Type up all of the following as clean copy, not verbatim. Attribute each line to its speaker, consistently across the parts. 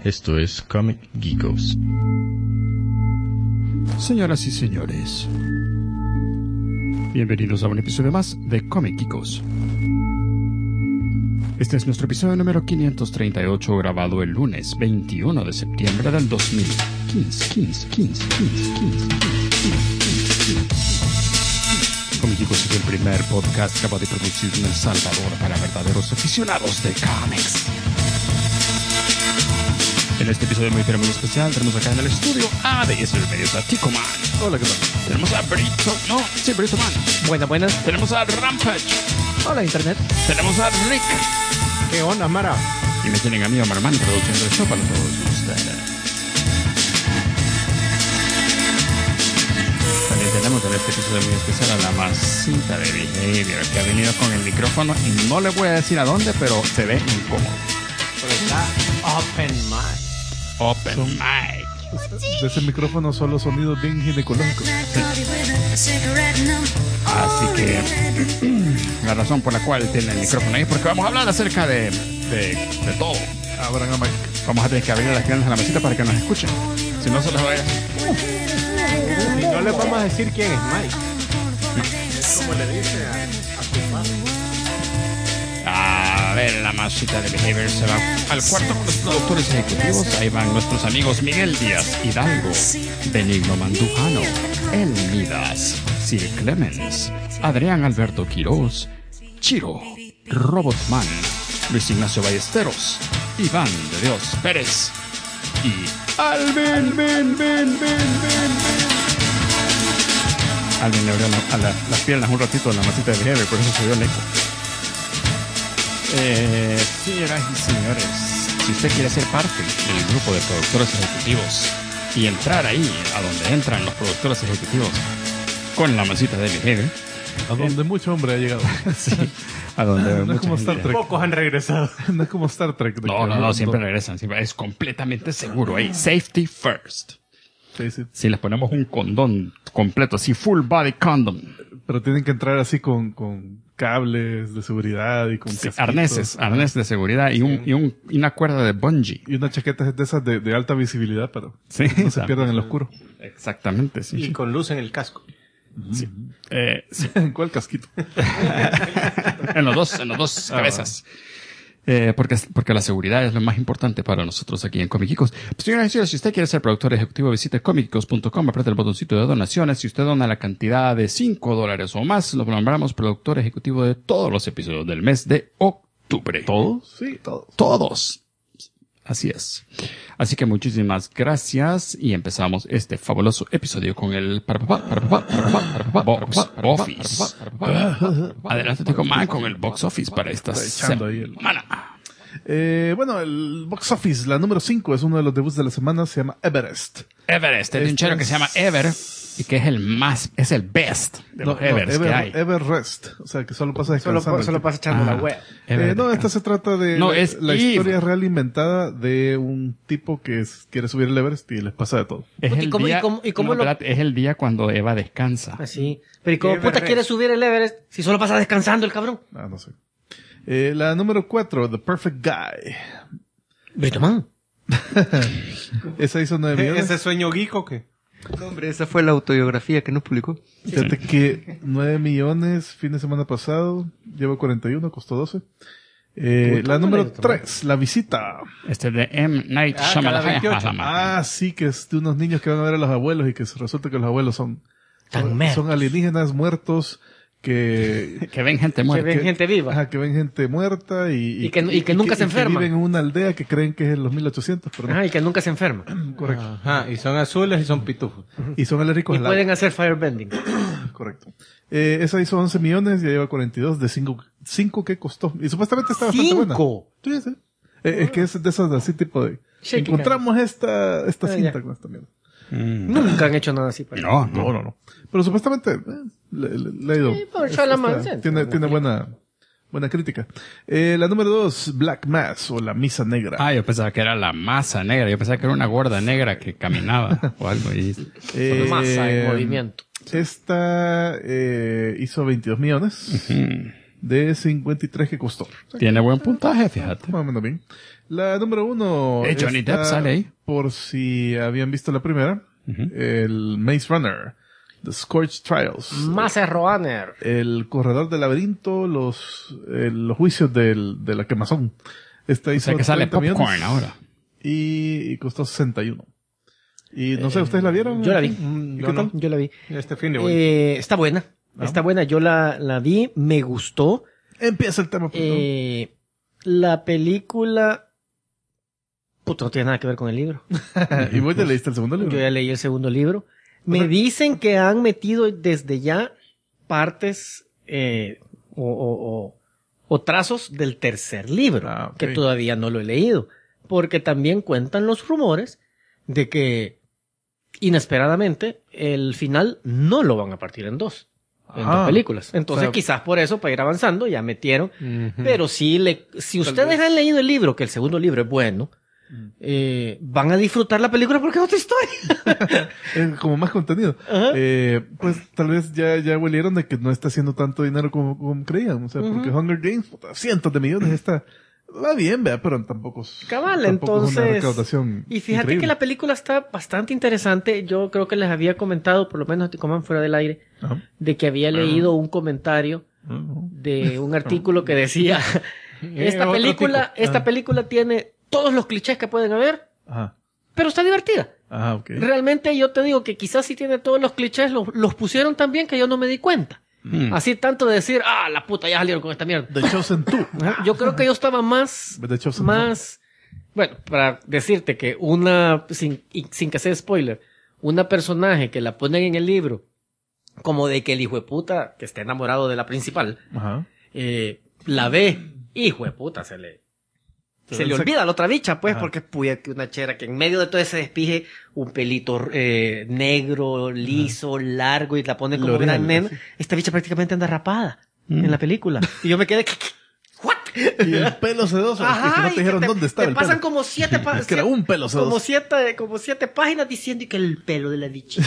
Speaker 1: Esto es Comic Geekos.
Speaker 2: Señoras y señores, bienvenidos a un episodio más de Comic Geekos. Este es nuestro episodio número 538, grabado el lunes 21 de septiembre del 2015. Comic Geekos es el primer podcast grabado y producido en El Salvador para verdaderos aficionados de cómics. En este episodio muy especial tenemos acá en el estudio a de ese medio a Tico Man.
Speaker 3: Hola, ¿qué tal?
Speaker 2: Tenemos a Brito, Brito Man.
Speaker 4: Buenas.
Speaker 2: Tenemos a Rampage.
Speaker 4: Hola, Internet.
Speaker 2: Tenemos a Rick.
Speaker 3: ¿Qué onda, Mara?
Speaker 2: Y me tienen a mí, Omar Man, produciendo el show para todos ustedes. También tenemos en este episodio muy especial a la masita de Behavior, que ha venido con el micrófono y no le voy a decir a dónde, pero se ve incómodo.
Speaker 4: Pero está open mic.
Speaker 2: Open mic.
Speaker 3: De ese micrófono solo sonidos bien ginecológicos.
Speaker 2: Así que la razón por la cual tiene el micrófono ahí es porque vamos a hablar acerca de todo.
Speaker 3: Abran a Mike.
Speaker 2: Vamos a tener que abrir las piernas a la mesita para que nos escuchen. Si no, se les va a ir.
Speaker 4: Y no les vamos a decir quién es Mike. Es como le dice a tu padre.
Speaker 2: A ver, la masita de Behavior se va al cuarto con los productores ejecutivos. Ahí van nuestros amigos Miguel Díaz Hidalgo, Benigno Mandujano, El Midas, Sir Clemens, Adrián Alberto Quiroz, Chiro, Robotman, Luis Ignacio Ballesteros, Iván de Dios Pérez y Alvin. Alvin le abrió las piernas un ratito en la masita de Behavior, por eso se dio el eco. Señoras y señores, si usted quiere ser parte del grupo de productores ejecutivos y entrar ahí a donde entran los productores ejecutivos con la masita de Behavior,
Speaker 3: A donde mucho hombre ha llegado.
Speaker 2: sí, a donde
Speaker 3: No es como Star Trek.
Speaker 4: Pocos han regresado.
Speaker 3: No es como Star Trek.
Speaker 2: No, siempre regresan, siempre es completamente seguro ahí. Safety first.
Speaker 3: Sí.
Speaker 2: Si les ponemos un condón completo, así full body condom.
Speaker 3: Pero tienen que entrar así con cables de seguridad y con
Speaker 2: Sí,
Speaker 3: casquitos.
Speaker 2: arnés de seguridad y una cuerda de bungee.
Speaker 3: Y una chaqueta de esas de alta visibilidad para
Speaker 2: Sí,
Speaker 3: no se pierdan en lo oscuro.
Speaker 2: Exactamente, sí.
Speaker 4: Y con luz en el casco.
Speaker 2: Sí.
Speaker 3: ¿En cuál casquito?
Speaker 2: en los dos cabezas. Porque la seguridad es lo más importante para nosotros aquí en Comic Geekos. Pues, señoras y señores, si usted quiere ser productor ejecutivo, visite comicgeekos.com, apriete el botoncito de donaciones. Si usted dona la cantidad de $5 o más, lo nombramos productor ejecutivo de todos los episodios del mes de octubre.
Speaker 3: ¿Todos? Sí, todos.
Speaker 2: Todos. Así es. Así que muchísimas gracias y empezamos este fabuloso episodio con el box office. Adelante, Tico Man, con el box office para esta
Speaker 3: echando ahí
Speaker 2: semana.
Speaker 3: Bueno, el box office, la número 5, es uno de los debuts de la semana, se llama Everest.
Speaker 2: Everest, es un chero que se llama Ever y que es el best de los Evers que hay.
Speaker 3: Everest, o sea, que solo pasa descansando.
Speaker 4: Solo pasa echando la web.
Speaker 3: Esta se trata de
Speaker 2: es
Speaker 3: la
Speaker 2: Eve.
Speaker 3: historia real inventada de un tipo que quiere subir el Everest y les pasa de todo.
Speaker 2: Es
Speaker 4: ¿Y
Speaker 2: el
Speaker 4: cómo-
Speaker 2: día,
Speaker 4: y cómo- y cómo
Speaker 2: no,
Speaker 4: lo-
Speaker 2: espérate, es el día cuando Eva descansa.
Speaker 4: Así. Pero ¿y cómo puta quiere subir el Everest si solo pasa descansando el cabrón?
Speaker 3: No sé. La número 4, The Perfect Guy.
Speaker 4: Brito Man.
Speaker 3: Esa hizo 9 millones.
Speaker 5: ¿Ese sueño geek o qué?
Speaker 6: No, hombre, esa fue la autobiografía que nos publicó.
Speaker 3: Fíjate que 9 millones fin de semana pasado, lleva 41, costó 12. La número 3, La Visita.
Speaker 2: De M. Night Shyamalan.
Speaker 5: 28.
Speaker 3: Sí, que es de unos niños que van a ver a los abuelos y que resulta que los abuelos son alienígenas muertos que
Speaker 2: Que ven gente
Speaker 4: Que
Speaker 2: muerta.
Speaker 4: ven gente viva.
Speaker 3: Ajá, que ven gente muerta y
Speaker 4: que nunca se enferman.
Speaker 3: Que viven en una aldea que creen que es en los 1800, pero no.
Speaker 4: Ajá, y que nunca se enferma.
Speaker 3: Correcto.
Speaker 5: Ajá, y son azules y son pitufos.
Speaker 3: Y son alérgicos
Speaker 4: Y
Speaker 3: al agua.
Speaker 4: pueden hacer firebending.
Speaker 3: Correcto. Esa hizo 11 millones y ya lleva 42 de 5 que costó. Y supuestamente está bastante buena.
Speaker 4: ¿5?
Speaker 3: Sí. Es que es de esas así tipo de...
Speaker 4: Shaky
Speaker 3: encontramos esta cinta
Speaker 4: ya.
Speaker 3: con esta mierda.
Speaker 4: Nunca han hecho nada así. Para
Speaker 3: No. Pero supuestamente le ha ido...
Speaker 4: Sí, por Shyamalan, sí.
Speaker 3: Tiene buena crítica. La número 2, Black Mass o La Misa Negra.
Speaker 2: Yo pensaba que era la masa negra. Yo pensaba que era una gorda negra que caminaba o algo. Y
Speaker 4: Masa en movimiento.
Speaker 3: Esta hizo 22 millones. de 53 que costó.
Speaker 2: Tiene buen puntaje, fíjate.
Speaker 3: Más o menos bien. La número 1.
Speaker 2: Johnny Depp sale ahí.
Speaker 3: Por si habían visto la primera. El Maze Runner. The Scorched Trials.
Speaker 4: Maze Runner.
Speaker 3: El Corredor del Laberinto. Los juicios de la quemazón. Esta hizo
Speaker 2: O sea que sale
Speaker 3: 30
Speaker 2: Popcorn
Speaker 3: millones
Speaker 2: ahora.
Speaker 3: y costó 61. Y no sé, ¿ustedes la vieron?
Speaker 4: Yo la vi.
Speaker 3: ¿Y qué tal?
Speaker 4: Yo la vi.
Speaker 5: Este fin de hoy.
Speaker 4: Está buena. Está buena. Yo la vi. Me gustó.
Speaker 3: Empieza el tema.
Speaker 4: La película... Puto, no tiene nada que ver con el libro.
Speaker 3: ¿Y vos ya leíste el segundo libro?
Speaker 4: Yo ya leí el segundo libro. Me dicen que han metido desde ya partes o trazos del tercer libro,
Speaker 3: ok.
Speaker 4: que todavía no lo he leído. Porque también cuentan los rumores de que inesperadamente el final no lo van a partir en dos. En dos películas. Entonces, quizás por eso, para ir avanzando, ya metieron. Pero si ustedes han leído el libro, que el segundo libro es bueno, van a disfrutar la película porque es otra historia.
Speaker 3: Es como más contenido. Pues tal vez ya huelieron de que no está haciendo tanto dinero como creían. O sea, porque Hunger Games, cientos de millones está... Va bien, vea, pero tampoco
Speaker 4: Cabal,
Speaker 3: tampoco es una
Speaker 4: entonces...
Speaker 3: recaudación
Speaker 4: Y fíjate
Speaker 3: increíble.
Speaker 4: que la película está bastante interesante. Yo creo que les había comentado, por lo menos te coman fuera del aire,
Speaker 3: Ajá.
Speaker 4: de que había leído un comentario de un artículo que decía esta película tiene todos los clichés que pueden haber,
Speaker 3: Ajá.
Speaker 4: pero está divertida.
Speaker 3: Ajá, ok.
Speaker 4: Realmente yo te digo que quizás si tiene todos los clichés, los pusieron tan bien que yo no me di cuenta. Así tanto de decir, la puta, ya salieron con esta mierda.
Speaker 3: The Chosen 2.
Speaker 4: Yo creo que yo estaba más,
Speaker 3: The Chosen
Speaker 4: bueno, para decirte que sin que sea spoiler, una personaje que la ponen en el libro, como de que el hijo de puta, que está enamorado de la principal,
Speaker 3: Ajá.
Speaker 4: la ve, hijo de puta, se le olvida la otra bicha, pues, porque es puya que una chera que en medio de todo ese despije, un pelito negro, liso, largo, y la pone como
Speaker 3: L'Oreal,
Speaker 4: gran nena.
Speaker 3: sí.
Speaker 4: Esta bicha prácticamente anda rapada en la película. Y yo me quedé, ¿what?
Speaker 3: Y el pelo sedoso. es que no te dijeron dónde estaba
Speaker 4: te
Speaker 3: el
Speaker 4: pasan
Speaker 3: pelo.
Speaker 4: como 7 páginas.
Speaker 3: Es que era un pelo sedoso.
Speaker 4: Como siete páginas diciendo que el pelo de la bichita,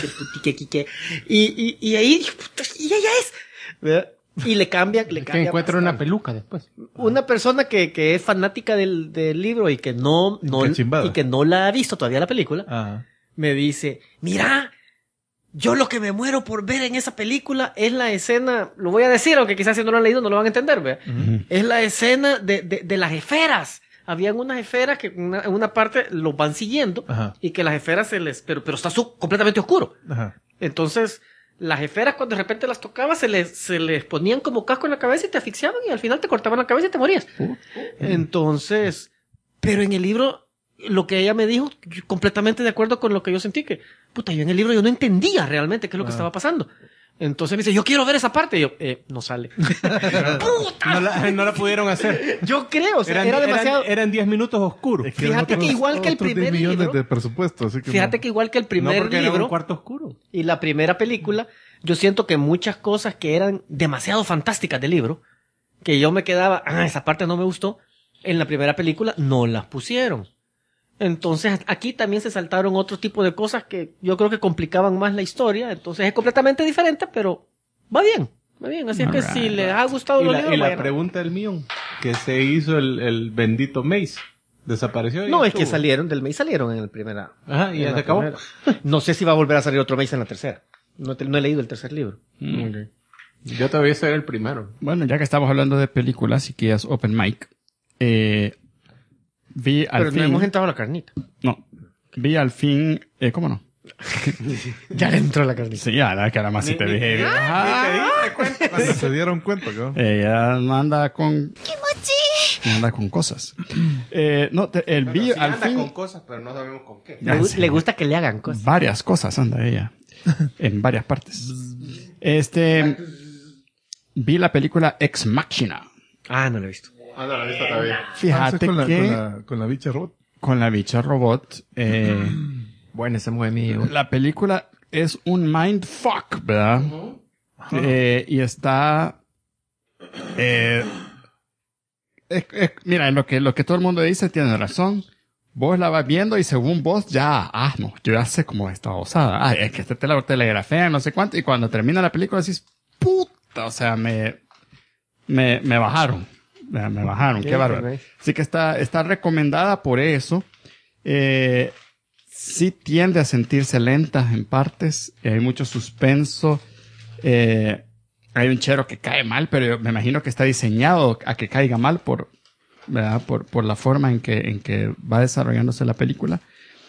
Speaker 4: y ahí, y ella es, ¿verdad? Y le cambia
Speaker 5: Que encuentra una
Speaker 4: bastante.
Speaker 5: peluca después.
Speaker 4: Una persona que es fanática del libro y que no
Speaker 3: Cachimbada.
Speaker 4: y que no la ha visto todavía la película,
Speaker 3: Ajá.
Speaker 4: me dice, mira, yo lo que me muero por ver en esa película es la escena, lo voy a decir, aunque quizás si no lo han leído no lo van a entender, ¿ve? Es la escena de las esferas. Habían unas esferas que en una parte los van siguiendo.
Speaker 3: Ajá.
Speaker 4: Y que las esferas pero está completamente oscuro.
Speaker 3: Ajá.
Speaker 4: Entonces, las esferas cuando de repente las tocabas se les ponían como casco en la cabeza y te asfixiaban y al final te cortaban la cabeza y te morías. Entonces, pero en el libro, lo que ella me dijo, yo completamente de acuerdo con lo que yo sentí, que, puta, yo en el libro yo no entendía realmente qué es lo que estaba pasando. Entonces me dice, yo quiero ver esa parte. Y yo, no sale. ¡Puta!
Speaker 5: No la pudieron hacer.
Speaker 4: Yo creo, o sea, era demasiado...
Speaker 5: Eran 10 minutos oscuros.
Speaker 3: Es
Speaker 4: Fíjate que igual que el
Speaker 3: otros
Speaker 4: primer
Speaker 3: 10 millones
Speaker 4: libro-
Speaker 3: de presupuesto, así que
Speaker 4: Fíjate
Speaker 3: no.
Speaker 4: que igual que el
Speaker 5: No,
Speaker 4: primer
Speaker 5: porque era un
Speaker 4: libro
Speaker 5: cuarto oscuro.
Speaker 4: y la primera película, yo siento que muchas cosas que eran demasiado fantásticas del libro, que yo me quedaba, esa parte no me gustó, en la primera película no las pusieron. Entonces aquí también se saltaron otro tipo de cosas que yo creo que complicaban más la historia. Entonces es completamente diferente, pero va bien. Así es que si les ha gustado los libros,
Speaker 5: Y la
Speaker 4: vayan.
Speaker 5: pregunta del millón, que se hizo el bendito Maze, desapareció. y
Speaker 4: No, es que
Speaker 5: estuvo.
Speaker 4: salieron del Maze, salieron en la primera.
Speaker 5: Ajá, y
Speaker 4: en
Speaker 5: ya
Speaker 4: la
Speaker 5: se acabó.
Speaker 4: primera. No sé si va a volver a salir otro Maze en la tercera. No he leído el tercer libro.
Speaker 5: Ok. Yo todavía soy el primero.
Speaker 2: Bueno, ya que estamos hablando de películas y que es open mic, vi al
Speaker 4: Pero
Speaker 2: fin...
Speaker 4: no hemos entrado a la carnita.
Speaker 2: No, vi al fin... ¿Cómo no?
Speaker 4: Ya le entró la carnita.
Speaker 2: Sí, ya, que nada más si te dije...
Speaker 3: Se dieron cuenta, ¿no?
Speaker 2: Ella no anda con... No anda con cosas. Vi al
Speaker 5: anda
Speaker 2: fin...
Speaker 5: con cosas, pero no sabemos con qué.
Speaker 2: Ya sé.
Speaker 4: Le gusta que le hagan cosas.
Speaker 2: Varias cosas anda ella. En varias partes. Vi la película Ex Machina.
Speaker 4: No lo he visto.
Speaker 5: Ah, no, la he visto todavía.
Speaker 2: Fíjate
Speaker 3: con
Speaker 2: que
Speaker 3: con la bicha robot.
Speaker 2: con la bicha robot,
Speaker 6: Bueno, ese mueve mío.
Speaker 2: la película es un mindfuck, ¿verdad? Y está... mira, lo que todo el mundo dice tiene razón. Vos la vas viendo y según vos ya... no, yo ya sé cómo está osada. Es que te la telegrafean, no sé cuánto. Y cuando termina la película decís, puta, o sea, me bajaron. Me bajaron, qué bárbaro. Así que está recomendada por eso. Sí tiende a sentirse lenta en partes. Hay mucho suspenso. Hay un chero que cae mal, pero yo me imagino que está diseñado a que caiga mal ¿verdad? Por la forma en que va desarrollándose la película.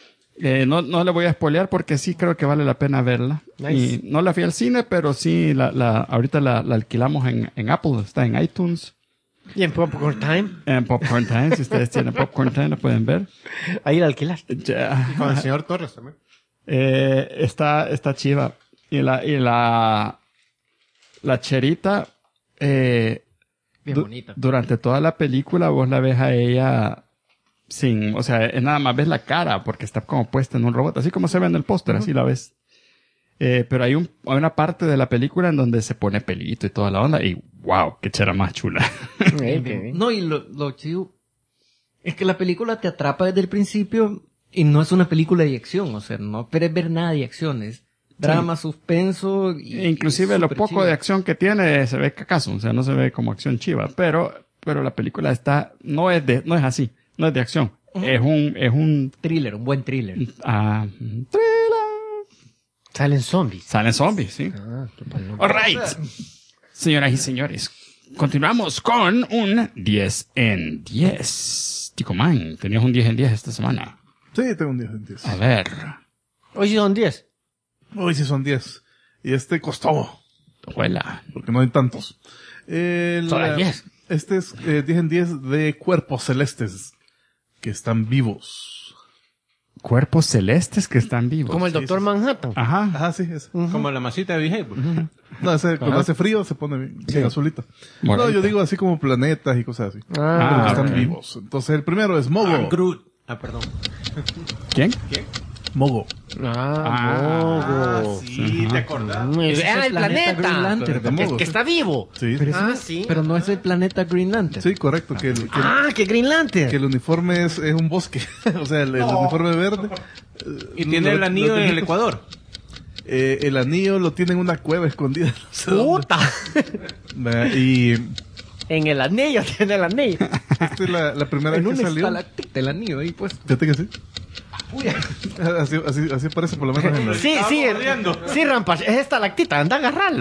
Speaker 2: No le voy a spoilear porque sí creo que vale la pena verla.
Speaker 4: Nice.
Speaker 2: Y no la fui al cine, pero sí ahorita la alquilamos en Apple, está en iTunes.
Speaker 4: Y en Popcorn Time.
Speaker 2: En Popcorn Time, si ustedes tienen Popcorn Time, la pueden ver.
Speaker 4: Ahí la alquilaste.
Speaker 2: Ya.
Speaker 5: Con el señor Torres también.
Speaker 2: Está chiva. Y la cherita,
Speaker 6: Bien bonita.
Speaker 2: durante toda la película vos la ves a ella o sea, es nada más ves la cara porque está como puesta en un robot, así como se ve en el póster, así la ves. Pero hay una parte de la película en donde se pone pelito y toda la onda y wow, qué chera más chula.
Speaker 6: No, y lo chido es que la película te atrapa desde el principio y no es una película de acción, o sea, no esperes ver nada de acciones. Drama, suspenso.
Speaker 2: Inclusive lo
Speaker 6: súper
Speaker 2: poco
Speaker 6: chiva.
Speaker 2: de acción que tiene se ve cacazo, o sea, no se ve como acción chiva, pero la película no es así, no es de acción. Es un
Speaker 6: Thriller, un buen thriller.
Speaker 2: thriller.
Speaker 4: Salen zombies.
Speaker 2: Salen zombies, sí. All right. Señoras y señores, continuamos con un 10 en 10. Tico Man, tenías un 10 en 10 esta semana.
Speaker 3: Sí, tengo un 10 en 10.
Speaker 2: A ver.
Speaker 4: Hoy sí son 10.
Speaker 3: Hoy sí son 10. Y costó,
Speaker 2: Abuela.
Speaker 3: porque no hay tantos.
Speaker 4: Solo hay 10.
Speaker 3: Este es 10 en 10 de cuerpos celestes que están vivos.
Speaker 2: Cuerpos celestes que están vivos.
Speaker 4: Como el Doctor Manhattan.
Speaker 2: Ajá.
Speaker 3: Ajá, sí, ese.
Speaker 5: Como la masita de Behavior.
Speaker 3: No, ese cuando hace frío se pone bien azulito. No, yo digo así como planetas y cosas así. Pero que están
Speaker 2: ok.
Speaker 3: vivos. Entonces el primero es Mogo.
Speaker 5: Groot. Perdón.
Speaker 2: ¿Quién?
Speaker 3: Mogo.
Speaker 4: Mogo.
Speaker 5: Sí, te acordás.
Speaker 6: Ese es
Speaker 4: El planeta.
Speaker 6: Green Lantern.
Speaker 3: De Mogo,
Speaker 4: Que
Speaker 3: sí.
Speaker 4: está vivo.
Speaker 3: Sí,
Speaker 4: Sí.
Speaker 6: Pero no es el planeta Green Lantern.
Speaker 3: sí, correcto. Que
Speaker 4: Que Green Lantern.
Speaker 3: el uniforme es un bosque. O sea, el uniforme verde.
Speaker 5: Y tiene el anillo en el Ecuador.
Speaker 3: El anillo lo tiene en una cueva escondida. No sé dónde.
Speaker 4: Puta.
Speaker 3: Y
Speaker 4: En el anillo tiene el anillo.
Speaker 3: esta es la primera
Speaker 6: En
Speaker 3: vez
Speaker 6: un
Speaker 3: que salió.
Speaker 6: estalactite el anillo ahí pues.
Speaker 3: Fíjate que sí. Así parece por lo menos en la...
Speaker 4: Sí, sí, Rampage, es esta lactita, anda a agarrarlo.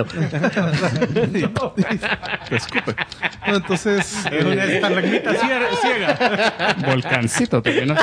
Speaker 3: Te escupe. No, entonces...
Speaker 5: Es una estalagmita ciega.
Speaker 2: Volcancito también.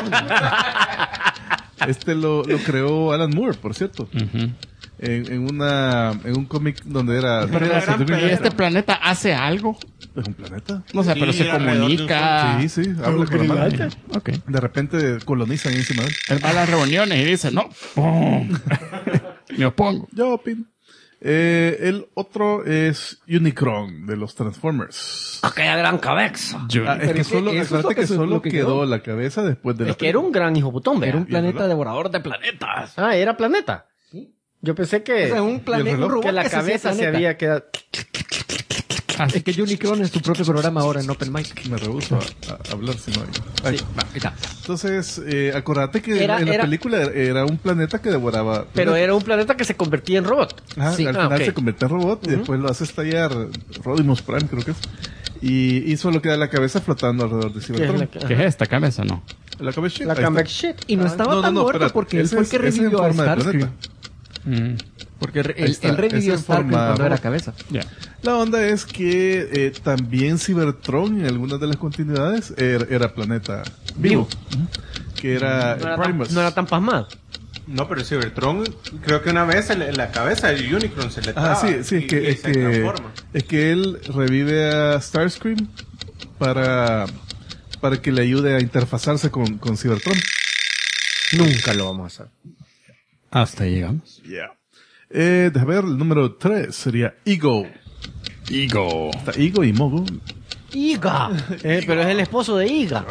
Speaker 3: lo creó Alan Moore, por cierto. En un cómic donde era...
Speaker 2: ¿Y este planeta hace algo?
Speaker 3: ¿Es un planeta?
Speaker 2: No sé,
Speaker 5: Sí,
Speaker 2: pero se
Speaker 5: alrededor de un
Speaker 2: comunica.
Speaker 3: Sí, habla con la mano.
Speaker 2: Ok.
Speaker 3: De repente colonizan encima de él.
Speaker 2: Él va a las reuniones y dice, no, ¡pum! Me opongo.
Speaker 3: Yo opino. El otro es Unicron, de los Transformers.
Speaker 4: Aquella gran cabeza.
Speaker 2: Yo,
Speaker 3: Es que solo,
Speaker 6: eso es lo
Speaker 3: acuérdate que
Speaker 6: que-
Speaker 3: solo
Speaker 6: lo que
Speaker 3: quedó
Speaker 6: quedó.
Speaker 3: la cabeza después de la...
Speaker 4: Es que era un gran hijo putón,
Speaker 6: Era un
Speaker 4: ¿verdad?
Speaker 6: planeta devorador de planetas.
Speaker 4: Ah, era planeta. Yo pensé que,
Speaker 6: O sea, un planeta, un robot
Speaker 4: que la
Speaker 6: que se hacía
Speaker 4: cabeza se
Speaker 6: planeta.
Speaker 4: había quedado...
Speaker 6: Es que Unicron es su propio programa ahora en Open Mic.
Speaker 3: Me rehúso a hablar si no hay...
Speaker 6: Sí, va, ahí está.
Speaker 3: Entonces, acuérdate que
Speaker 4: Era-
Speaker 3: en la
Speaker 4: era-
Speaker 3: película era un planeta que devoraba...
Speaker 4: Pero era un planeta que se convertía en robot.
Speaker 3: Ajá,
Speaker 4: Sí.
Speaker 3: al final
Speaker 4: ok.
Speaker 3: se convierte en robot y después lo hace estallar Rodimus Prime, creo que es. Y solo queda la cabeza flotando alrededor de
Speaker 4: Que es
Speaker 3: Cybertron.
Speaker 4: la que-
Speaker 2: ¿qué es esta cabeza, no?
Speaker 3: La cabeza.
Speaker 4: La
Speaker 3: ahí está.
Speaker 4: comeback shit.
Speaker 6: Y no estaba
Speaker 3: No,
Speaker 6: tan
Speaker 3: no,
Speaker 6: muerto
Speaker 3: espérate.
Speaker 6: porque él
Speaker 3: Ese
Speaker 6: fue el que
Speaker 3: es- ese en
Speaker 6: revivió a
Speaker 3: forma de
Speaker 6: Starscream.
Speaker 3: planeta.
Speaker 6: Porque
Speaker 3: Ahí está,
Speaker 6: él revivió a
Speaker 3: esa en
Speaker 6: Starscream
Speaker 3: forma
Speaker 6: cuando era
Speaker 3: robot.
Speaker 6: cabeza.
Speaker 2: Ya.
Speaker 3: La onda es que también Cybertron en algunas de las continuidades era planeta vivo. Ujú. Que era
Speaker 4: No era,
Speaker 3: Primus.
Speaker 4: no era tan pasmado.
Speaker 5: No, pero Cybertron, creo que una vez la cabeza de Unicron se le traba.
Speaker 3: Ah, sí,
Speaker 5: y
Speaker 3: es
Speaker 5: se
Speaker 3: que
Speaker 5: transforma.
Speaker 3: es que él revive a Starscream para que le ayude a interfazarse con Cybertron.
Speaker 4: Nunca lo vamos a hacer.
Speaker 2: Hasta ahí llegamos.
Speaker 3: Yeah. Déjame ver, el número 3 sería Ego.
Speaker 2: Ego.
Speaker 3: Está Ego y Mogo.
Speaker 4: Iga. Pero es el esposo de Iga.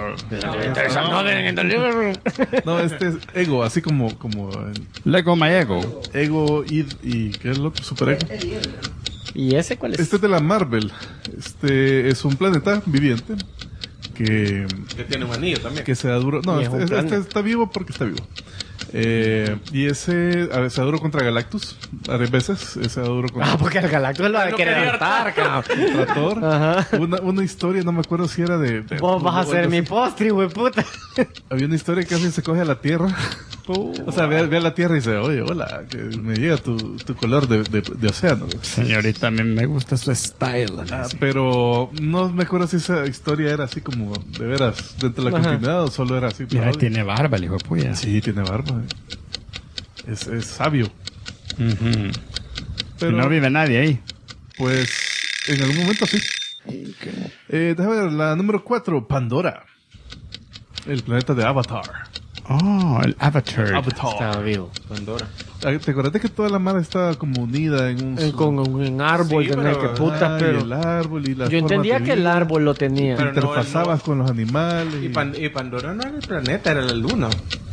Speaker 3: No, este es Ego, así como
Speaker 2: Lego My Ego.
Speaker 3: Ego y ¿qué es lo otro? Super Ego.
Speaker 4: ¿Y ese cuál es?
Speaker 3: Este es de la Marvel. Este es un planeta viviente que
Speaker 5: Que tiene un anillo también.
Speaker 3: se da duro. No,
Speaker 4: Y es un
Speaker 3: este
Speaker 4: planeta.
Speaker 3: está vivo porque está vivo. Y ese Aduro contra Galactus, varias veces, ese Aduro contra...
Speaker 4: porque el Galactus lo va a querer hartar, cabrón.
Speaker 3: contra Thor.
Speaker 4: Ajá.
Speaker 3: Una historia, no me acuerdo si era de
Speaker 4: Vos vas a hacer mi postre, güey, puta.
Speaker 3: Había una historia que alguien se coge a la Tierra. O sea, ve a la Tierra y dice, oye, hola, que me llega tu color de océano.
Speaker 2: Señorita, a mí me gusta su style.
Speaker 3: Pero no me acuerdo si esa historia era así como de veras dentro de la continuidad o solo era así.
Speaker 2: Mira,
Speaker 3: parodia.
Speaker 2: tiene barba el hijo de puya.
Speaker 3: Sí, tiene barba. Es sabio.
Speaker 2: Ujú.
Speaker 3: Pero,
Speaker 2: Y no vive nadie ahí.
Speaker 3: pues, en algún momento sí. Déjame ver, la número 4, Pandora. El planeta de Avatar.
Speaker 2: Oh, el Avatar.
Speaker 4: Estaba vivo.
Speaker 5: Pandora.
Speaker 3: ¿Te acuerdas que toda la mar estaba como unida en un...
Speaker 4: Con un árbol,
Speaker 5: Sí,
Speaker 4: tenés
Speaker 5: pero-
Speaker 4: que puta,
Speaker 3: y
Speaker 4: pero...
Speaker 3: el árbol y las
Speaker 4: Yo entendía
Speaker 3: formas de
Speaker 4: que el
Speaker 3: vida.
Speaker 4: árbol lo tenía.
Speaker 5: Pero-
Speaker 3: Interpasabas
Speaker 5: no.
Speaker 3: con los animales.
Speaker 5: Y Pandora no era el planeta, era la luna.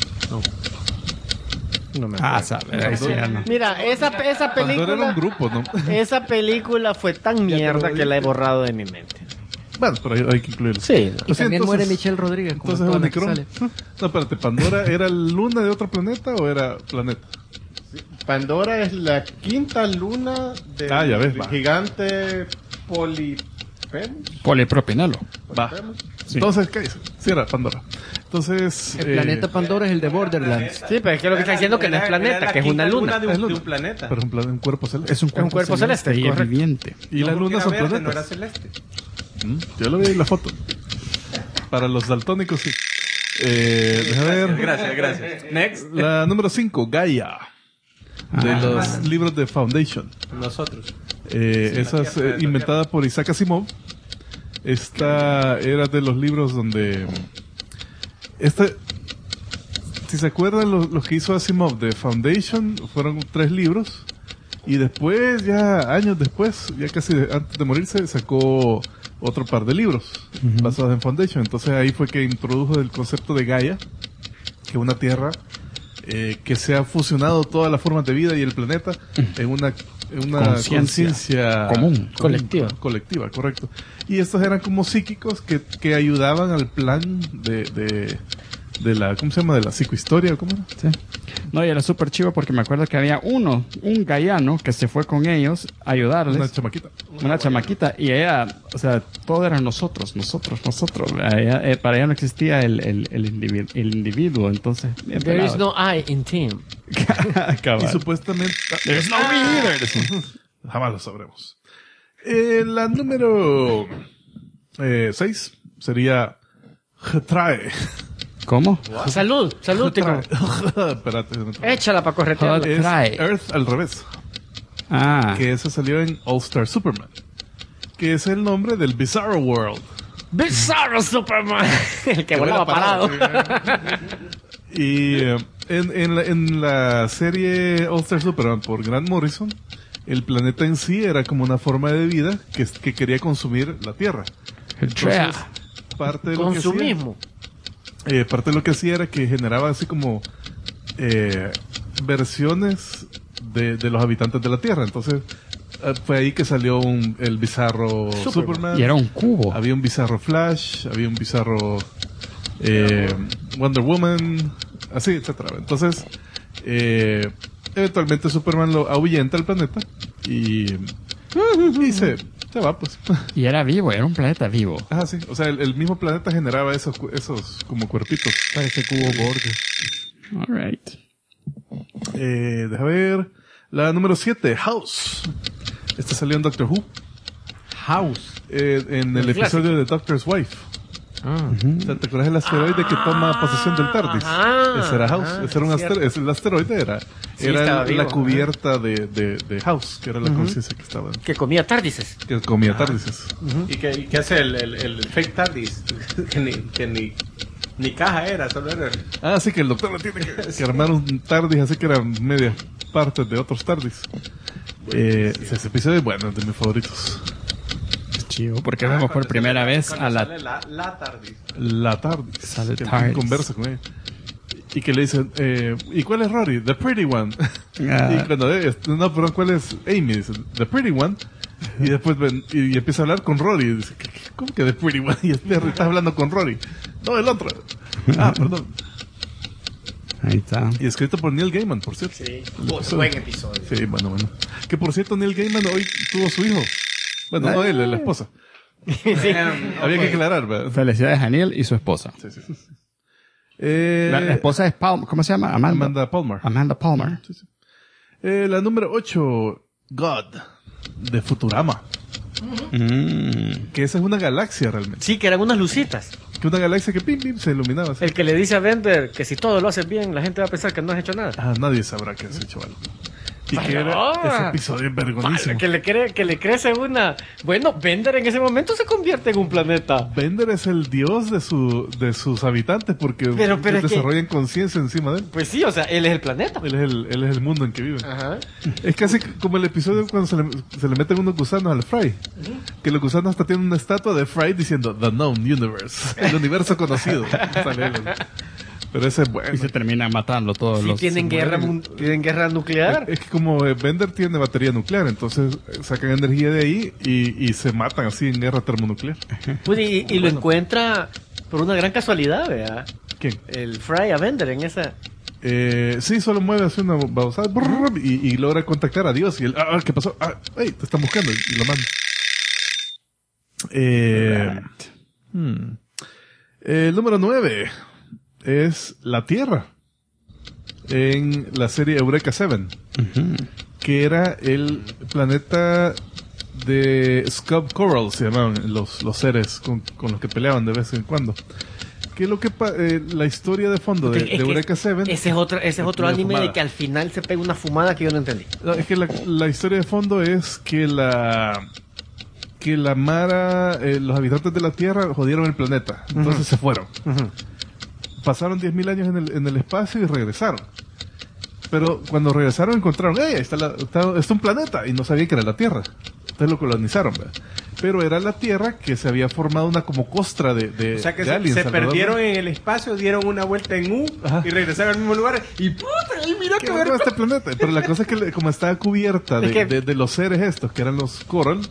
Speaker 4: No me
Speaker 2: Ah,
Speaker 4: acuerdo.
Speaker 2: sabe, ahí sí ya no.
Speaker 4: Mira, esa
Speaker 3: Pandora era
Speaker 4: película...
Speaker 3: un grupo, ¿no?
Speaker 4: Esa película fue tan mierda que la he borrado de mi mente.
Speaker 3: Bueno, pero hay que incluirlo.
Speaker 4: Sí.
Speaker 6: Y
Speaker 3: Pues sí,
Speaker 6: también
Speaker 3: entonces-
Speaker 6: muere Michelle Rodríguez. Como
Speaker 3: Entonces,
Speaker 6: toda la que
Speaker 3: Unicron.
Speaker 6: sale.
Speaker 3: No, espérate, ¿Pandora era luna de otro planeta o era planeta?
Speaker 5: Pandora es la quinta luna del
Speaker 3: Ya ves, va.
Speaker 5: gigante Polifemus.
Speaker 2: Polipropinelo.
Speaker 3: Va.
Speaker 2: Sí.
Speaker 3: Entonces, ¿qué dice? Sí, era Pandora. Entonces...
Speaker 6: El planeta Pandora es el de Borderlands.
Speaker 4: Sí, pero es que lo que está diciendo que no es planeta, que es una luna.
Speaker 5: de
Speaker 3: Es
Speaker 5: un,
Speaker 3: luna.
Speaker 5: de un planeta.
Speaker 3: Pero es un cuerpo celeste.
Speaker 2: Es un
Speaker 4: cuerpo celeste,
Speaker 2: y es
Speaker 4: correcto.
Speaker 2: viviente.
Speaker 3: Y las
Speaker 5: No, porque
Speaker 3: lunas son
Speaker 5: era verde, no
Speaker 3: planetas.
Speaker 5: era celeste.
Speaker 3: Yo lo vi en la foto. Para los daltónicos, sí. Déjame ver.
Speaker 5: Gracias. Next.
Speaker 3: La número 5, Gaia. De
Speaker 2: Ah.
Speaker 3: los libros de Foundation.
Speaker 5: Nosotros.
Speaker 3: Esa es inventada por Isaac Asimov. Esta era de los libros donde... si se acuerdan, los que hizo Asimov de Foundation fueron 3 libros. Y después, ya años después, ya casi antes de morirse, sacó otro par de libros basados en Foundation. Entonces ahí fue que introdujo el concepto de Gaia, que es una tierra que se ha fusionado todas las formas de vida y el planeta en una conciencia
Speaker 2: común.
Speaker 3: colectiva, correcto. Y estos eran como psíquicos que ayudaban al plan de la, ¿cómo se llama? De la psicohistoria, ¿cómo era?
Speaker 2: Sí. No, y era súper chivo porque me acuerdo que había un gaiano que se fue con ellos a ayudarles.
Speaker 3: Una chamaquita.
Speaker 2: Una chamaquita. Y ella, o sea, todo era nosotros. Para ella no existía el individuo, entonces. bien
Speaker 4: There is
Speaker 2: pelado.
Speaker 4: no I in team.
Speaker 3: Y supuestamente...
Speaker 2: There's no me either.
Speaker 3: Jamás lo sabremos. La número 6 sería Getrae.
Speaker 2: ¿Cómo?
Speaker 4: Salud, tico.
Speaker 3: Espérate.
Speaker 4: Échala para corretearla.
Speaker 3: Es
Speaker 2: Getrae.
Speaker 3: Earth al revés.
Speaker 2: Ah.
Speaker 3: Que ese salió en All Star Superman. Que es el nombre del Bizarro World.
Speaker 4: Bizarro Superman. El que volaba parado.
Speaker 3: Y en la serie All Star Superman por Grant Morrison, el planeta en sí era como una forma de vida que quería consumir la Tierra.
Speaker 2: Getrae.
Speaker 3: Parte de lo que hacía,
Speaker 4: Consumismo.
Speaker 3: parte de lo que hacía era que generaba así como versiones de los habitantes de la Tierra. Entonces fue ahí que salió el bizarro Superman.
Speaker 2: Y era un cubo.
Speaker 3: Había un bizarro Flash, había un bizarro Wonder Woman, así, etcétera. Entonces, eventualmente Superman lo ahuyenta al planeta y se va, pues.
Speaker 2: Y era vivo, era un planeta vivo.
Speaker 3: Ah, sí. O sea, el mismo planeta generaba esos como cuerpitos.
Speaker 6: Parece cubo borde.
Speaker 2: Alright.
Speaker 3: Deja ver. La número 7, House. Esta salió en Doctor Who.
Speaker 6: House.
Speaker 3: En el episodio de Doctor's Wife. O sea, ¿te acuerdas del asteroide que toma posesión del TARDIS? Ese era House. Ese era un asteroide. El asteroide era
Speaker 4: estaba vivo,
Speaker 3: la cubierta de House, que era la conciencia que estaba.
Speaker 4: Que comía tardices.
Speaker 3: Que comía TARDISes.
Speaker 5: ¿Y qué hace el fake TARDIS? que ni caja era, solo era...
Speaker 3: Ah, sí, que el doctor le tiene que armar un TARDIS, así que eran media partes de otros TARDIS. Ese episodio es bueno, es de mis favoritos.
Speaker 2: Chivo, porque vemos por primera vez a
Speaker 5: Sale
Speaker 2: la...
Speaker 5: la TARDIS.
Speaker 3: La TARDIS.
Speaker 2: Sale
Speaker 3: Que
Speaker 2: TARDIS.
Speaker 3: conversa con ella. Y que le dicen, ¿y cuál es Rory? The Pretty One.
Speaker 2: Ah.
Speaker 3: Y cuando, no, perdón, ¿cuál es Amy? Dice, The Pretty One. Y después y empieza a hablar con Rory. Y dice, ¿cómo que The Pretty One? Y estás hablando con Rory. No, el otro. Ah, perdón.
Speaker 2: Ahí está.
Speaker 3: Y escrito por Neil Gaiman, por cierto.
Speaker 4: Sí, buen episodio.
Speaker 3: Sí, bueno. Que por cierto, Neil Gaiman hoy tuvo su hijo. Bueno, no él, la esposa. Había que aclarar, ¿verdad?
Speaker 2: Felicidades a Neil y su esposa.
Speaker 3: Sí.
Speaker 2: La esposa es ¿cómo se llama?
Speaker 3: Amanda Palmer.
Speaker 2: Amanda Palmer.
Speaker 3: Sí. La número 8, God, de Futurama. Que esa es una galaxia realmente.
Speaker 4: Sí, que eran unas lucitas.
Speaker 3: Que una galaxia que pim, pim, se iluminaba. Así.
Speaker 4: El que le dice a Bender que si todo lo haces bien, la gente va a pensar que no has hecho nada.
Speaker 3: Nadie sabrá que has hecho algo. Y que era
Speaker 4: Ah.
Speaker 3: ese episodio vergonísimo.
Speaker 4: Que le crece una... Bueno, Bender en ese momento se convierte en un planeta.
Speaker 3: Bender es el dios de sus habitantes porque
Speaker 4: Pero es que-
Speaker 3: desarrollan conciencia encima de él.
Speaker 4: Pues sí, o sea, él es el planeta.
Speaker 3: Él es el mundo en que vive.
Speaker 4: Ajá.
Speaker 3: Es casi como el episodio cuando se le meten unos gusanos al Fry. Que los gusanos hasta tienen una estatua de Fry diciendo The Known Universe. El universo conocido. Sale él. Pero ese es bueno.
Speaker 2: Y se terminan matando todos
Speaker 4: Sí,
Speaker 2: los...
Speaker 4: tienen guerra nuclear.
Speaker 3: Es que como Bender tiene batería nuclear, entonces sacan energía de ahí y se matan así en guerra termonuclear.
Speaker 4: Pues, y lo encuentra por una gran casualidad, ¿verdad?
Speaker 3: ¿Quién?
Speaker 4: El Fry a Bender en esa...
Speaker 3: Sí, solo mueve así una babosada y logra contactar a Dios. Y él, ¿qué pasó? Hey, te están buscando. Y lo manda. El número 9 es la Tierra. En la serie Eureka 7. Que era el planeta de Scub Coral, se llamaban los seres con los que peleaban de vez en cuando. Que es lo que la historia de fondo de Eureka 7.
Speaker 4: Ese es otro anime de que al final se pega una fumada que yo no entendí.
Speaker 3: No, es que la historia de fondo es que la Mara, los habitantes de la Tierra jodieron el planeta. Entonces se fueron. Pasaron 10.000 años en el espacio y regresaron. Pero cuando regresaron encontraron, ahí está un planeta, y no sabían que era la Tierra. Entonces lo colonizaron, ¿verdad? Pero era la Tierra que se había formado una como costra de
Speaker 5: O sea que
Speaker 3: de aliens
Speaker 5: se
Speaker 3: alrededor.
Speaker 5: perdieron en el espacio, dieron una vuelta en U y regresaron al mismo lugar. Y puta, y mira
Speaker 3: ¿Qué
Speaker 5: que
Speaker 3: bueno
Speaker 5: ver.
Speaker 3: este planeta? Pero la cosa es que como estaba cubierta de los seres estos, que eran los corales,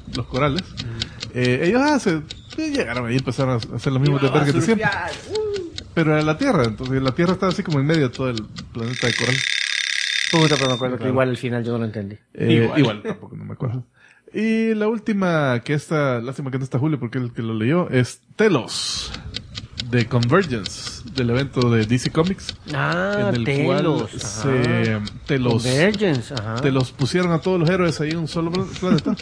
Speaker 3: ellos llegaron ahí y empezaron a hacer los mismos desvergues de siempre. Pero era la Tierra, entonces la Tierra estaba así como en medio de todo el planeta de coral.
Speaker 4: Puta, pero me acuerdo que igual al final yo no lo entendí.
Speaker 3: Igual tampoco, no me acuerdo. Y la última, lástima que no está Julio porque es el que lo leyó, es Telos, de Convergence, del evento de DC Comics. En el
Speaker 4: Telos.
Speaker 3: cual
Speaker 4: Convergence, ajá.
Speaker 3: te los pusieron a todos los héroes ahí en un solo planeta.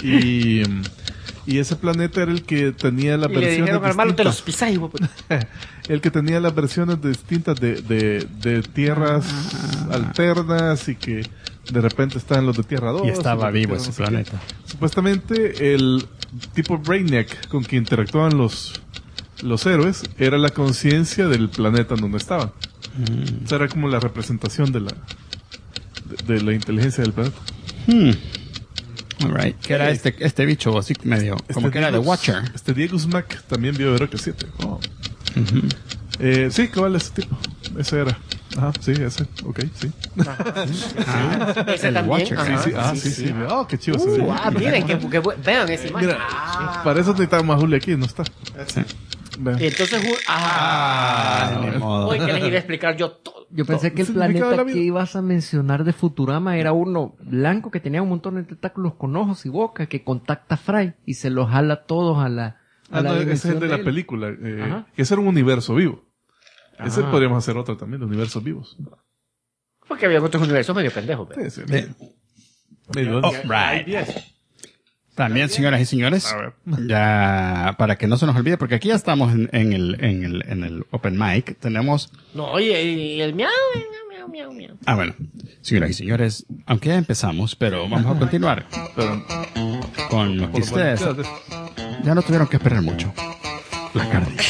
Speaker 3: Y ese planeta era el que tenía las
Speaker 4: Y le
Speaker 3: versiones
Speaker 4: dijeron, hermano, te los
Speaker 3: distintas.
Speaker 4: pisáis, güey.
Speaker 3: El que tenía las versiones distintas de tierras alternas y que de repente estaban los de Tierra 2.
Speaker 2: Y estaba
Speaker 3: los de
Speaker 2: vivo
Speaker 3: Tierra
Speaker 2: ese
Speaker 3: no sé qué.
Speaker 2: planeta.
Speaker 3: Supuestamente el tipo Brainiac con que interactuaban los héroes era la conciencia del planeta en donde estaban. O sea, era como la representación de la inteligencia del planeta.
Speaker 2: Alright. ¿Qué era este bicho así medio? Como que era The Watcher.
Speaker 3: Diego Smack también vio Eureka 7. Sí, cabal, ese tipo. Ese era. Ajá, sí, ese. Ok, sí.
Speaker 4: Ese
Speaker 2: El
Speaker 4: también.
Speaker 2: Watcher.
Speaker 4: Ajá.
Speaker 3: Sí. Oh, qué chido ese.
Speaker 4: Miren, vean esa imagen.
Speaker 3: Mira, para eso necesitamos a Julio aquí, no está. Vean.
Speaker 4: Y entonces,
Speaker 2: Ni modo.
Speaker 4: hoy que les iba a explicar yo todo.
Speaker 6: Yo pensé que el
Speaker 3: significado de la
Speaker 6: planeta
Speaker 3: vida.
Speaker 6: que ibas a mencionar de Futurama era uno blanco que tenía un montón de tentáculos con ojos y boca que contacta a Fry y se los jala a todos a la
Speaker 3: No, ese es
Speaker 6: dimensión
Speaker 3: el de la
Speaker 6: él.
Speaker 3: película.
Speaker 6: Ajá.
Speaker 3: Que ese era un universo vivo. Ese podríamos hacer otro también, de universos vivos.
Speaker 4: Porque había otros universos medio pendejos. ¿ve?
Speaker 3: Sí, medio
Speaker 2: Right. También, señoras y señores,
Speaker 3: A ver.
Speaker 2: ya para que no se nos olvide, porque aquí ya estamos en el open mic, tenemos...
Speaker 4: No, y el miau.
Speaker 2: bueno, señoras y señores, aunque ya empezamos, pero vamos a continuar
Speaker 3: Pero,
Speaker 2: con lo que ustedes
Speaker 3: quédate.
Speaker 2: ya no tuvieron que esperar mucho. La carne.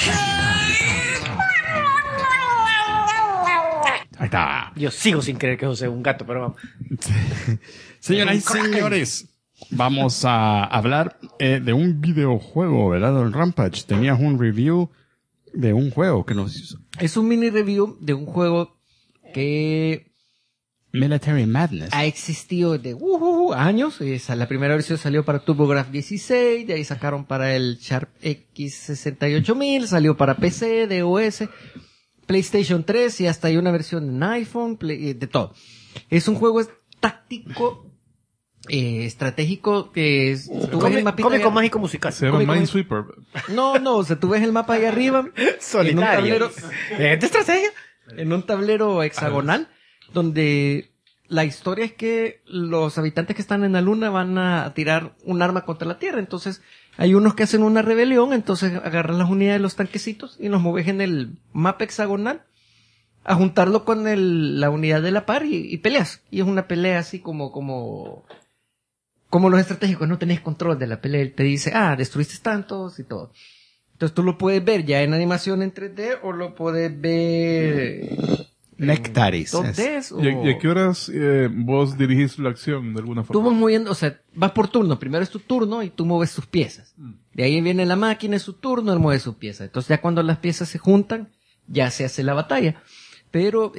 Speaker 2: Ahí está.
Speaker 4: Yo sigo sin creer que José es un gato, pero vamos.
Speaker 2: Señoras y señores, vamos a hablar de un videojuego, ¿verdad, Don Rampage? Tenías un review de un juego que nos hizo.
Speaker 6: Es un mini review de un juego que
Speaker 2: Military Madness.
Speaker 6: ha existido de años. La primera versión salió para TurboGrafx 16, de ahí sacaron para el Sharp X68000, salió para PC, DOS. PlayStation 3 y hasta hay una versión en iPhone, de todo. Es un juego táctico, estratégico, que es... tú ves el mapita
Speaker 4: Cómico
Speaker 6: ahí-
Speaker 4: mágico musical.
Speaker 3: Se llama
Speaker 6: Cómico.
Speaker 3: Minesweeper.
Speaker 6: No, o sea, tú ves el mapa ahí arriba.
Speaker 4: Solitario. ¿De estrategia?
Speaker 6: En un tablero hexagonal, donde la historia es que los habitantes que están en la luna van a tirar un arma contra la Tierra. Entonces, hay unos que hacen una rebelión, entonces agarran las unidades de los tanquecitos y los mueves en el mapa hexagonal a juntarlo con la unidad de la par y peleas. Y es una pelea así como los estratégicos, no tenés control de la pelea. Él te dice, destruiste tantos y todo. Entonces tú lo puedes ver ya en animación en 3D o lo puedes ver
Speaker 1: Nectaris.
Speaker 6: 2D o...
Speaker 3: ¿Y a qué horas vos dirigís la acción de alguna
Speaker 6: Tú
Speaker 3: forma?
Speaker 6: vas moviendo, o sea, vas por turno. Primero es tu turno y tú mueves tus piezas. De ahí viene la máquina, es su turno, él mueve sus piezas. Entonces ya cuando las piezas se juntan, ya se hace la batalla. Pero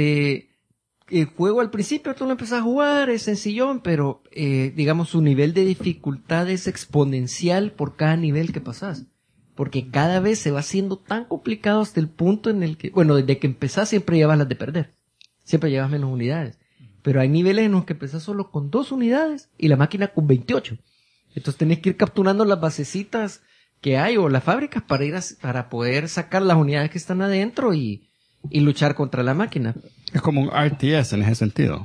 Speaker 6: el juego al principio tú lo empezás a jugar, es sencillón, pero digamos su nivel de dificultad es exponencial por cada nivel que pasas. Porque cada vez se va haciendo tan complicado hasta el punto en el que, bueno, desde que empezás siempre llevas las de perder. Siempre llevas menos unidades. Pero hay niveles en los que empezás solo con 2 unidades y la máquina con 28. Entonces tenés que ir capturando las basecitas que hay o las fábricas para poder sacar las unidades que están adentro y luchar contra la máquina.
Speaker 2: Es como un RTS en ese sentido.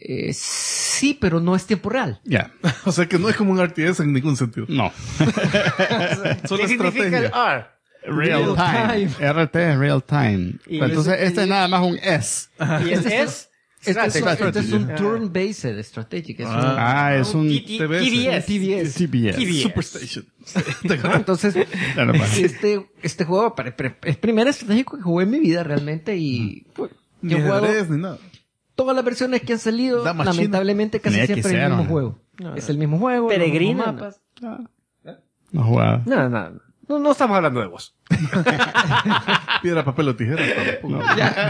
Speaker 6: Sí, pero no es tiempo real.
Speaker 2: Ya.
Speaker 3: O sea que no es como un RTS en ningún sentido.
Speaker 2: No.
Speaker 3: Solo
Speaker 4: ¿Qué significa el
Speaker 3: estrategia.
Speaker 4: R?
Speaker 2: Real time. RT es real time.
Speaker 6: Y
Speaker 2: Entonces,
Speaker 6: ese-
Speaker 2: este es nada más un S.
Speaker 4: Y es
Speaker 6: Este es un turn-based strategic. Es
Speaker 2: Es un
Speaker 3: TBS.
Speaker 6: TBS.
Speaker 2: TBS.
Speaker 3: Superstation.
Speaker 6: Entonces,
Speaker 2: Ya no pasa.
Speaker 6: este juego es primer estratégico que jugué en mi vida realmente y pues,
Speaker 3: Ni
Speaker 6: yo he jugado
Speaker 3: ajedrez ni nada.
Speaker 6: todas las versiones que han salido,
Speaker 3: Da machina.
Speaker 6: lamentablemente casi
Speaker 2: Ni
Speaker 6: siempre el
Speaker 2: X0,
Speaker 6: mismo
Speaker 2: ¿no?
Speaker 6: juego. Es el mismo juego,
Speaker 4: Peregrina,
Speaker 6: los mismos mapas.
Speaker 2: No jugaba.
Speaker 4: No estamos hablando de vos.
Speaker 3: Piedra, papel o tijera. tampoco.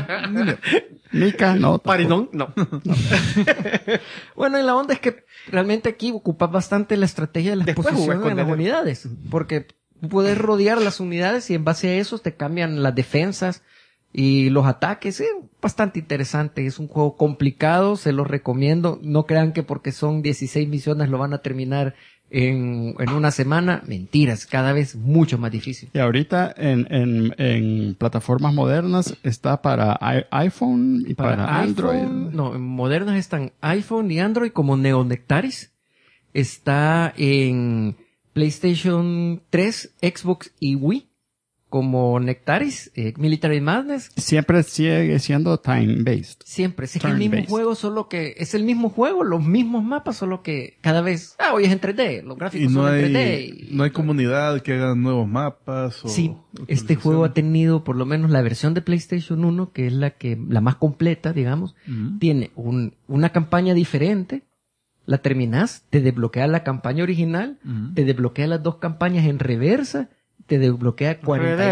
Speaker 2: Nika, no. tampoco.
Speaker 4: Parinón, no.
Speaker 6: Bueno, y la onda es que realmente aquí ocupas bastante la estrategia de las
Speaker 4: Después jugué
Speaker 6: posiciones
Speaker 4: con
Speaker 6: de las
Speaker 4: Dele.
Speaker 6: unidades, porque tú puedes rodear las unidades y en base a eso te cambian las defensas y los ataques. Es bastante interesante, es un juego complicado, se los recomiendo. No crean que porque son 16 misiones lo van a terminar en una semana. Mentiras, cada vez mucho más difícil.
Speaker 2: Y ahorita en plataformas modernas está para iPhone y para Android.
Speaker 6: iPhone, no, en modernas están iPhone y Android como Neo Nectaris. Está en PlayStation 3, Xbox y Wii como Nectaris, Military Madness.
Speaker 2: Siempre sigue siendo time-based.
Speaker 6: Siempre, es el mismo
Speaker 2: Turn-based.
Speaker 6: juego, solo que es el mismo juego, los mismos mapas, solo que cada vez, hoy es en 3D, los
Speaker 3: Y
Speaker 6: gráficos
Speaker 3: no
Speaker 6: son en
Speaker 3: hay,
Speaker 6: 3D.
Speaker 3: no hay comunidad que haga nuevos mapas. O
Speaker 6: Sí, este juego ha tenido por lo menos la versión de PlayStation 1, que es la más completa, digamos, tiene una campaña diferente, la terminás, te desbloquea la campaña original, te desbloquea las 2 campañas en reversa, te desbloquea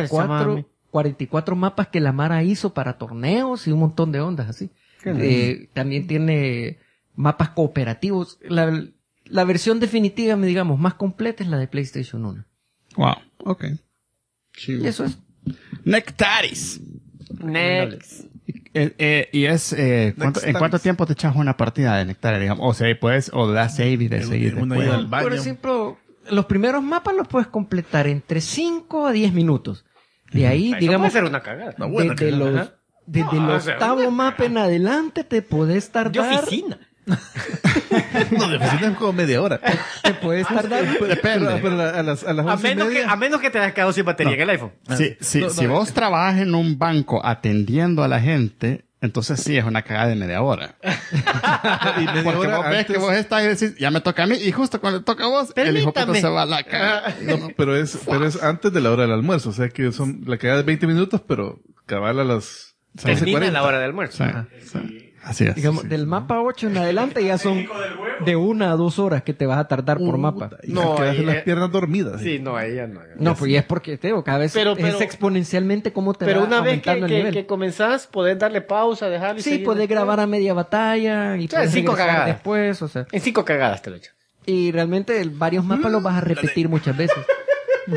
Speaker 6: 44 mapas que la Mara hizo para torneos y un montón de ondas así. También tiene mapas cooperativos. La versión definitiva, digamos, más completa es la de PlayStation 1.
Speaker 2: Wow. Ok.
Speaker 6: Y eso es.
Speaker 2: Nectaris.
Speaker 4: Next.
Speaker 2: Y es, ¿en cuánto tiempo te echas una partida de Nectaris, digamos? O sea, puedes, o da save y de seguir
Speaker 3: una
Speaker 2: después.
Speaker 3: ida al baño.
Speaker 6: Por ejemplo, los primeros mapas los puedes completar entre 5 a 10 minutos. De ahí,
Speaker 4: Eso
Speaker 6: digamos,
Speaker 4: puede ser una cagada.
Speaker 6: desde los, desde el
Speaker 4: o sea,
Speaker 6: octavo mapa en adelante te podés
Speaker 4: De
Speaker 6: tardar.
Speaker 4: oficina.
Speaker 3: No, de oficina es como media hora.
Speaker 6: Te puedes tardar.
Speaker 2: Depende.
Speaker 3: Pero a las 11:30.
Speaker 4: A menos que te hayas quedado sin batería en el iPhone.
Speaker 2: Si vos trabajas en un banco atendiendo a la gente, entonces sí es una cagada de media hora.
Speaker 3: Y media
Speaker 2: Porque
Speaker 3: hora
Speaker 2: vos ves
Speaker 3: antes-
Speaker 2: que vos estás y decís, ya me toca a mí, y justo cuando le toca a vos, el hijo puta
Speaker 4: Permítame.
Speaker 2: se va a la cagada.
Speaker 3: No, pero es antes de la hora del almuerzo. O sea que son la cagada de 20 minutos, pero cabal a las
Speaker 4: Termina
Speaker 3: 11:40.
Speaker 4: la hora de almuerzo.
Speaker 2: Sí. Así es.
Speaker 6: Digamos,
Speaker 2: sí.
Speaker 6: del mapa 8 en adelante ya son de 1 a 2 horas que te vas a tardar por mapa.
Speaker 3: Y
Speaker 4: No,
Speaker 3: quedas
Speaker 4: y-
Speaker 3: las piernas dormidas.
Speaker 4: Sí, no, ella no.
Speaker 6: No, pues ya es porque, te digo, cada vez
Speaker 4: Pero-
Speaker 6: es exponencialmente cómo te
Speaker 4: Pero
Speaker 6: va
Speaker 4: una vez
Speaker 6: aumentando el nivel.
Speaker 4: que comenzás, podés darle pausa, dejarlo y
Speaker 6: Sí,
Speaker 4: seguir
Speaker 6: puedes
Speaker 4: después.
Speaker 6: grabar a media batalla y
Speaker 4: sea,
Speaker 6: puedes
Speaker 4: 5
Speaker 6: regresar
Speaker 4: cagadas.
Speaker 6: después, o sea.
Speaker 4: En 5 cagadas te lo echas.
Speaker 6: Y realmente varios mapas los vas a repetir muchas veces.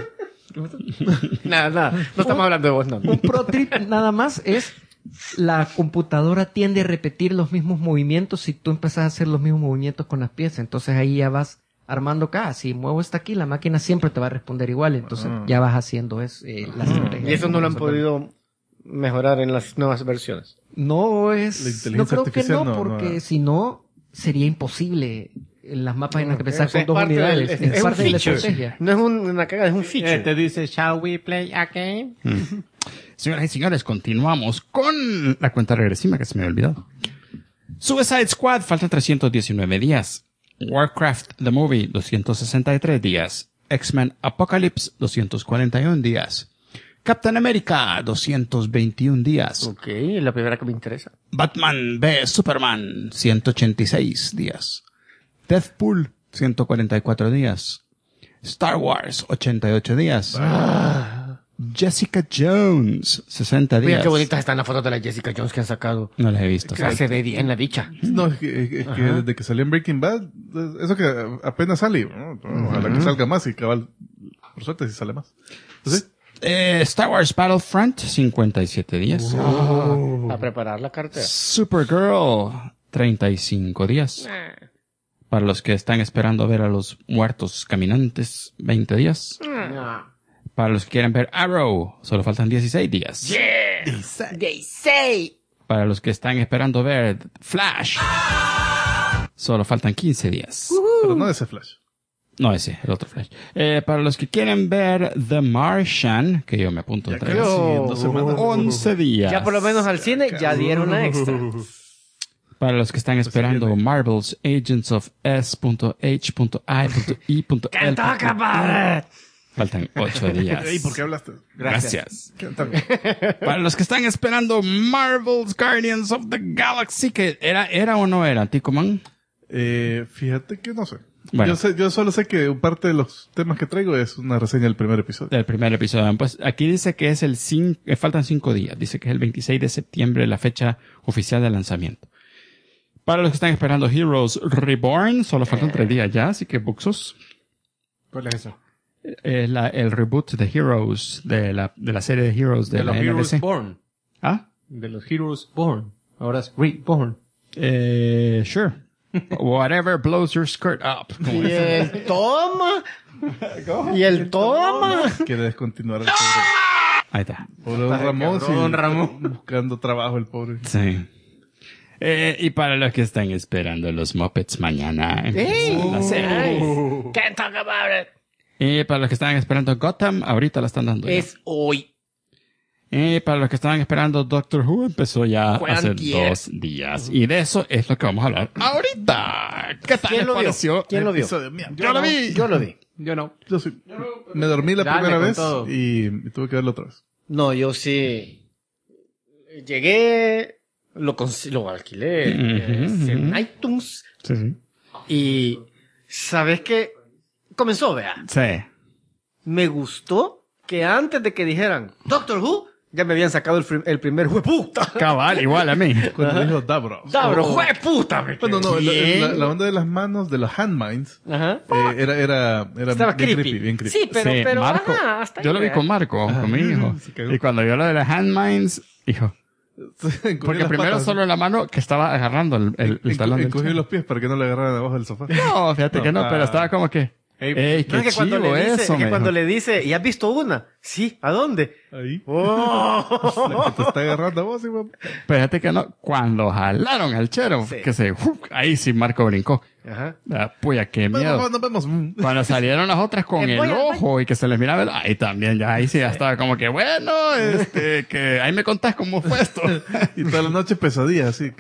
Speaker 4: Nada. No estamos hablando de vos, no.
Speaker 6: Un pro tip nada más es la computadora tiende a repetir los mismos movimientos si tú empezás a hacer los mismos movimientos con las piezas. Entonces ahí ya vas armando acá. Si muevo esta aquí, la máquina siempre te va a responder igual. Entonces ya vas haciendo la estrategia.
Speaker 4: Y eso no lo han podido mejorar en las nuevas versiones.
Speaker 6: No
Speaker 3: La
Speaker 6: es...
Speaker 3: inteligencia
Speaker 6: No creo que
Speaker 3: artificial
Speaker 6: no,
Speaker 3: no,
Speaker 6: porque
Speaker 3: no.
Speaker 6: si no, sería imposible en las mapas en las que empezás
Speaker 4: O sea,
Speaker 6: con dos unidades.
Speaker 4: es
Speaker 6: Es
Speaker 4: un
Speaker 6: parte de la
Speaker 4: feature.
Speaker 6: estrategia.
Speaker 4: No es una cagada, es un feature.
Speaker 5: Te dice, shall we play a game?
Speaker 2: Señoras y señores, continuamos con la cuenta regresiva que se me había olvidado. Suicide Squad, faltan 319 días. Warcraft, The Movie, 263 días. X-Men Apocalypse, 241 días. Captain America, 221 días.
Speaker 4: Ok, es la primera que me interesa.
Speaker 2: Batman v Superman, 186 días. Deathpool, 144 días. Star Wars, 88 días. Jessica Jones, 60 días.
Speaker 4: Mira qué bonitas están las fotos de la Jessica Jones que han sacado.
Speaker 2: No las he visto.
Speaker 4: Se ve bien la bicha.
Speaker 3: No, es que desde que salió en Breaking Bad, eso que apenas sale, ¿no? Ojalá que salga más y cabal, por suerte si sale más. Entonces,
Speaker 2: Star Wars Battlefront, 57 días.
Speaker 4: A preparar la cartera.
Speaker 2: Supergirl, 35 días. Para los que están esperando ver a los muertos caminantes, 20 días. Para los que quieren ver Arrow, solo faltan 16 días. Para los que están esperando ver Flash, solo faltan 15 días.
Speaker 3: pero no de ese Flash.
Speaker 2: No, ese, el otro Flash. Para los que quieren ver The Martian, que yo me apunto otra vez,
Speaker 3: Casi en 2 semanas.
Speaker 2: 11 días.
Speaker 4: Ya por lo menos al cine ya dieron una extra.
Speaker 2: Para los que están esperando Marvel's Agents of S.H.I.E.L. Faltan 8 días.
Speaker 3: Ey, ¿por qué hablaste?
Speaker 2: Gracias. Para los que están esperando Marvel's Guardians of the Galaxy, que era o no era, Tico Man.
Speaker 3: Fíjate que no sé.
Speaker 2: Bueno.
Speaker 3: Yo solo sé que parte de los temas que traigo es una reseña del primer episodio.
Speaker 2: Del primer episodio. Pues aquí dice que es faltan 5 días. Dice que es el 26 de septiembre la fecha oficial de lanzamiento. Para los que están esperando Heroes Reborn, solo faltan 3 días ya, así que buxos.
Speaker 5: ¿Cuál es eso?
Speaker 2: El reboot de Heroes, de la serie de Heroes de
Speaker 5: De
Speaker 2: la
Speaker 5: los Heroes
Speaker 2: NBC.
Speaker 5: Born.
Speaker 2: ¿Ah?
Speaker 5: De los Heroes Born. Ahora es Reborn.
Speaker 2: Sure. Whatever blows your skirt up. Como
Speaker 4: Y
Speaker 2: dicen.
Speaker 4: el toma. Y el toma.
Speaker 3: Quiere descontinuar el pobre.
Speaker 2: Ahí está.
Speaker 3: Pobre Don Ramón,
Speaker 5: cabrón,
Speaker 3: sí,
Speaker 5: Ramón.
Speaker 3: buscando trabajo el pobre.
Speaker 2: Sí. Y para los que están esperando los Muppets mañana. La serie.
Speaker 4: Can't talk about it.
Speaker 2: Y para los que están esperando Gotham, ahorita la están dando ya.
Speaker 4: Es hoy.
Speaker 2: Y para los que estaban esperando Doctor Who, empezó ya
Speaker 4: Fue
Speaker 2: hace
Speaker 4: antier.
Speaker 2: 2 días. Y de eso es lo que vamos a hablar ahorita. ¿Qué tal
Speaker 4: ¿Quién
Speaker 2: les
Speaker 4: lo vio?
Speaker 2: pareció?
Speaker 4: ¿Quién lo vio?
Speaker 3: Episodio, mierda.
Speaker 2: Yo lo vi.
Speaker 4: Yo lo vi.
Speaker 5: Yo no.
Speaker 3: Yo sí. Me dormí la
Speaker 5: Dale
Speaker 3: primera
Speaker 5: con
Speaker 3: vez
Speaker 5: todo.
Speaker 3: y tuve que verlo otra vez.
Speaker 4: No, yo sí. Llegué, lo alquilé en iTunes
Speaker 2: Sí, sí.
Speaker 4: y ¿sabes qué? Comenzó, vea.
Speaker 2: Sí.
Speaker 4: Me gustó que antes de que dijeran Doctor Who, ya me habían sacado el primer jueputa.
Speaker 2: Cabal, igual a mí.
Speaker 3: Cuando dijo Davros.
Speaker 4: Dabro, jueputa. me
Speaker 3: Bueno, no,
Speaker 2: ¿Quién?
Speaker 3: la onda de las manos, de los handmines,
Speaker 4: Ajá.
Speaker 3: era
Speaker 4: Estaba
Speaker 3: bien
Speaker 4: creepy.
Speaker 3: bien creepy.
Speaker 4: Sí, pero
Speaker 2: Marco.
Speaker 4: ajá, hasta ahí,
Speaker 2: Yo lo vi
Speaker 4: vea.
Speaker 2: con Marco, con mi hijo.
Speaker 3: se cagó.
Speaker 2: Y cuando vio lo de las handmines, hijo. Porque primero solo la mano que estaba agarrando el talón del
Speaker 3: Encogió
Speaker 2: chavo.
Speaker 3: los pies para que no le agarraran abajo del sofá.
Speaker 2: No, fíjate que no, pero estaba como que...
Speaker 5: Ey,
Speaker 2: ¡Ey,
Speaker 4: No,
Speaker 2: qué
Speaker 4: es que cuando
Speaker 2: chivo
Speaker 4: le dice,
Speaker 2: eso,
Speaker 4: es que
Speaker 2: me
Speaker 4: cuando
Speaker 2: dijo.
Speaker 4: le dice, ¿y has visto una? Sí, ¿a dónde?
Speaker 3: Ahí.
Speaker 4: Oh.
Speaker 3: La que te está agarrando a vos, igual.
Speaker 2: Fíjate que no, cuando jalaron al chero,
Speaker 4: Sí.
Speaker 2: que ahí sí Marco brincó.
Speaker 4: Ajá.
Speaker 2: Ah, puya, qué miedo.
Speaker 3: Bueno, nos vemos.
Speaker 2: Cuando salieron las otras con el
Speaker 4: Voy al
Speaker 2: ojo y que se les miraba el... Ahí también, ya ahí sí ya estaba como que, bueno, que ahí me contás cómo fue esto.
Speaker 3: Y toda la noche pesadilla, así.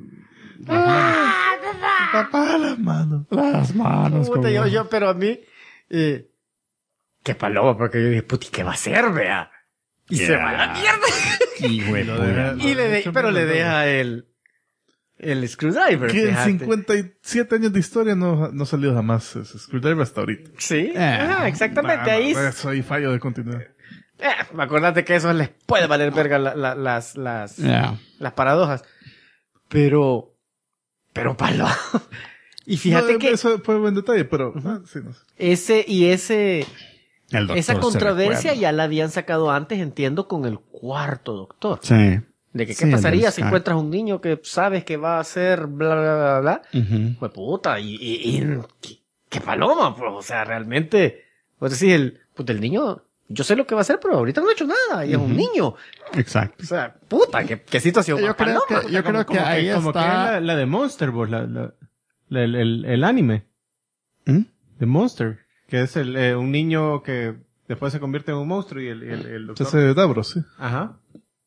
Speaker 3: Papá, las manos.
Speaker 2: Las manos.
Speaker 4: Puta,
Speaker 2: como-
Speaker 4: yo, pero a mí, qué paloma, porque yo dije, puti, ¿qué va a hacer, vea? Y se va a la mierda.
Speaker 2: Y bueno,
Speaker 4: Y pero le deja el screwdriver.
Speaker 3: Que en
Speaker 4: fíjate.
Speaker 3: 57 años de historia no salió jamás ese Screwdriver hasta ahorita.
Speaker 4: Sí, ajá, exactamente, ahí.
Speaker 3: Soy fallo de continuidad.
Speaker 4: Acordate que eso les puede valer verga las
Speaker 2: Ya.
Speaker 4: paradojas. Pero palo. Y fíjate
Speaker 3: No,
Speaker 4: que
Speaker 3: eso fue buen detalle, pero sí, no sé.
Speaker 4: ese
Speaker 2: El doctor
Speaker 4: Esa
Speaker 2: se
Speaker 4: controversia
Speaker 2: recuerda.
Speaker 4: ya la habían sacado antes, entiendo, con el cuarto doctor.
Speaker 2: Sí.
Speaker 4: De que
Speaker 2: Sí,
Speaker 4: qué pasaría
Speaker 2: del
Speaker 4: si
Speaker 2: Sky.
Speaker 4: encuentras un niño que sabes que va a hacer bla, bla, bla, bla.
Speaker 2: Ujú.
Speaker 4: Pues puta, qué paloma, pues, o sea, realmente, pues decir, el niño, yo sé lo que va a hacer, pero ahorita no ha hecho nada, y es un niño.
Speaker 2: Exacto.
Speaker 4: O sea, puta, qué situación
Speaker 2: Yo
Speaker 4: más
Speaker 2: creo
Speaker 4: paloma.
Speaker 2: que, yo creo que ahí
Speaker 5: Como que
Speaker 2: está...
Speaker 5: es la de Monster, vos, el anime
Speaker 2: ¿Mm?
Speaker 5: de Monster, que es un niño que después se convierte en un monstruo y el
Speaker 3: Se
Speaker 5: doctor...
Speaker 3: hace Davros, sí.
Speaker 5: Ajá.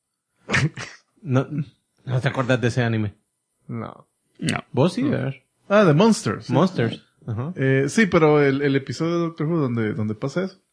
Speaker 5: No te acuerdas de ese anime.
Speaker 4: No.
Speaker 2: No.
Speaker 5: Vos sí, ¿verdad?
Speaker 3: Ah, The Monsters. sí.
Speaker 5: Monsters. Ajá.
Speaker 3: Sí, pero el episodio de Doctor Who donde pasa eso,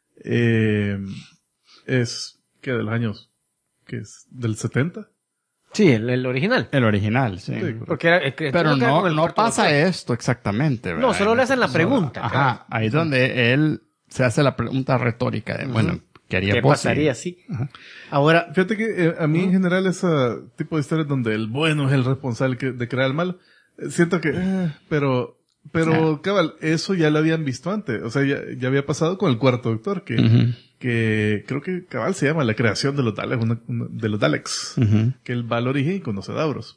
Speaker 3: es que de los años, que es del 70.
Speaker 4: Sí, el original.
Speaker 2: El original, sí.
Speaker 3: Sí,
Speaker 4: Porque era,
Speaker 2: Pero no pasa esto exactamente, ¿verdad?
Speaker 4: No, solo le hacen la pregunta.
Speaker 2: Ajá, ahí es donde él se hace la pregunta retórica de, bueno, ¿qué haría
Speaker 4: ¿Qué
Speaker 2: vos
Speaker 4: pasaría
Speaker 2: si-
Speaker 4: así? Ahora,
Speaker 3: Fíjate que a mí en general ese tipo de historias donde el bueno es el responsable de crear el malo, siento que, pero cabal, eso ya lo habían visto antes. O sea, ya había pasado con el cuarto doctor,
Speaker 2: Ujú,
Speaker 3: que creo que cabal se llama la creación de los Daleks, de los Daleks,
Speaker 2: ujú.
Speaker 3: que él va al origen y conoce a Davros.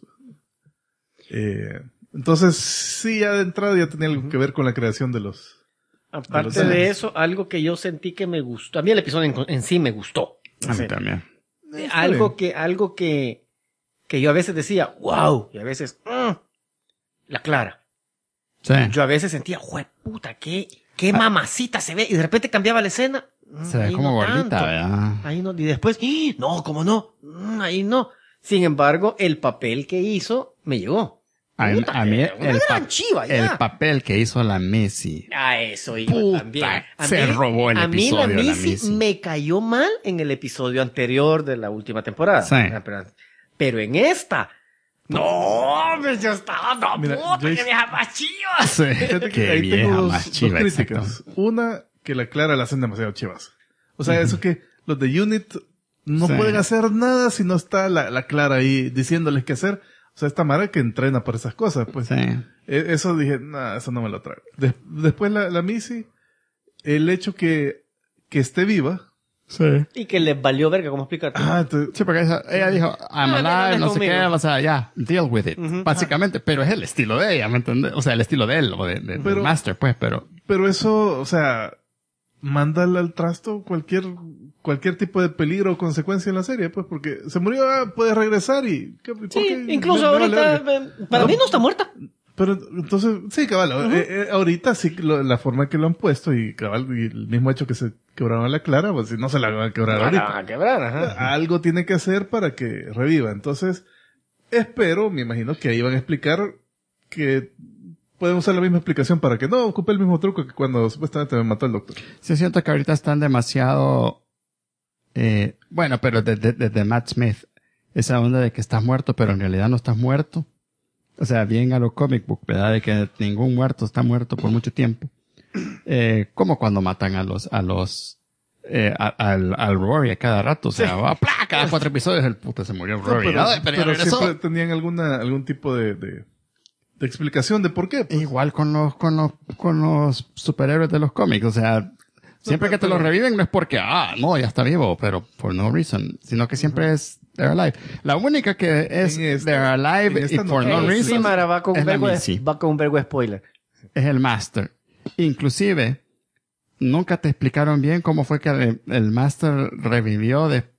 Speaker 3: Entonces, sí, ya de entrada ya tenía algo que ver con la creación de los...
Speaker 4: aparte
Speaker 3: los
Speaker 4: de
Speaker 3: Daleks.
Speaker 4: eso, algo que yo sentí que me gustó. A mí el episodio en sí me gustó.
Speaker 2: A
Speaker 4: Sí.
Speaker 2: mí también.
Speaker 4: Algo que yo a veces decía, wow, y a veces, la Clara.
Speaker 2: Sí.
Speaker 4: Yo a veces sentía, puta, qué mamacita se ve, y de repente cambiaba la escena.
Speaker 2: Se ve
Speaker 4: ahí
Speaker 2: como
Speaker 4: no
Speaker 2: gordita,
Speaker 4: tanto.
Speaker 2: ¿verdad?
Speaker 4: Ahí no, y después, no, ¿cómo no? Ahí no. Sin embargo, el papel que hizo me llegó.
Speaker 2: A mí,
Speaker 4: Puta,
Speaker 2: a mí
Speaker 4: una gran chiva, ya.
Speaker 2: el papel que hizo la Messi.
Speaker 4: A eso iba
Speaker 2: Puta,
Speaker 4: también.
Speaker 2: se robó el
Speaker 4: a mí
Speaker 2: episodio, la
Speaker 4: Missy
Speaker 2: Missy.
Speaker 4: me cayó mal en el episodio anterior de la última temporada.
Speaker 2: Sí.
Speaker 4: Pero en esta, no, hombre, yo estaba, no,
Speaker 3: Mira,
Speaker 4: puta,
Speaker 3: yo-
Speaker 4: que vieja más chiva.
Speaker 2: Sí.
Speaker 3: Fíjate que
Speaker 2: Qué
Speaker 3: ahí
Speaker 2: vieja
Speaker 3: tengo
Speaker 2: más
Speaker 3: dos
Speaker 2: chiva,
Speaker 3: críticas.
Speaker 2: exacto.
Speaker 3: Una, que la Clara la hacen demasiado chivas. O sea, eso que los de Unit no
Speaker 2: Sí.
Speaker 3: pueden hacer nada si no está la Clara ahí diciéndoles qué hacer. O sea, esta Mara que entrena para esas cosas, pues.
Speaker 2: Sí.
Speaker 3: Eso dije, eso no me lo traigo. Después la Missy, el hecho que esté viva.
Speaker 2: Sí.
Speaker 4: Y que les valió verga, ¿cómo explicarte?
Speaker 2: Sí, porque ella dijo, I'm
Speaker 4: no, no
Speaker 2: alive,
Speaker 4: es
Speaker 2: no sé qué,
Speaker 4: conmigo.
Speaker 2: o sea, ya, deal with it. Básicamente, pero es el estilo de ella, ¿me entiendes? O sea, el estilo de él, o del
Speaker 3: Pero-
Speaker 2: Master, pues, pero...
Speaker 3: Pero eso, o sea, mándale al trasto cualquier tipo de peligro o consecuencia en la serie, pues, porque se murió, puede regresar y... ¿por
Speaker 4: Sí,
Speaker 3: qué?
Speaker 4: incluso
Speaker 3: Le vale
Speaker 4: ahorita,
Speaker 3: verga.
Speaker 4: para mí no está muerta.
Speaker 3: Pero entonces, sí, cabal, ahorita sí, la forma que lo han puesto y cabal, y el mismo hecho que se quebraron a la Clara, pues si no se la van a quebrar ahorita.
Speaker 4: A quebrar, ajá.
Speaker 3: Algo tiene que hacer para que reviva. Entonces, espero, me imagino que ahí van a explicar que pueden usar la misma explicación para que no ocupe el mismo truco que cuando supuestamente me mató el doctor.
Speaker 2: Sí, siento que ahorita están demasiado... bueno, pero desde Matt Smith, esa onda de que estás muerto, pero en realidad no estás muerto. O sea, bien a lo comic book, ¿verdad? De que ningún muerto está muerto por mucho tiempo. Como cuando matan al Rory a cada rato. O sea, va, ¡plá! Cada 4 episodios el puto se murió Rory.
Speaker 3: pero
Speaker 2: Ay, pero ya regresó.
Speaker 3: siempre tenían algún tipo de explicación de por qué. Pues.
Speaker 2: Igual con los superhéroes de los cómics. O sea, siempre que te lo reviven no es porque, no, ya está vivo, pero for no reason. Sino que siempre es they're alive. La única que es
Speaker 3: En esta-
Speaker 2: they're alive
Speaker 3: en esta
Speaker 2: y for no
Speaker 3: no.
Speaker 2: reason
Speaker 4: Sí, Mara, va con
Speaker 2: es
Speaker 4: un
Speaker 2: la
Speaker 4: vergo
Speaker 2: Missy.
Speaker 4: de spoiler.
Speaker 2: Es el Master. Inclusive, nunca te explicaron bien cómo fue que el Master revivió de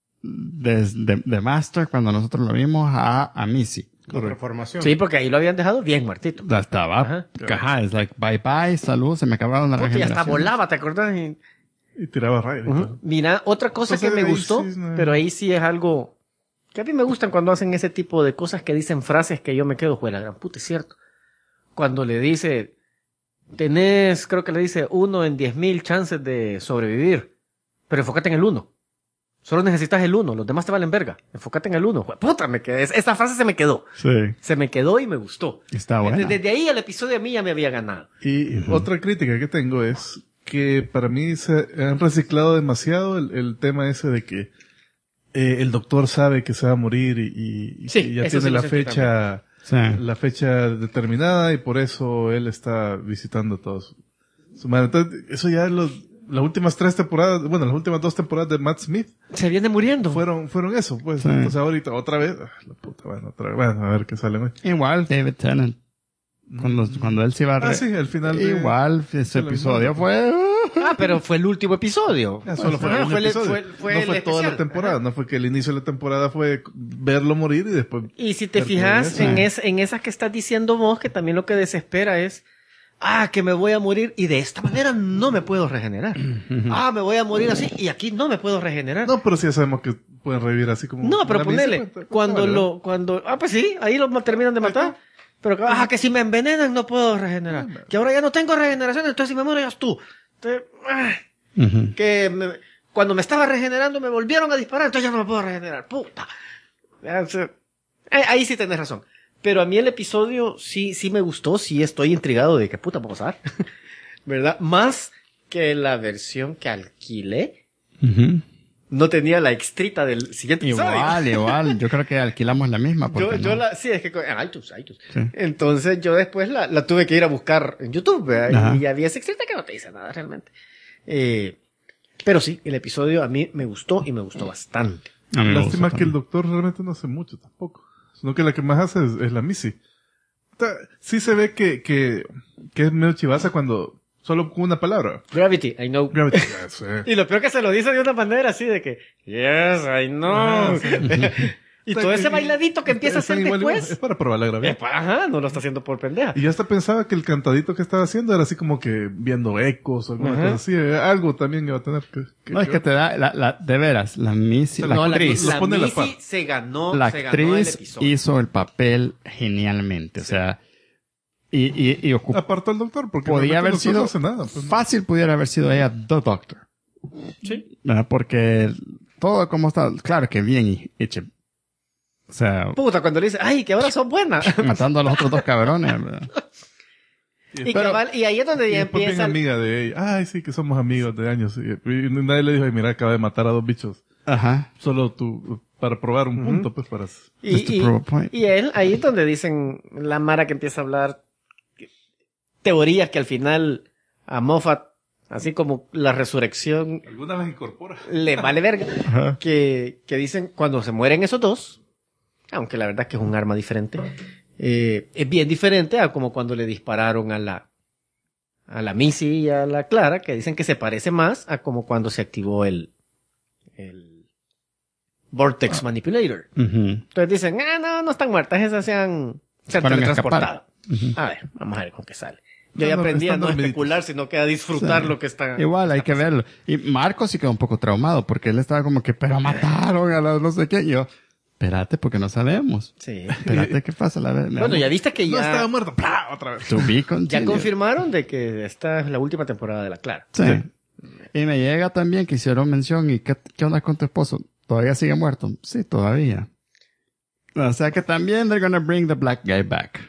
Speaker 2: Master cuando nosotros lo vimos a Missy.
Speaker 5: Reformación.
Speaker 4: Sí, porque ahí lo habían dejado bien muertito.
Speaker 2: Ya estaba. Ajá, es like, bye bye, salud, se me acabaron las
Speaker 4: Porque hasta
Speaker 2: regeneraciones.
Speaker 4: volaba, ¿te acordás?
Speaker 3: Y tiraba rayos. y todo.
Speaker 4: Mira, otra cosa
Speaker 3: Entonces,
Speaker 4: que me
Speaker 3: ahí
Speaker 4: gustó,
Speaker 3: sí, no.
Speaker 4: pero ahí sí es algo que a mí me gustan cuando hacen ese tipo de cosas que dicen frases que yo me quedo, pues la gran puta, es cierto. Cuando le dice, creo que le dice 1 en 10,000 chances de sobrevivir, pero enfócate en el 1. Solo necesitas el 1, los demás te valen verga. Enfócate en el 1. Puta, me quedé. Esta frase se me quedó.
Speaker 2: Sí.
Speaker 4: Se me quedó y me gustó.
Speaker 2: Está bueno.
Speaker 4: Desde ahí el episodio a mí ya me había ganado.
Speaker 3: Y otra crítica que tengo es que para mí se han reciclado demasiado el tema ese de que el doctor sabe que se va a morir y
Speaker 4: Sí,
Speaker 3: que ya
Speaker 4: eso
Speaker 3: tiene
Speaker 4: sí lo
Speaker 3: la
Speaker 4: sentí
Speaker 3: fecha
Speaker 2: Sí.
Speaker 3: la fecha determinada y por eso él está visitando a todos su madre. Entonces, eso ya las últimas 3 temporadas, bueno, las últimas 2 temporadas de Matt Smith
Speaker 4: Se viene muriendo.
Speaker 3: fueron eso, pues.
Speaker 1: Sí.
Speaker 3: Entonces ahorita otra vez, la puta, bueno, a ver qué sale hoy.
Speaker 1: Igual David Tennant. Cuando él se iba a
Speaker 3: Ah, sí, al final de...
Speaker 1: Igual, ese episodio fue...
Speaker 4: Pero fue el último episodio.
Speaker 3: Solo fue un
Speaker 4: Fue el-
Speaker 3: episodio.
Speaker 4: fue
Speaker 3: No
Speaker 4: el
Speaker 3: fue toda la
Speaker 4: especial.
Speaker 3: temporada, no fue que el inicio de la temporada fue verlo morir y después...
Speaker 4: Y si te
Speaker 3: Pero
Speaker 4: fijas
Speaker 3: por eso.
Speaker 4: en esas que estás diciendo vos, que también lo que desespera es, que me voy a morir y de esta manera no me puedo regenerar. Me voy a morir así y aquí no me puedo regenerar.
Speaker 3: No, pero sí ya sabemos que pueden revivir así como...
Speaker 4: No, pero
Speaker 3: la
Speaker 4: ponele,
Speaker 3: misa,
Speaker 4: cuando
Speaker 3: vale,
Speaker 4: pues sí, ahí lo terminan de matar. Pero que si me envenenan no puedo regenerar. Que ahora ya no tengo regeneración, entonces si me muero ya es tú. Entonces, cuando me estaba regenerando me volvieron a disparar, entonces ya no me puedo regenerar. Puta. Ahí sí tenés razón. Pero a mí el episodio sí me gustó, sí estoy intrigado de qué puta puedo pasar. ¿Verdad? Más que la versión que alquilé. No tenía la extrita del siguiente episodio.
Speaker 1: Igual. Yo creo que alquilamos la misma. porque no.
Speaker 4: Sí, es que en iTunes.
Speaker 1: Sí.
Speaker 4: Entonces yo después la tuve que ir a buscar en YouTube, ¿verdad?
Speaker 1: Ajá.
Speaker 4: Y había esa extrita que no te dice nada realmente. Pero sí, el episodio a mí me gustó y me gustó bastante.
Speaker 1: A mí me
Speaker 3: Lástima
Speaker 1: gustó
Speaker 3: que el
Speaker 1: también.
Speaker 3: doctor realmente no hace mucho tampoco. Sino que la que más hace es la Missy. Sí se ve que es medio chivaza cuando solo con una palabra.
Speaker 4: Gravity, I know.
Speaker 3: Gravity. Sí.
Speaker 4: Y lo peor que se lo dice de una manera así de que, yes, I know.
Speaker 3: Ah, sí.
Speaker 4: Y todo ese bailadito que empieza a hacer
Speaker 3: Están igual.
Speaker 4: después.
Speaker 3: Es para probar la gravedad.
Speaker 4: No lo está haciendo por pendeja.
Speaker 3: Y yo hasta pensaba que el cantadito que estaba haciendo era así como que viendo ecos o alguna
Speaker 4: Ajá.
Speaker 3: cosa así. Algo también iba a tener que...
Speaker 1: No, es que te da, de veras, la Missy, la
Speaker 3: No,
Speaker 1: actriz,
Speaker 3: los pone a la
Speaker 4: Missy
Speaker 3: par.
Speaker 4: se ganó
Speaker 1: la
Speaker 4: el
Speaker 1: actriz
Speaker 4: episodio.
Speaker 1: hizo el papel genialmente, o sea, y ocupó,
Speaker 3: Apartó al doctor porque
Speaker 1: podía
Speaker 3: realmente
Speaker 1: haber
Speaker 3: el doctor
Speaker 1: sido,
Speaker 3: no hace nada. Pues.
Speaker 1: fácil pudiera haber sido ella The Doctor.
Speaker 4: Sí.
Speaker 1: ¿Verdad? Porque todo como está, claro que bien hecho. O sea,
Speaker 4: Puta, cuando le dice, ay, que ahora son buenas.
Speaker 1: matando a los otros dos cabrones. ¿verdad?
Speaker 4: y ahí es donde
Speaker 3: Y
Speaker 4: ya
Speaker 3: después bien
Speaker 4: empieza.
Speaker 3: amiga de ella. Ay, sí, que somos amigos de años. Y nadie le dijo, ay, mira, acaba de matar a 2 bichos.
Speaker 1: Ajá.
Speaker 3: Solo tú, para probar un punto, pues para...
Speaker 1: Just to prove a point.
Speaker 4: Y él, ahí es donde dicen la Mara que empieza a hablar teorías que al final a Moffat, así como la resurrección,
Speaker 3: Algunas las incorpora.
Speaker 4: le vale verga.
Speaker 1: Ajá.
Speaker 4: Que dicen cuando se mueren esos dos, aunque la verdad es que es un arma diferente, es bien diferente a como cuando le dispararon a la Missy y a la Clara, que dicen que se parece más a como cuando se activó el Vortex Manipulator.
Speaker 1: Ujú.
Speaker 4: Entonces dicen, no están muertas, esas se han
Speaker 1: Fueron a
Speaker 4: teletransportado.
Speaker 1: escapar.
Speaker 4: A ver, vamos a ver con qué sale. Yo ya
Speaker 3: Están
Speaker 4: aprendí a no
Speaker 3: dormiditos.
Speaker 4: especular, sino que a disfrutar
Speaker 1: Sí.
Speaker 4: lo que está.
Speaker 1: Igual, hay que verlo. Y Marco sí quedó un poco traumado porque él estaba como que, pero mataron a los no sé qué. Y yo, espérate porque no sabemos.
Speaker 4: Sí.
Speaker 1: Espérate, ¿qué pasa?
Speaker 4: Bueno, ya viste que
Speaker 3: No estaba
Speaker 4: ya,
Speaker 3: muerto. ¡Plah! Otra vez.
Speaker 1: To be
Speaker 4: ya
Speaker 1: continued.
Speaker 4: confirmaron de que esta es la última temporada de la Clara.
Speaker 1: Sí. Y me llega también que hicieron mención y ¿qué onda con tu esposo? ¿Todavía sigue muerto? Sí, todavía. O sea que también they're gonna bring the black guy back.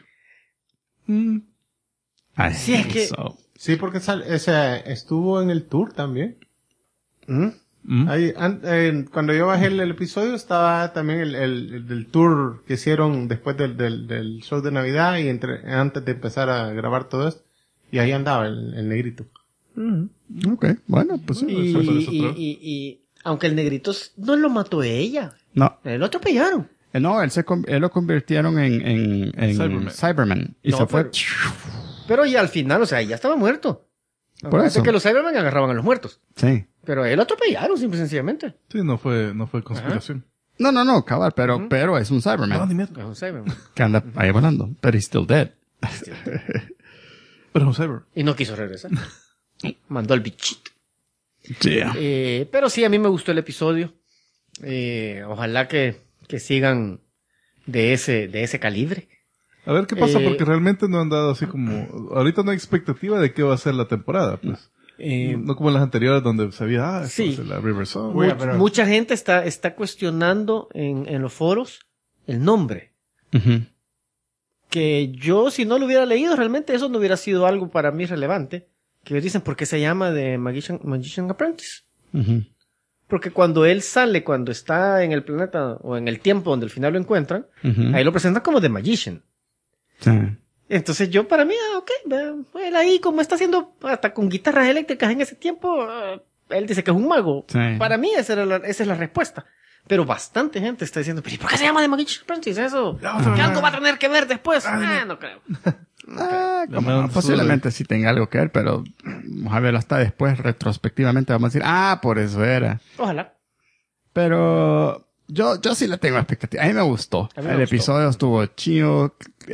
Speaker 1: I
Speaker 4: Sí, es
Speaker 1: think
Speaker 4: que-
Speaker 1: so.
Speaker 5: Sí, porque estuvo en el tour también.
Speaker 4: ¿Mm?
Speaker 5: Ahí, cuando yo bajé el episodio estaba también el del tour que hicieron después del show de Navidad y antes de empezar a grabar todo esto. Y ahí andaba el negrito.
Speaker 1: Ok, bueno, pues sí.
Speaker 4: Y,
Speaker 3: Eso parece
Speaker 4: y-
Speaker 3: otro.
Speaker 4: y- aunque el negrito no lo mató ella,
Speaker 1: No,
Speaker 4: lo atropellaron.
Speaker 1: no, él lo convirtieron en Cyberman. Y
Speaker 4: No,
Speaker 1: se fue.
Speaker 4: pero- Pero ya al final, o sea, ya estaba muerto.
Speaker 1: Por
Speaker 4: Acuérdate
Speaker 1: eso.
Speaker 4: que los Cybermen agarraban a los muertos.
Speaker 1: Sí.
Speaker 4: Pero a él lo atropellaron, simple y sencillamente.
Speaker 3: Sí, no fue conspiración.
Speaker 1: No, cabal, pero es un Cyberman.
Speaker 3: No, ni miedo.
Speaker 4: Es un Cyberman.
Speaker 1: Que anda ahí volando. Pero he's still dead.
Speaker 3: Pero es un cyber.
Speaker 4: Y no quiso regresar. Mandó al bichito.
Speaker 1: Yeah.
Speaker 4: Pero sí, a mí me gustó el episodio. Ojalá que sigan de ese calibre.
Speaker 3: A ver qué pasa,
Speaker 4: Eh,
Speaker 3: porque realmente no han dado así como... Ahorita no hay expectativa de qué va a ser la temporada, pues. No como en las anteriores donde sabía, esto
Speaker 4: sí.
Speaker 3: va a ser la River Song.
Speaker 5: Oiga, pero-
Speaker 4: Mucha gente está cuestionando en los foros el nombre.
Speaker 1: Ujú.
Speaker 4: Que yo, si no lo hubiera leído, realmente eso no hubiera sido algo para mí relevante. Que ellos dicen, ¿por qué se llama The Magician Apprentice?
Speaker 1: Ujú.
Speaker 4: Porque cuando él sale, cuando está en el planeta o en el tiempo donde al final lo encuentran,
Speaker 1: Ujú.
Speaker 4: ahí lo presentan como The Magician.
Speaker 1: Sí.
Speaker 4: Entonces yo para mí, él ahí como está haciendo hasta con guitarras eléctricas en ese tiempo, él dice que es un mago.
Speaker 1: Sí.
Speaker 4: Para mí esa es la respuesta. Pero bastante gente está diciendo, ¿pero por qué se llama The Magician's Apprentice eso? ¿Qué algo va a tener que ver después? No creo.
Speaker 1: Posiblemente sí tenga algo que ver, pero vamos a verlo hasta después, retrospectivamente vamos a decir, por eso era.
Speaker 4: Ojalá.
Speaker 1: Pero yo sí le tengo expectativa. A mí me gustó.
Speaker 4: A mí me
Speaker 1: El
Speaker 4: gustó.
Speaker 1: episodio estuvo chido.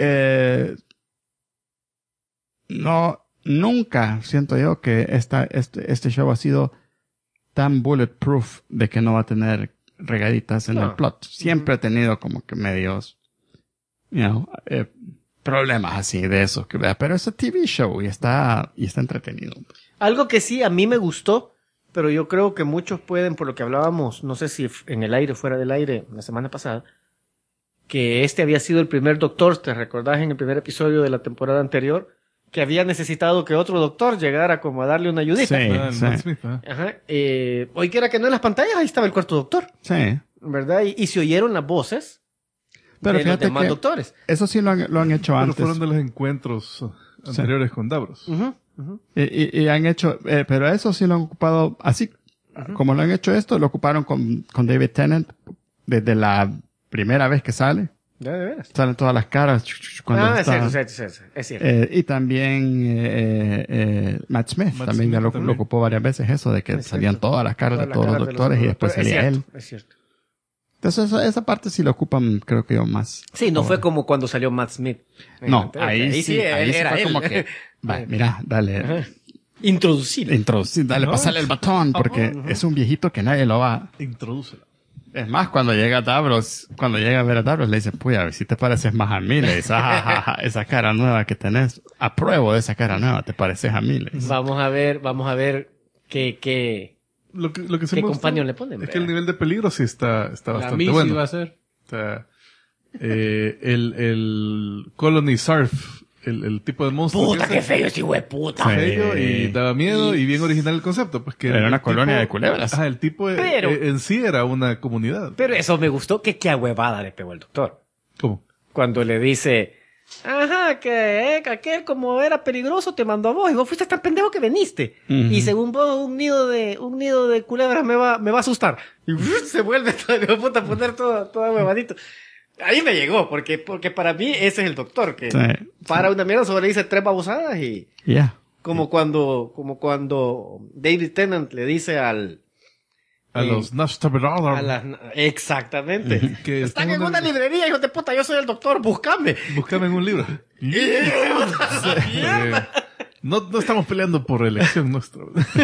Speaker 1: Nunca siento yo que este show ha sido tan bulletproof de que no va a tener regaditas en el plot. Siempre he tenido como que medios, problemas así de eso. Pero es un TV show y está entretenido.
Speaker 4: Algo que sí a mí me gustó, pero yo creo que muchos pueden, por lo que hablábamos, no sé si en el aire o fuera del aire, la semana pasada, que este había sido el primer doctor, ¿te recordás en el primer episodio de la temporada anterior? Que había necesitado que otro doctor llegara como a darle una ayudita.
Speaker 1: Sí.
Speaker 3: Matt Smith,
Speaker 4: Ajá. Hoy que era que no en las pantallas, ahí estaba el cuarto doctor,
Speaker 1: Sí.
Speaker 4: ¿verdad? Y se oyeron las voces
Speaker 1: Pero
Speaker 4: de los
Speaker 1: fíjate
Speaker 4: demás
Speaker 1: que
Speaker 4: doctores.
Speaker 1: eso sí lo han hecho
Speaker 3: pero
Speaker 1: antes.
Speaker 3: fueron de los encuentros anteriores con Davros.
Speaker 4: Ujú, ujú.
Speaker 1: Y han hecho, pero eso sí lo han ocupado, así como lo han hecho esto, lo ocuparon con David Tennant desde la primera vez que sale.
Speaker 4: Ya, de veras.
Speaker 1: Salen todas las caras cuando
Speaker 4: Es
Speaker 1: está.
Speaker 4: cierto. Es cierto.
Speaker 1: Y también Matt Smith
Speaker 3: Matt
Speaker 1: también ya
Speaker 3: Smith
Speaker 1: lo
Speaker 3: también.
Speaker 1: ocupó varias veces eso, de que
Speaker 4: Es
Speaker 1: salían
Speaker 4: cierto.
Speaker 1: todas las caras
Speaker 4: Todas
Speaker 1: de
Speaker 4: las
Speaker 1: todos los
Speaker 4: caras de
Speaker 1: doctores y después
Speaker 4: doctores.
Speaker 1: salía él.
Speaker 4: Es cierto.
Speaker 1: Entonces esa parte sí lo ocupan, creo que yo más.
Speaker 4: Sí, no fue como cuando salió Matt Smith.
Speaker 1: No, ahí sí
Speaker 4: él era
Speaker 1: fue
Speaker 4: él.
Speaker 1: como que, mira, dale,
Speaker 4: Ajá. Introducir.
Speaker 1: dale, pasale el batón, porque es un viejito que nadie lo va.
Speaker 3: Introdúcela.
Speaker 1: Es más, cuando llega a ver a Davros, le dice, puya, a ver si te pareces más a mí, le dice, esa cara nueva que tenés, apruebo de esa cara nueva, te pareces a mí, le dice.
Speaker 4: Vamos a ver qué
Speaker 3: Lo que sí
Speaker 4: ¿Qué
Speaker 3: me gustó
Speaker 4: compañón le ponen,
Speaker 3: es que el
Speaker 4: verdad?
Speaker 3: nivel de peligro sí está
Speaker 7: La
Speaker 3: bastante
Speaker 7: Missy
Speaker 3: bueno.
Speaker 7: va a ser.
Speaker 3: O sea, el Colony Surf, el tipo de monstruo.
Speaker 4: Puta,
Speaker 3: que
Speaker 4: qué
Speaker 3: es
Speaker 4: feo ese hijo de puta.
Speaker 1: Sí.
Speaker 3: feo y daba miedo y bien original el concepto. Pues que
Speaker 1: Era
Speaker 3: el
Speaker 1: una
Speaker 3: tipo-
Speaker 1: colonia de culebras.
Speaker 3: Ajá, el tipo
Speaker 4: Pero-
Speaker 3: en sí era una comunidad.
Speaker 4: Pero eso me gustó, que qué huevada le pegó el doctor.
Speaker 3: ¿Cómo?
Speaker 4: Cuando le dice, que aquel como era peligroso te mandó a vos y vos fuiste tan pendejo que veniste.
Speaker 1: Ujú.
Speaker 4: Y según vos, un nido de culebras me va a asustar. Y se vuelve todo, hijo de puta, a poner todo huevadito. Ahí me llegó, porque para mí ese es el doctor, que
Speaker 1: Sí.
Speaker 4: para una mierda sobre dice 3 babosadas y
Speaker 1: Ya.
Speaker 4: como cuando David Tennant le dice
Speaker 3: A los Nashtabradar.
Speaker 4: exactamente.
Speaker 3: Que
Speaker 4: Están en una librería, hijo de puta, yo soy el doctor, búscame.
Speaker 3: Buscame en un libro. No estamos peleando por elección nuestra.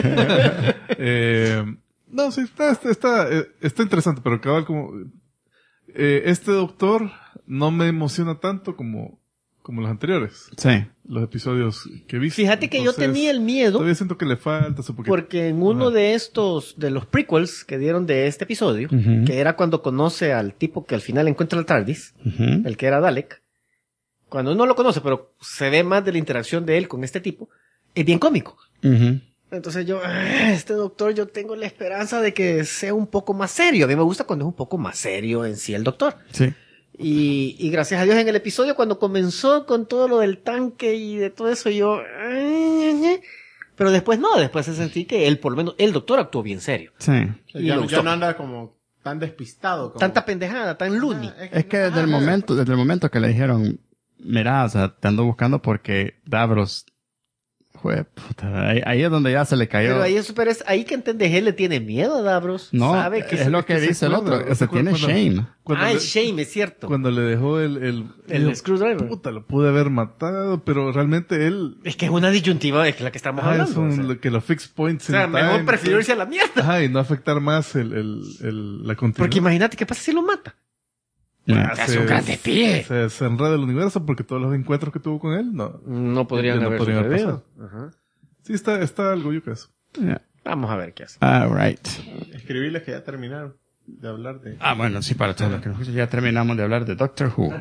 Speaker 3: No, sí, está interesante, pero cabal como... este doctor no me emociona tanto como los anteriores.
Speaker 1: Sí.
Speaker 3: Los episodios que he visto.
Speaker 4: Fíjate que yo
Speaker 3: Entonces,
Speaker 4: tenía el miedo
Speaker 3: Todavía siento que le falta su poquito.
Speaker 4: porque en uno de los prequels que dieron de este episodio,
Speaker 1: Ujú.
Speaker 4: que era cuando conoce al tipo que al final encuentra el TARDIS,
Speaker 1: Ujú.
Speaker 4: el que era Dalek, cuando uno lo conoce, pero se ve más de la interacción de él con este tipo, es bien cómico.
Speaker 1: Ujú.
Speaker 4: Entonces este doctor, yo tengo la esperanza de que sea un poco más serio. A mí me gusta cuando es un poco más serio en sí el doctor.
Speaker 1: Sí.
Speaker 4: Y gracias a Dios en el episodio cuando comenzó con todo lo del tanque y de todo eso yo... Pero después no, después sentí que él, por lo menos, el doctor actuó bien serio.
Speaker 1: Sí.
Speaker 4: Y
Speaker 5: Ya,
Speaker 4: me
Speaker 5: ya
Speaker 4: gustó.
Speaker 5: no anda como tan despistado. Como...
Speaker 4: Tanta pendejada, tan loony.
Speaker 1: Es que desde el momento que le dijeron, mira, o sea, te ando buscando porque Davros, puta, ahí es donde ya se le cayó.
Speaker 4: Pero es ahí que entendés, él le tiene miedo a Davros.
Speaker 1: No,
Speaker 4: sabe que
Speaker 1: es lo que
Speaker 3: se
Speaker 1: dice el
Speaker 3: acuerda,
Speaker 1: otro, o sea, tiene
Speaker 3: cuando-
Speaker 1: shame.
Speaker 3: Cuando
Speaker 4: el
Speaker 3: le-
Speaker 4: shame, es cierto.
Speaker 3: Cuando le dejó el
Speaker 4: El screwdriver.
Speaker 3: Puta, lo pude haber matado, pero realmente él...
Speaker 4: Es que es una disyuntiva de la que estamos
Speaker 3: Ajá, es
Speaker 4: hablando. o sea.
Speaker 3: que los fixed points
Speaker 4: O sea,
Speaker 3: in
Speaker 4: mejor
Speaker 3: time,
Speaker 4: prefiero irse a la mierda.
Speaker 3: Ajá, y no afectar más la continuidad.
Speaker 4: Porque imagínate qué pasa si lo mata.
Speaker 1: Ya.
Speaker 4: Hace un gran despliegue.
Speaker 3: Se enreda el universo porque todos los encuentros que tuvo con él,
Speaker 4: No podrían
Speaker 3: no
Speaker 4: haber
Speaker 3: podrían haber
Speaker 4: sucedido. Ajá.
Speaker 3: Sí, está algo yo creo.
Speaker 1: Ya.
Speaker 4: Vamos a ver qué hace.
Speaker 1: All right.
Speaker 5: Escribirles que ya terminaron de hablar de...
Speaker 1: Ah, bueno, sí, para todos los que nos escuchan, ya terminamos de hablar de Doctor Who.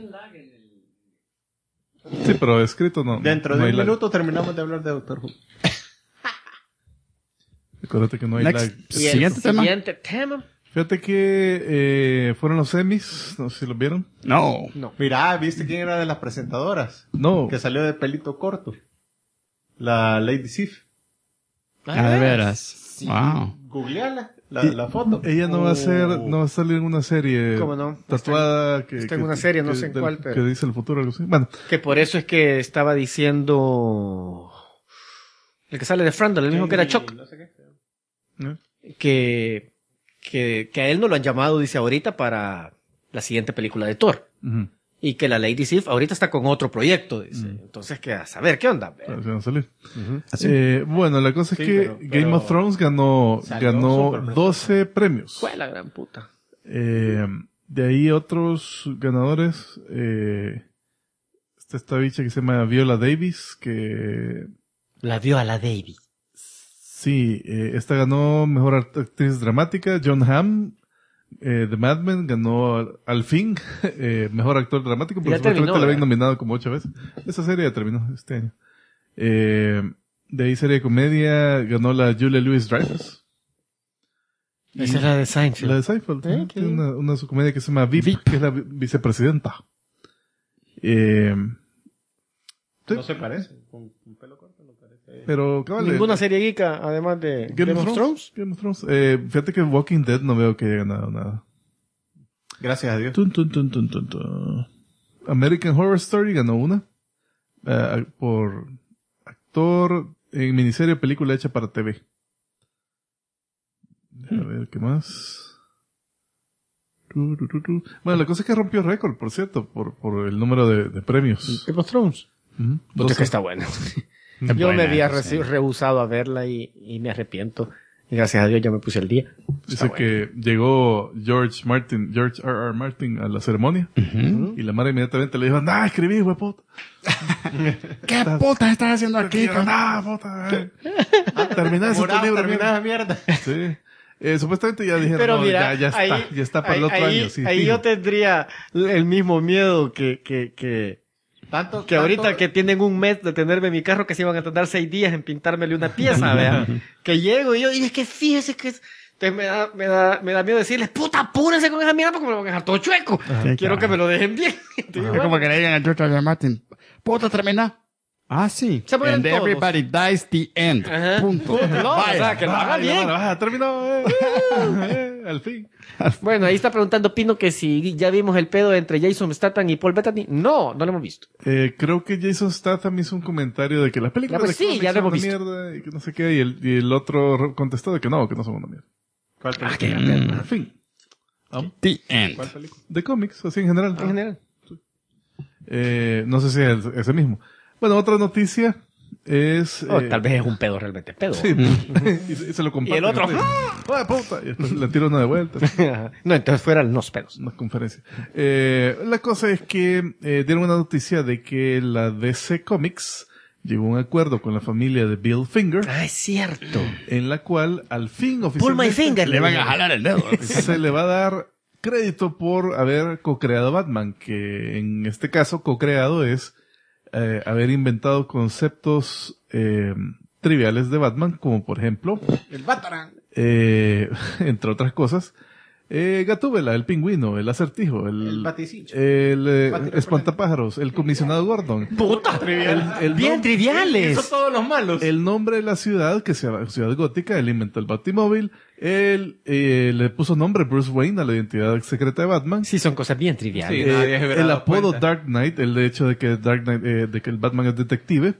Speaker 3: Sí, pero escrito no.
Speaker 5: Dentro
Speaker 3: no
Speaker 5: de
Speaker 3: hay
Speaker 5: un
Speaker 3: lag.
Speaker 5: minuto terminamos de hablar de Doctor Who.
Speaker 3: Acuérdate que no hay
Speaker 1: Next.
Speaker 3: lag.
Speaker 4: Y el
Speaker 1: Siguiente tema.
Speaker 4: siguiente tema.
Speaker 3: Fíjate que fueron los Emmys, no sé si los vieron.
Speaker 2: No.
Speaker 5: Mira, ¿viste quién era de las presentadoras?
Speaker 3: No,
Speaker 5: Que salió de pelito corto. La Lady Sif.
Speaker 2: Ah, de veras. Wow.
Speaker 5: Googleala, la foto.
Speaker 3: ella no va a ser, no va a salir en una serie
Speaker 4: ¿Cómo no?
Speaker 3: tatuada
Speaker 4: está en una serie, no sé en cuál, pero-
Speaker 3: que dice el futuro, algo así. Bueno,
Speaker 4: Que por eso es que estaba diciendo... El que sale de Frandle, el mismo que era Chuck.
Speaker 5: No sé qué.
Speaker 3: ¿no?
Speaker 4: Que a él no lo han llamado, dice ahorita, para la siguiente película de Thor.
Speaker 3: Ujú.
Speaker 4: Y que la Lady Sif ahorita está con otro proyecto, dice. Entonces, que a saber, ¿qué onda?
Speaker 3: Así van a salir.
Speaker 2: Así.
Speaker 3: Bueno, la cosa es
Speaker 5: Sí,
Speaker 3: que
Speaker 5: pero-
Speaker 3: Game of Thrones ganó
Speaker 5: Salió súper
Speaker 3: 12 premios.
Speaker 4: Fue la gran puta.
Speaker 3: De ahí otros ganadores, esta bicha que se llama Viola Davis, que
Speaker 4: La vio a la Davy.
Speaker 3: sí, esta ganó mejor actriz dramática. John Hamm, de Mad Men, ganó al fin mejor actor dramático,
Speaker 4: Ya
Speaker 3: pero supuestamente
Speaker 4: terminó,
Speaker 3: la habían
Speaker 4: ¿verdad?
Speaker 3: nominado como 8 veces. Esa serie ya terminó este año. De ahí serie de comedia ganó la Julia Louis-Dreyfus.
Speaker 4: Esa es la de Seinfeld.
Speaker 3: La de Seinfeld.
Speaker 4: qué
Speaker 3: Tiene
Speaker 4: bien.
Speaker 3: una su comedia que se llama VIP, que es la vicepresidenta. Sí.
Speaker 5: No se parece. Con pelo corto no parece.
Speaker 3: Pero, cabal,
Speaker 4: Ninguna serie geeka, además de
Speaker 3: Game of Thrones. Game of Thrones. Fíjate que Walking Dead no veo que haya ganado nada.
Speaker 5: Gracias a Dios.
Speaker 3: Tun, tun, tun, tun, tun, tun. American Horror Story ganó una. Por actor en miniserie o película hecha para TV. A ver, ¿qué más? Bueno, la cosa es que rompió récord, por cierto, por el número de premios.
Speaker 4: Game of Thrones.
Speaker 3: Ujú.
Speaker 4: Puta,
Speaker 3: 12.
Speaker 4: que está buena.
Speaker 2: Está
Speaker 4: Yo me
Speaker 2: buena,
Speaker 4: había
Speaker 2: sí.
Speaker 4: rehusado a verla y me arrepiento. Y gracias a Dios ya me puse el día.
Speaker 3: Dice que llegó George R.R. Martin a la ceremonia y la madre inmediatamente le dijo, anda, escribí, hueputa.
Speaker 2: ¿Qué puta estás haciendo aquí?
Speaker 3: ¡Ah, puta! Terminá ese
Speaker 5: Morado,
Speaker 3: libro,
Speaker 5: terminada mierda.
Speaker 3: Sí. Supuestamente ya dijeron,
Speaker 4: Pero
Speaker 3: no,
Speaker 4: mira,
Speaker 3: ya está, ya está para el otro
Speaker 4: ahí,
Speaker 3: año. Sí,
Speaker 4: ahí
Speaker 3: fijo.
Speaker 4: yo tendría el mismo miedo
Speaker 5: Tanto,
Speaker 4: que ahorita
Speaker 5: tanto-
Speaker 4: que tienen un mes de tenerme en mi carro que se iban a tardar 6 días en pintármele una pieza, vea. Que llego y yo, y es que fíjese que entonces me da miedo decirles, puta, apúrense con esa mierda porque me lo van a dejar todo chueco. Quiero que me lo dejen bien. Entonces,
Speaker 2: Es
Speaker 4: bueno,
Speaker 2: como que le digan a George R. R. Martin, puta, termina. Ah, sí.
Speaker 4: Se mueren
Speaker 2: And
Speaker 4: todos.
Speaker 2: everybody dies the end.
Speaker 4: Ajá.
Speaker 2: Punto.
Speaker 4: No, o sea, que lo haga bien.
Speaker 3: Terminó. Al fin.
Speaker 4: Bueno, ahí está preguntando Pino que si ya vimos el pedo entre Jason Statham y Paul Bettany. No, no lo hemos visto.
Speaker 3: Creo que Jason Statham hizo un comentario de que las películas
Speaker 4: Ya, pues
Speaker 3: de
Speaker 4: sí,
Speaker 3: cómics
Speaker 4: ya lo
Speaker 3: son
Speaker 4: hemos
Speaker 3: una
Speaker 4: visto.
Speaker 3: mierda y que no sé qué, y el otro contestó de que no son una mierda.
Speaker 5: ¿Cuál película?
Speaker 3: Al fin.
Speaker 2: The end.
Speaker 5: ¿Cuál película?
Speaker 3: De cómics, así en general.
Speaker 4: En general.
Speaker 3: No sé si es ese mismo. Bueno, otra noticia es...
Speaker 4: Tal vez es un pedo realmente. Pedo.
Speaker 3: Sí, y se lo comparten.
Speaker 4: Y el otro,
Speaker 3: ¡Ah, puta! Y después le tiro una de vuelta.
Speaker 4: No, entonces fueran los pedos.
Speaker 3: Una conferencia. La cosa es que dieron una noticia de que la DC Comics llegó a un acuerdo con la familia de Bill Finger,
Speaker 4: Ah, es cierto.
Speaker 3: en la cual al fin
Speaker 4: Pull
Speaker 3: oficialmente
Speaker 4: my finger.
Speaker 2: Le van a jalar el dedo.
Speaker 3: se le va a dar crédito por haber co-creado Batman, que en este caso co-creado es haber inventado conceptos triviales de Batman, como por ejemplo,
Speaker 5: El Batarang.
Speaker 3: entre otras cosas, Gatúbela, el pingüino, el acertijo,
Speaker 5: El Baticincho.
Speaker 3: el espantapájaros, el comisionado Gordon,
Speaker 4: Puta.
Speaker 3: el
Speaker 4: Bien
Speaker 3: nom-
Speaker 4: triviales.
Speaker 5: Son todos los malos.
Speaker 3: el nombre de la ciudad, que se llama Ciudad Gótica, él inventó el Batimóvil, él le puso nombre Bruce Wayne a la identidad secreta de Batman.
Speaker 4: Sí, son cosas bien triviales.
Speaker 5: Sí. nadie se hubiera
Speaker 3: El
Speaker 5: dado
Speaker 3: apodo
Speaker 5: cuenta.
Speaker 3: Dark Knight, el hecho de que Dark Knight, de que el Batman es detective,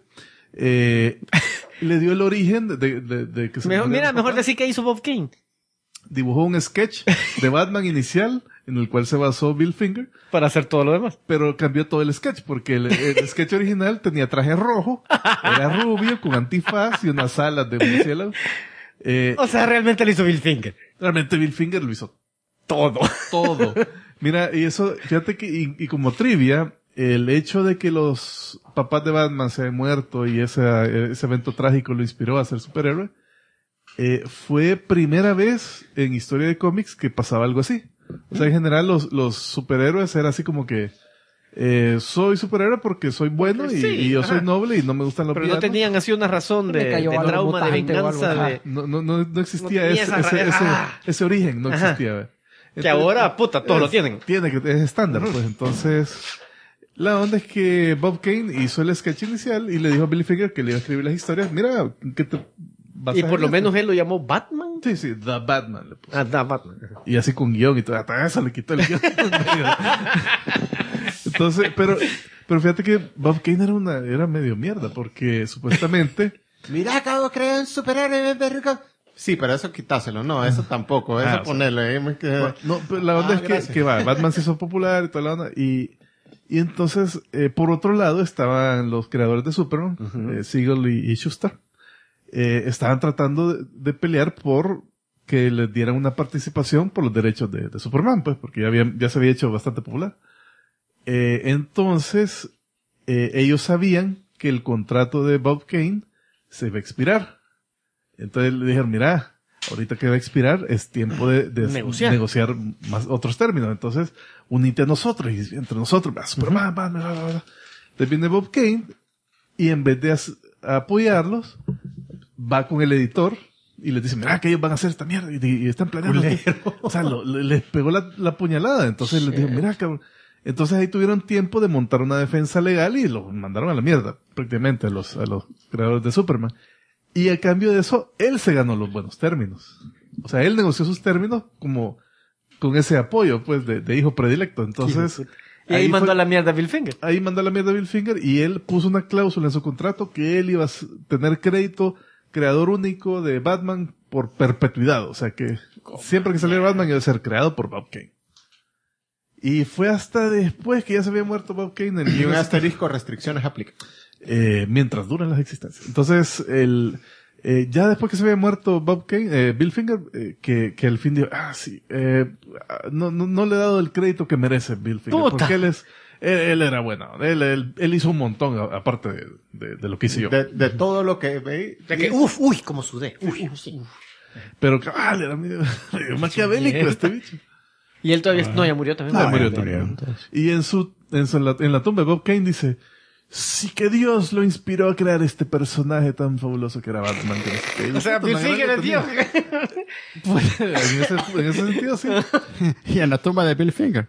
Speaker 3: le dio el origen de que se
Speaker 4: Mejor,
Speaker 3: muriera
Speaker 4: mira,
Speaker 3: el
Speaker 4: mejor
Speaker 3: papá.
Speaker 4: decir que hizo Bob Kane.
Speaker 3: Dibujó un sketch de Batman inicial en el cual se basó Bill Finger,
Speaker 4: Para hacer todo lo demás.
Speaker 3: pero cambió todo el sketch porque el sketch original tenía traje rojo, era rubio con antifaz y unas alas de murciélago.
Speaker 4: O sea, realmente lo hizo Bill Finger.
Speaker 3: Realmente Bill Finger lo hizo
Speaker 4: Todo.
Speaker 3: todo. Mira, y eso, fíjate que, y como trivia, el hecho de que los papás de Batman se hayan muerto y ese evento trágico lo inspiró a ser superhéroe, fue primera vez en historia de cómics que pasaba algo así. O sea, en general los superhéroes era así como que soy superhéroe porque soy bueno
Speaker 4: Porque
Speaker 3: y,
Speaker 4: sí,
Speaker 3: y yo soy
Speaker 4: ajá.
Speaker 3: noble y no me gustan los
Speaker 4: Pero no
Speaker 3: villanos.
Speaker 4: tenían así una razón
Speaker 6: Me
Speaker 4: de
Speaker 6: cayó algo
Speaker 4: trauma, de
Speaker 6: mutante o algo
Speaker 4: venganza,
Speaker 6: así.
Speaker 4: de...
Speaker 3: No existía
Speaker 4: No tenía
Speaker 3: ese,
Speaker 4: esa
Speaker 3: ese, ese,
Speaker 4: ah.
Speaker 3: ese origen, no
Speaker 4: Ajá.
Speaker 3: existía. ¿ve?
Speaker 4: Que ahora, puta, todos lo tienen.
Speaker 3: Tiene que, es estándar, pues. Entonces, la onda es que Bob Kane hizo el sketch inicial y le dijo a Billy Finger que le iba a escribir las historias. Mira, ¿qué te vas
Speaker 4: Y
Speaker 3: a
Speaker 4: por lo
Speaker 3: hacer?
Speaker 4: menos él lo llamó Batman.
Speaker 3: Sí, The Batman le puso.
Speaker 4: Ah, da, Batman.
Speaker 3: Y así con guión y todo. Hasta eso le quitó el guión. Entonces, pero fíjate que Bob Kane era medio mierda porque supuestamente...
Speaker 5: Mira, acabo de crear un superhéroe, verga. Sí, pero eso quitáselo. No, eso tampoco. Eso
Speaker 3: Ah,
Speaker 5: ponerlo ahí. Me quedé-
Speaker 3: No, pero la onda es
Speaker 5: gracias.
Speaker 3: que va, Batman se hizo popular y toda la onda. Y entonces, por otro lado, estaban los creadores de Superman, Siegel y Schuster. Estaban tratando de pelear por que les dieran una participación por los derechos de Superman, pues, porque ya se había hecho bastante popular. Entonces, ellos sabían que el contrato de Bob Kane se iba a expirar. Entonces le dijeron, mira, ahorita que va a expirar es tiempo de negociar más otros términos. Entonces, unite a nosotros y entre nosotros, Superman, Batman, bla, bla, bla. Entonces viene Bob Kane y en vez de apoyarlos, va con el editor y les dice, mira que ellos van a hacer esta mierda y están planeando. O sea, les pegó la puñalada. Entonces les dijo, mira cabrón. Entonces ahí tuvieron tiempo de montar una defensa legal y los mandaron a la mierda, prácticamente, a los creadores de Superman. Y a cambio de eso, él se ganó los buenos términos. O sea, él negoció sus términos como con ese apoyo, pues, de hijo predilecto. Entonces,
Speaker 4: Y ahí mandó a la mierda a Bill Finger.
Speaker 3: ahí mandó a la mierda a Bill Finger y él puso una cláusula en su contrato que él iba a tener crédito creador único de Batman por perpetuidad. O sea que siempre que saliera Batman iba a ser creado por Bob Kane. Y fue hasta después que ya se había muerto Bob Kane.
Speaker 5: Y un asterisco, restricciones aplica.
Speaker 3: Mientras duran las existencias. Entonces, ya después que se había muerto Bob Kane, Bill Finger, que al fin dijo, sí, no le he dado el crédito que merece Bill Finger.
Speaker 4: ¡Puta!
Speaker 3: Porque él era bueno. Él hizo un montón, aparte de lo que hice yo.
Speaker 5: De todo lo que veí.
Speaker 4: De que, uy, como sudé. Uy, sí.
Speaker 3: Pero cabal, era medio maquiavélico este bicho.
Speaker 4: Y él todavía, no, ya murió también.
Speaker 3: Ya
Speaker 4: Ah,
Speaker 3: murió
Speaker 4: ya
Speaker 3: también. Y en la tumba de Bob Kane dice, sí que Dios lo inspiró a crear este personaje tan fabuloso que era Batman. Que no sé qué. Y
Speaker 4: O sea,
Speaker 3: puta,
Speaker 4: Bill
Speaker 3: una
Speaker 4: Finger
Speaker 3: gran
Speaker 4: es Dios.
Speaker 3: Pues, en ese sentido, sí.
Speaker 1: Y en la tumba de Bill Finger.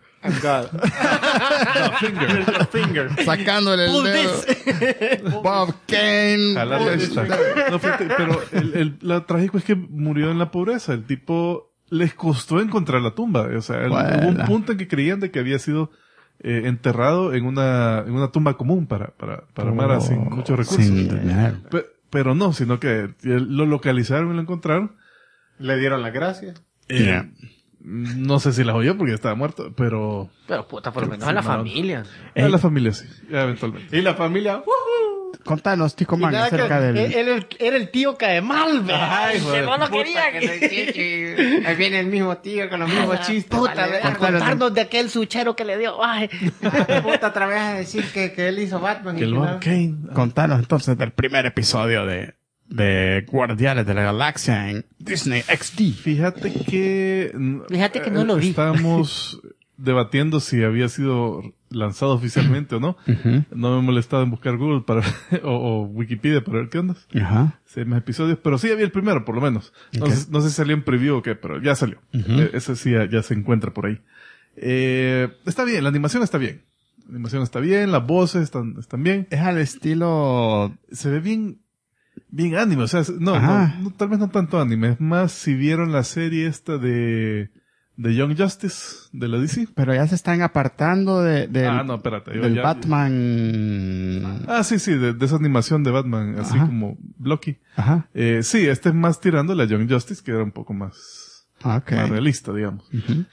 Speaker 5: Finger.
Speaker 1: Sacándole el
Speaker 4: Pull
Speaker 1: dedo. Bob Kane.
Speaker 3: Jalar la hashtag. No, fíjate, pero lo trágico es que murió en la pobreza. El tipo les costó encontrar la tumba. O sea, hubo un punto en que creían de que había sido enterrado en una tumba común para Mara sin muchos recursos.
Speaker 1: Sin dinero.
Speaker 3: Pero no, sino que lo localizaron y lo encontraron.
Speaker 5: Le dieron las gracias.
Speaker 1: Yeah.
Speaker 3: No sé si las oyó porque estaba muerto, pero
Speaker 4: Pero puta, por lo menos a la familia.
Speaker 3: a la familia sí, ya eventualmente.
Speaker 5: Y la familia.
Speaker 1: Contanos, Tico
Speaker 4: Y
Speaker 1: Man,
Speaker 4: nada
Speaker 1: acerca
Speaker 4: que-
Speaker 1: del...
Speaker 4: él era el tío cae mal, ¿verdad?
Speaker 5: Ay, hijo
Speaker 4: Que
Speaker 5: de
Speaker 4: no lo
Speaker 5: puta,
Speaker 4: quería.
Speaker 5: Ahí viene el mismo tío con los mismos chistes.
Speaker 4: Puta,
Speaker 5: Vale,
Speaker 4: a contarnos de aquel suchero que le dio. Ay.
Speaker 5: puta, otra vez a decir que él hizo Batman.
Speaker 3: Que
Speaker 5: y
Speaker 3: el
Speaker 5: que
Speaker 3: Bob
Speaker 5: no.
Speaker 3: Kane.
Speaker 1: Contanos entonces del primer episodio de Guardianes de la Galaxia en Disney XD.
Speaker 3: Fíjate que
Speaker 4: no lo vi.
Speaker 3: Estábamos debatiendo si había sido lanzado oficialmente o no. No me he molestado en buscar Google para o Wikipedia para ver qué onda.
Speaker 1: Ajá.
Speaker 3: Si hay más episodios, pero sí había el primero, por lo menos. No,
Speaker 1: Ok.
Speaker 3: no sé si salió en preview o qué, pero ya salió. Ese sí ya se encuentra por ahí. Está bien, la animación está bien. La animación está bien, las voces están bien.
Speaker 1: Es al estilo...
Speaker 3: Se ve bien anime, o sea,
Speaker 1: Ajá.
Speaker 3: tal vez no tanto anime, es más si vieron la serie esta de Young Justice de la DC.
Speaker 1: Pero ya se están apartando del
Speaker 3: No, espérate.
Speaker 1: del Batman...
Speaker 3: Sí, de esa animación de Batman, así
Speaker 1: Ajá.
Speaker 3: como Blocky.
Speaker 1: Ajá.
Speaker 3: Sí, este es más tirando la Young Justice, que era un poco más
Speaker 1: Ok.
Speaker 3: realista, digamos.
Speaker 1: Ujú.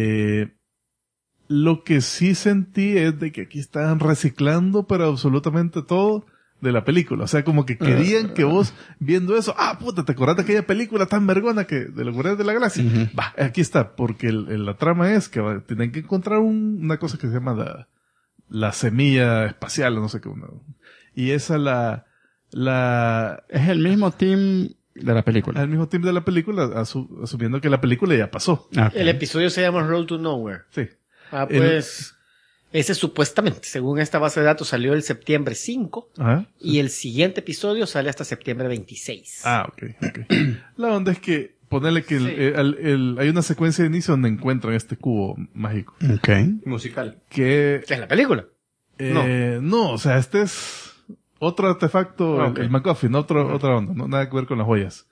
Speaker 3: Lo que sí sentí es de que aquí estaban reciclando para absolutamente todo de la película. O sea, como que querían que vos, viendo eso, puta, ¿te acordás de aquella película tan vergona que de los Guardianes de la Galaxia? Va, aquí está, porque la trama es que tienen que encontrar una cosa que se llama la semilla espacial, no sé qué. Y esa
Speaker 1: Es el mismo team de la película.
Speaker 3: al mismo tiempo de la película, asumiendo que la película ya pasó.
Speaker 1: Ok.
Speaker 4: El episodio se llama Road to Nowhere.
Speaker 3: Sí.
Speaker 4: Pues, Ese supuestamente, según esta base de datos, salió el septiembre 5
Speaker 3: Ajá.
Speaker 4: y el siguiente episodio sale hasta septiembre 26.
Speaker 3: Ah, ok. La onda es que ponerle que hay una secuencia de inicio donde encuentran este cubo mágico.
Speaker 1: Ok.
Speaker 5: Musical.
Speaker 3: Que
Speaker 4: ¿Qué es la película?
Speaker 3: no, o sea, este es otro artefacto,
Speaker 4: Ok.
Speaker 3: el MacGuffin, otra onda, no nada que ver con las joyas.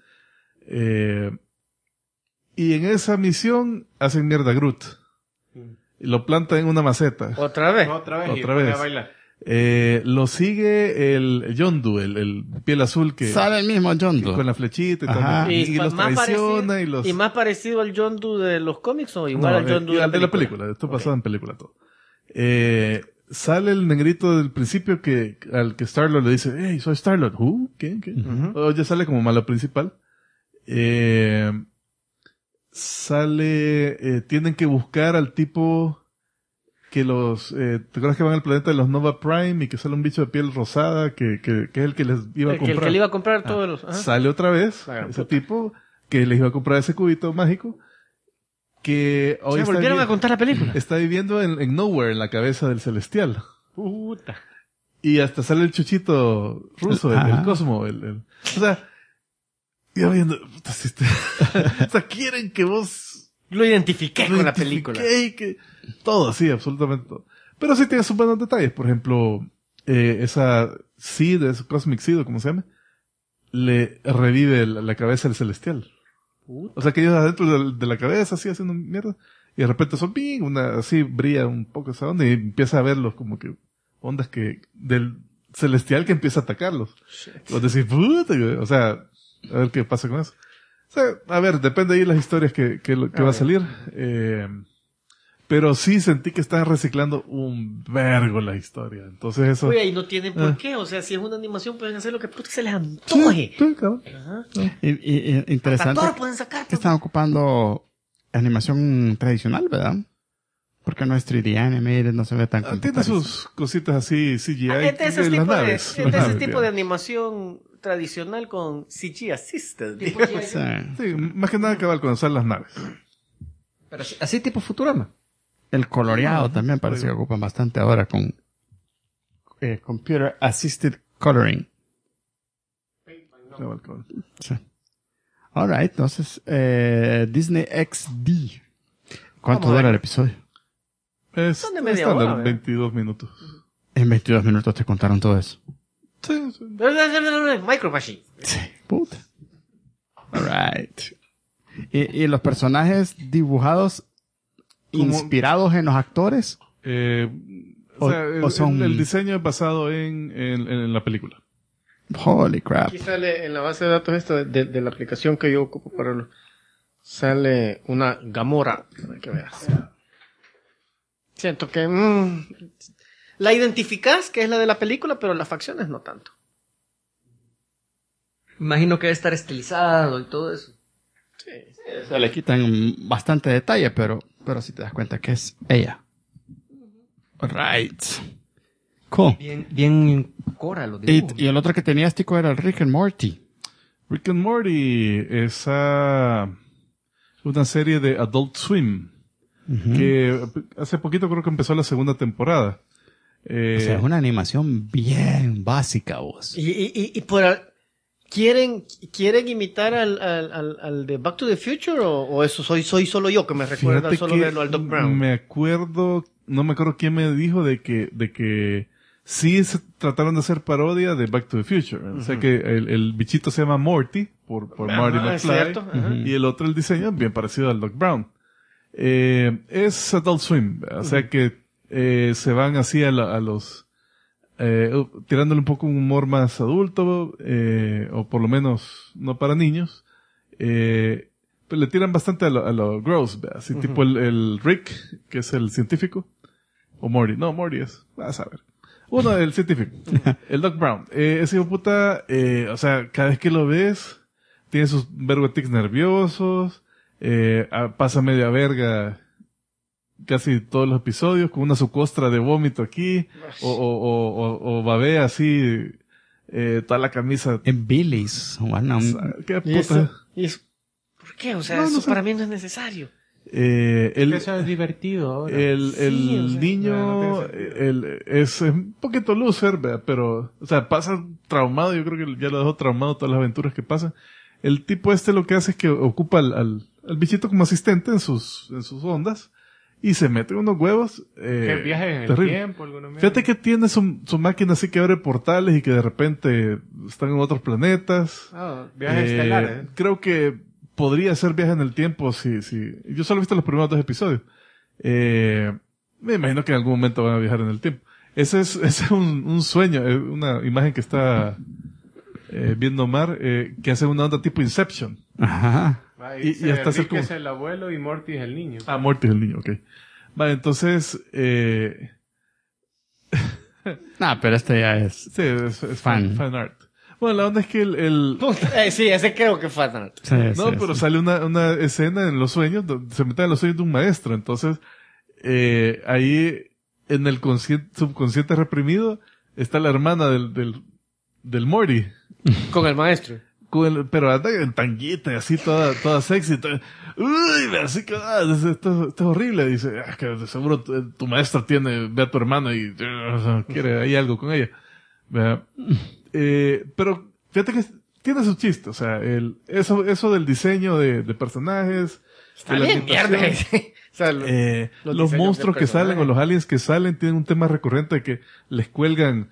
Speaker 3: Y en esa misión hacen mierda a Groot. Y lo plantan en una maceta.
Speaker 4: ¿Otra vez?
Speaker 5: Otra vez. y
Speaker 3: Otra
Speaker 5: pone
Speaker 3: vez.
Speaker 5: a bailar.
Speaker 3: Lo sigue el Yondu, el piel azul que
Speaker 1: Sale el mismo Yondu.
Speaker 3: con la flechita y
Speaker 1: Ajá.
Speaker 3: todo. Y los
Speaker 4: más
Speaker 3: traiciona
Speaker 4: parecido,
Speaker 3: y
Speaker 4: más parecido al Yondu de los cómics o
Speaker 3: No,
Speaker 4: igual al Yondu
Speaker 3: de la película. Esto pasado en película todo. Sale el negrito del principio al que Star-Lord le dice, hey, soy Star-Lord. ¿Qué? O ya sale como malo principal. Tienen que buscar al tipo que ¿te acuerdas que van al planeta de los Nova Prime y que sale un bicho de piel rosada que es el que les iba a
Speaker 4: El
Speaker 3: comprar?
Speaker 4: que le iba a comprar todos los... ajá.
Speaker 3: Sale otra vez
Speaker 4: La gran
Speaker 3: ese
Speaker 4: puta.
Speaker 3: tipo que les iba a comprar ese cubito mágico que hoy
Speaker 4: Se volvieron a contar la película.
Speaker 3: está viviendo en Nowhere, en la cabeza del Celestial.
Speaker 4: Puta.
Speaker 3: Y hasta sale el chuchito ruso, el Cosmo. O sea, yo viendo, puta, o sea, quieren que vos
Speaker 4: Lo identifiqué
Speaker 3: lo
Speaker 4: con la película.
Speaker 3: identifiqué, todo, sí, absolutamente todo. Pero sí tiene sus buenos detalles. Por ejemplo, esa Seed, ese Cosmic Seed, o como se llama, le revive la cabeza del Celestial. O sea que ellos adentro de la cabeza, así haciendo mierda, y de repente son así brilla un poco esa onda y empieza a verlos como que ondas del Celestial que empieza a atacarlos. Vos decís, puta, o sea, a ver qué pasa con eso. O sea, a ver, depende ahí de las historias que va a salir. Pero sí sentí que están reciclando un vergo la historia. Entonces eso...
Speaker 4: Oye, y no tienen por qué. O sea, si es una animación, pueden hacer lo que puta se les antoje.
Speaker 3: Sí, cabrón.
Speaker 4: Ajá.
Speaker 1: Y interesante
Speaker 4: Hasta todo pueden sacar.
Speaker 1: que están ocupando animación tradicional, ¿verdad? Porque no es 3D animated, no se ve tan
Speaker 3: Tiene
Speaker 1: computarizado.
Speaker 3: sus cositas así, CGI,
Speaker 4: Este es ese
Speaker 3: las
Speaker 4: tipo,
Speaker 3: naves.
Speaker 4: de,
Speaker 3: las naves,
Speaker 4: tipo de
Speaker 3: digamos.
Speaker 4: animación tradicional con CG assisted.
Speaker 1: Sí.
Speaker 3: Sí, más que nada cabal cuando salen las naves.
Speaker 6: Pero así tipo Futurama.
Speaker 1: El coloreado también parece que ocupan bastante ahora con Computer Assisted Coloring.
Speaker 3: Cabal, cabal.
Speaker 1: Sí. Alright, entonces, Disney XD. ¿Cuánto
Speaker 4: Vamos a
Speaker 1: dura
Speaker 4: ver.
Speaker 1: el episodio?
Speaker 3: Es
Speaker 4: Son de media
Speaker 3: estándar,
Speaker 4: hora, ¿verdad?
Speaker 3: 22 minutos.
Speaker 1: En 22 minutos te contaron todo eso.
Speaker 3: Sí, sí.
Speaker 4: Micro Machine.
Speaker 1: Sí, puta. Alright. ¿Y los personajes dibujados
Speaker 3: Como-
Speaker 1: inspirados en los actores?
Speaker 3: O sea,
Speaker 1: o son-
Speaker 3: el diseño es basado en la película.
Speaker 1: Holy crap.
Speaker 5: Aquí sale en la base de datos esta de la aplicación que yo ocupo para sale una Gamora. Para que veas.
Speaker 4: Siento que... la identificás, que es la de la película, pero las facciones no tanto.
Speaker 6: Imagino que debe estar estilizado y todo eso.
Speaker 1: Se le quitan bastante detalle, pero si te das cuenta que es ella. Alright. Cool.
Speaker 6: Bien Cora los dibujos.
Speaker 1: Y el otro que tenías, Tico, era el Rick and Morty.
Speaker 3: Rick and Morty es una serie de Adult Swim que hace poquito creo que empezó la segunda temporada.
Speaker 1: O sea, es una animación bien básica, vos.
Speaker 4: Y ¿quieren imitar al de Back to the Future o eso soy solo yo que me recuerda
Speaker 3: Fíjate
Speaker 4: solo
Speaker 3: que
Speaker 4: verlo al Doc Brown?
Speaker 3: no me acuerdo quién me dijo de que sí se trataron de hacer parodia de Back to the Future. O sea que el bichito se llama Morty por Marty
Speaker 4: es
Speaker 3: McFly.
Speaker 4: cierto. Ajá.
Speaker 3: Y el otro, el diseño, es bien parecido al Doc Brown. Es Adult Swim. O sea que se van así a los... tirándole un poco un humor más adulto, o por lo menos no para niños. Pero le tiran bastante a lo gross, ¿ve? Así tipo el Rick, que es el científico. O Morty. No, Morty es... Vas a ver. Uno, el científico. El Doc Brown. Ese hijo de puta, o sea, cada vez que lo ves, tiene sus vergo de tics nerviosos, pasa media verga casi todos los episodios, con una sucostra de vómito aquí, o babea así, toda la camisa.
Speaker 1: En Billy's. Bueno,
Speaker 3: ¿Qué
Speaker 4: ¿Y eso?
Speaker 3: puta?
Speaker 4: ¿Y eso? ¿Por qué? O sea,
Speaker 3: No, no
Speaker 4: eso
Speaker 3: sé.
Speaker 4: para mí no es necesario.
Speaker 5: Eso es divertido ahora.
Speaker 3: El niño
Speaker 5: no tiene
Speaker 3: es un poquito loser, ¿verdad? Pero, o sea, pasa traumado, yo creo que ya lo dejó traumado todas las aventuras que pasan. El tipo lo que hace es que ocupa al bichito como asistente en sus ondas y se mete unos huevos.
Speaker 5: Que viaje en el
Speaker 3: terrible.
Speaker 5: tiempo. Alguna mierda.
Speaker 3: Fíjate que tiene su máquina así que abre portales y que de repente están en otros planetas.
Speaker 5: Viajes estelares.
Speaker 3: Creo que podría ser viaje en el tiempo si. Yo solo he visto los primeros 2 episodios. Me imagino que en algún momento van a viajar en el tiempo. Ese es un sueño, una imagen que está viendo Omar, que hace una onda tipo Inception.
Speaker 1: Ajá.
Speaker 3: Y hasta
Speaker 5: Rick
Speaker 3: como...
Speaker 5: es el abuelo y Morty es el niño.
Speaker 3: Ah, Morty es el niño, ok. Vale, entonces...
Speaker 1: No, pero este ya es...
Speaker 3: sí, es
Speaker 1: Fan.
Speaker 3: fan art. Bueno, la onda es que el
Speaker 4: Sí, ese creo que fue fan art.
Speaker 1: Sí,
Speaker 3: no,
Speaker 1: sí,
Speaker 3: pero
Speaker 1: sí.
Speaker 3: sale una escena en los sueños, donde se meten en los sueños de un maestro. Entonces, ahí en el subconsciente reprimido está la hermana del Morty.
Speaker 4: Con el maestro.
Speaker 3: Pero anda en tanguita y así toda sexy. Uy, así que esto es horrible. Dice, que de seguro tu maestra ve a tu hermana y quiere ahí algo con ella. ¿Verdad? Pero fíjate que tiene su chiste. O sea, eso del diseño de personajes.
Speaker 4: Está
Speaker 3: de la
Speaker 4: bien,
Speaker 3: ambientación.
Speaker 4: mierda. O sea, los
Speaker 3: Los
Speaker 4: diseños
Speaker 3: monstruos
Speaker 4: de
Speaker 3: que salen o
Speaker 4: personajes.
Speaker 3: los aliens que salen tienen un tema recurrente de que les cuelgan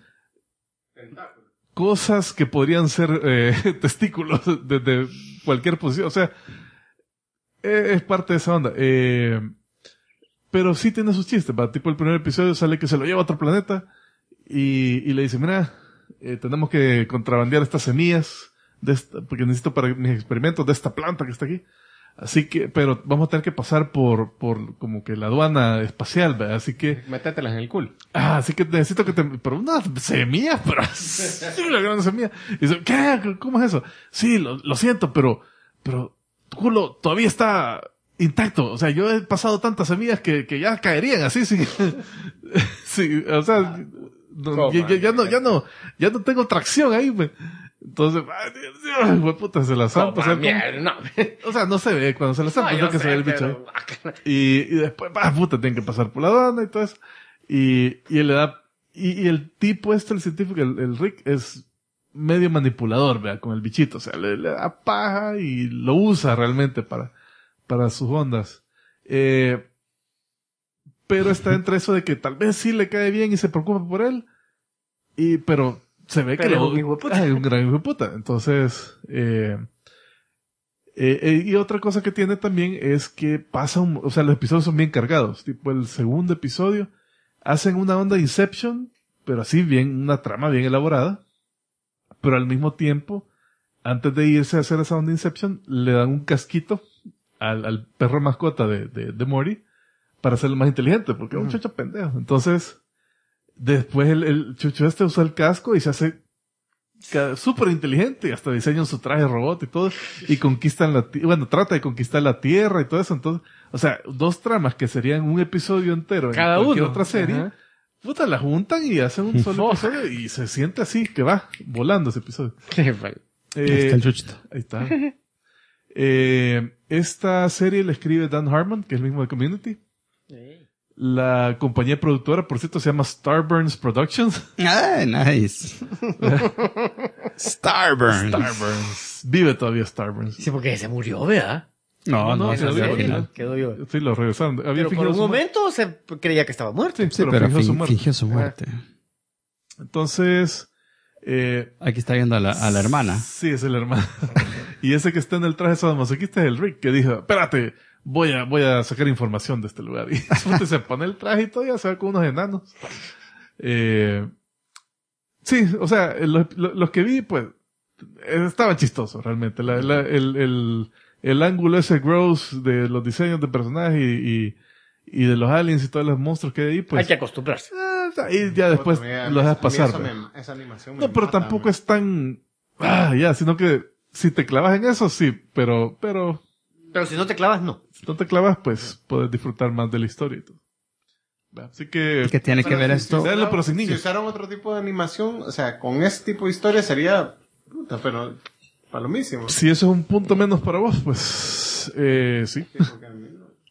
Speaker 3: cosas que podrían ser testículos desde cualquier posición. O sea, es parte de esa onda. Pero sí tiene sus chistes. ¿Va? Tipo el primer episodio sale que se lo lleva a otro planeta y le dice, mira, tenemos que contrabandear estas semillas porque necesito para mis experimentos de esta planta que está aquí. Así que, pero vamos a tener que pasar por como que la aduana espacial, ¿verdad? Así que,
Speaker 5: Métetelas en el culo.
Speaker 3: así que necesito pero unas semillas, pero sí, la gran semilla. Y dice, ¿qué? ¿Cómo es eso? Sí, lo siento, pero tu culo todavía está intacto. O sea, yo he pasado tantas semillas que ya caerían así, sí. Sí, o sea, ya no tengo tracción ahí, pues. Entonces, ay, Dios, güey, puta, se la zampa. O sea,
Speaker 4: No.
Speaker 3: o sea, no se ve cuando se la zampa,
Speaker 4: yo
Speaker 3: no que se ve el bicho.
Speaker 4: pero-
Speaker 3: Y después, puta, tienen que pasar por la aduana y todo eso. Y él le da, y el tipo el científico, el Rick, es medio manipulador, vea, con el bichito. O sea, le da paja y lo usa realmente para sus ondas. Pero está entre eso de que tal vez sí le cae bien y se preocupa por él. Pero se ve
Speaker 4: Pero
Speaker 3: que
Speaker 4: es un hijo de puta.
Speaker 3: es un gran hijo de puta. Entonces, y otra cosa que tiene también es que o sea, los episodios son bien cargados. Tipo, el segundo episodio hacen una onda Inception, pero así bien, una trama bien elaborada. Pero al mismo tiempo, antes de irse a hacer esa onda Inception, le dan un casquito al perro mascota de Morty para hacerlo más inteligente, porque es un chucho pendejo. Entonces, después el chucho usa el casco y se hace súper inteligente y hasta diseñan su traje robot y todo y conquistan trata de conquistar la Tierra y todo eso. Entonces, o sea, 2 tramas que serían un episodio entero en
Speaker 4: Cada
Speaker 3: cualquier
Speaker 4: uno.
Speaker 3: otra serie,
Speaker 4: Ajá.
Speaker 3: puta, la juntan y hacen un solo episodio y se siente así que va volando ese episodio.
Speaker 1: Ahí está el chuchito.
Speaker 3: Ahí está. Esta serie la escribe Dan Harmon, que es el mismo de Community. La compañía productora, por cierto, se llama Starburns Productions.
Speaker 1: Ah, nice. Starburns.
Speaker 3: Starburns. Vive todavía Starburns.
Speaker 4: Sí, porque se murió, ¿verdad?
Speaker 1: No,
Speaker 3: No,
Speaker 1: no,
Speaker 3: se
Speaker 1: eso
Speaker 3: lo
Speaker 1: es
Speaker 3: digo,
Speaker 1: original.
Speaker 4: Quedó yo.
Speaker 3: Sí, lo regresaron. Había
Speaker 4: Pero por
Speaker 3: fingido
Speaker 4: un
Speaker 3: su muerte.
Speaker 4: momento se creía que estaba muerto.
Speaker 1: Sí, pero
Speaker 3: fingió su muerte.
Speaker 1: fingió su muerte.
Speaker 3: Entonces,
Speaker 1: Aquí está viendo a la hermana.
Speaker 3: sí, es el hermano. Y ese que está en el traje sadomasoquista es el Rick, que dijo, espérate, voy a sacar información de este lugar. Y se pone el traje y todavía se va con unos enanos. Sí, o sea, los que vi, pues, estaban chistosos realmente. El ángulo ese gross de los diseños de personajes y de los aliens y todos los monstruos que hay ahí, pues,
Speaker 4: Hay que acostumbrarse.
Speaker 3: ahí ya después los dejas pasar. ¿verdad?
Speaker 5: Esa animación
Speaker 3: No, pero tampoco es tan, sino que si te clavas en eso, sí, pero
Speaker 4: Pero si no te clavas, no.
Speaker 3: si no te clavas, pues puedes disfrutar más de la historia y todo. Así que,
Speaker 1: Que tiene que ver esto.
Speaker 3: Veanlo, pero sin
Speaker 5: Si
Speaker 3: niños.
Speaker 5: usaron otro tipo de animación, o sea, con ese tipo de historia sería, puta, pero palomísimo.
Speaker 3: Si eso es un punto menos para vos, pues, sí.
Speaker 5: Sí, porque a mí no.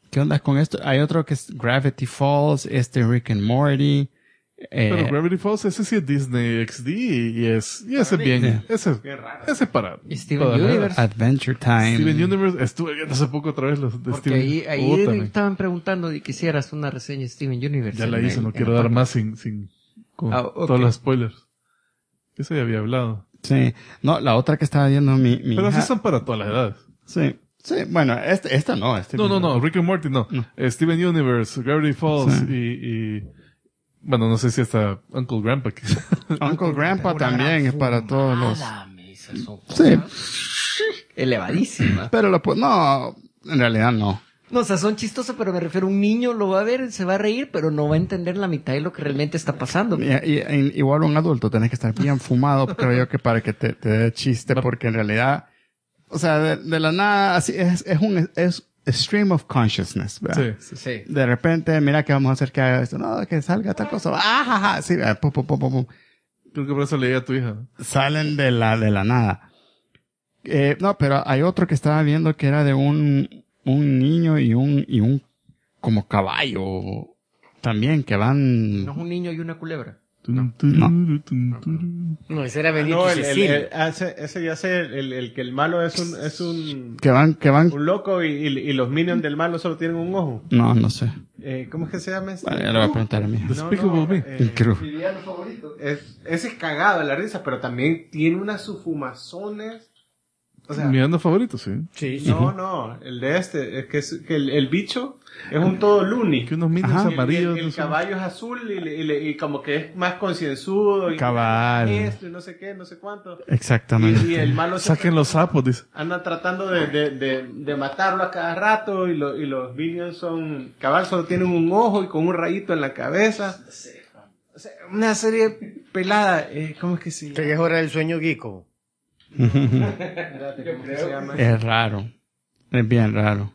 Speaker 1: ¿Qué onda con esto? Hay otro que es Gravity Falls, Rick and Morty.
Speaker 3: Pero Gravity Falls, ese sí es Disney XD y ese bien, ese para.
Speaker 6: Steven
Speaker 3: para nada.
Speaker 6: Universe.
Speaker 1: Adventure Time.
Speaker 3: Steven Universe, estuve viendo hace poco otra vez los de
Speaker 6: Porque
Speaker 3: Steven.
Speaker 6: ahí
Speaker 3: Puta, man.
Speaker 6: estaban preguntando si quisieras una reseña de Steven Universe.
Speaker 3: Ya la
Speaker 6: en
Speaker 3: hice,
Speaker 6: el-
Speaker 3: no
Speaker 6: en
Speaker 3: quiero
Speaker 6: la
Speaker 3: dar
Speaker 6: página.
Speaker 3: más con
Speaker 6: Ok.
Speaker 3: todos los spoilers. Eso ya había hablado.
Speaker 1: Sí. No, la otra que estaba viendo mi
Speaker 3: Pero
Speaker 1: hija.
Speaker 3: así son para todas las edades.
Speaker 1: Sí. Sí, bueno, esta no.
Speaker 3: No, Rick and Morty no. Steven Universe, Gravity Falls
Speaker 1: Sí.
Speaker 3: y bueno, no sé si hasta Uncle Grandpa.
Speaker 1: Uncle Grandpa también es para todos los...
Speaker 6: Esas son
Speaker 1: Sí,
Speaker 6: elevadísimas.
Speaker 1: pero no, en realidad no.
Speaker 6: No, o sea, son chistosas, pero me refiero a un niño lo va a ver, se va a reír, pero no va a entender la mitad de lo que realmente está pasando.
Speaker 1: Igual un adulto tenés que estar bien fumado, creo yo, que para que te dé chiste, porque en realidad, o sea, de la nada, así es stream of consciousness, ¿verdad?
Speaker 3: Sí.
Speaker 6: Sí.
Speaker 1: De repente, mira que vamos a hacer que haga esto, no, que salga tal cosa, sí, pum, pum, pum, pum, pum.
Speaker 3: Creo que por eso leí a tu hija.
Speaker 1: Salen de la nada. No, pero hay otro que estaba viendo que era de un niño y un como caballo también que van.
Speaker 6: No es un niño y una culebra.
Speaker 4: No, ese era Benito
Speaker 5: No,
Speaker 4: Cecil.
Speaker 5: ese ya sé, el que el malo es un
Speaker 1: Que van.
Speaker 5: loco y los minions del malo solo tienen un ojo.
Speaker 1: No sé.
Speaker 5: ¿Cómo es que se llama ese?
Speaker 1: Vale, ya le voy a preguntar a mi hija.
Speaker 3: Despicable Me.
Speaker 5: Ese es cagado de la risa, pero también tiene unas sufumazones. O sea,
Speaker 3: Mi ando favorito, sí.
Speaker 4: Sí,
Speaker 5: no, el de es que el bicho es un todo loony.
Speaker 3: Que unos minions
Speaker 1: Ajá.
Speaker 3: amarillos.
Speaker 5: El
Speaker 3: no sé.
Speaker 5: caballo es azul y como que es más concienzudo y
Speaker 1: Cabal.
Speaker 5: esto y no sé qué, no sé cuánto.
Speaker 1: Exactamente.
Speaker 5: Y el malo
Speaker 3: Saquen los sapos, dice.
Speaker 5: anda tratando de matarlo a cada rato y los minions son cabal, solo tienen un ojo y con un rayito en la cabeza. O sea, una serie pelada. ¿Cómo es que se
Speaker 4: Que es hora del sueño geeko.
Speaker 5: Espérate, ¿cómo que se llama?
Speaker 1: Es raro. Es bien raro.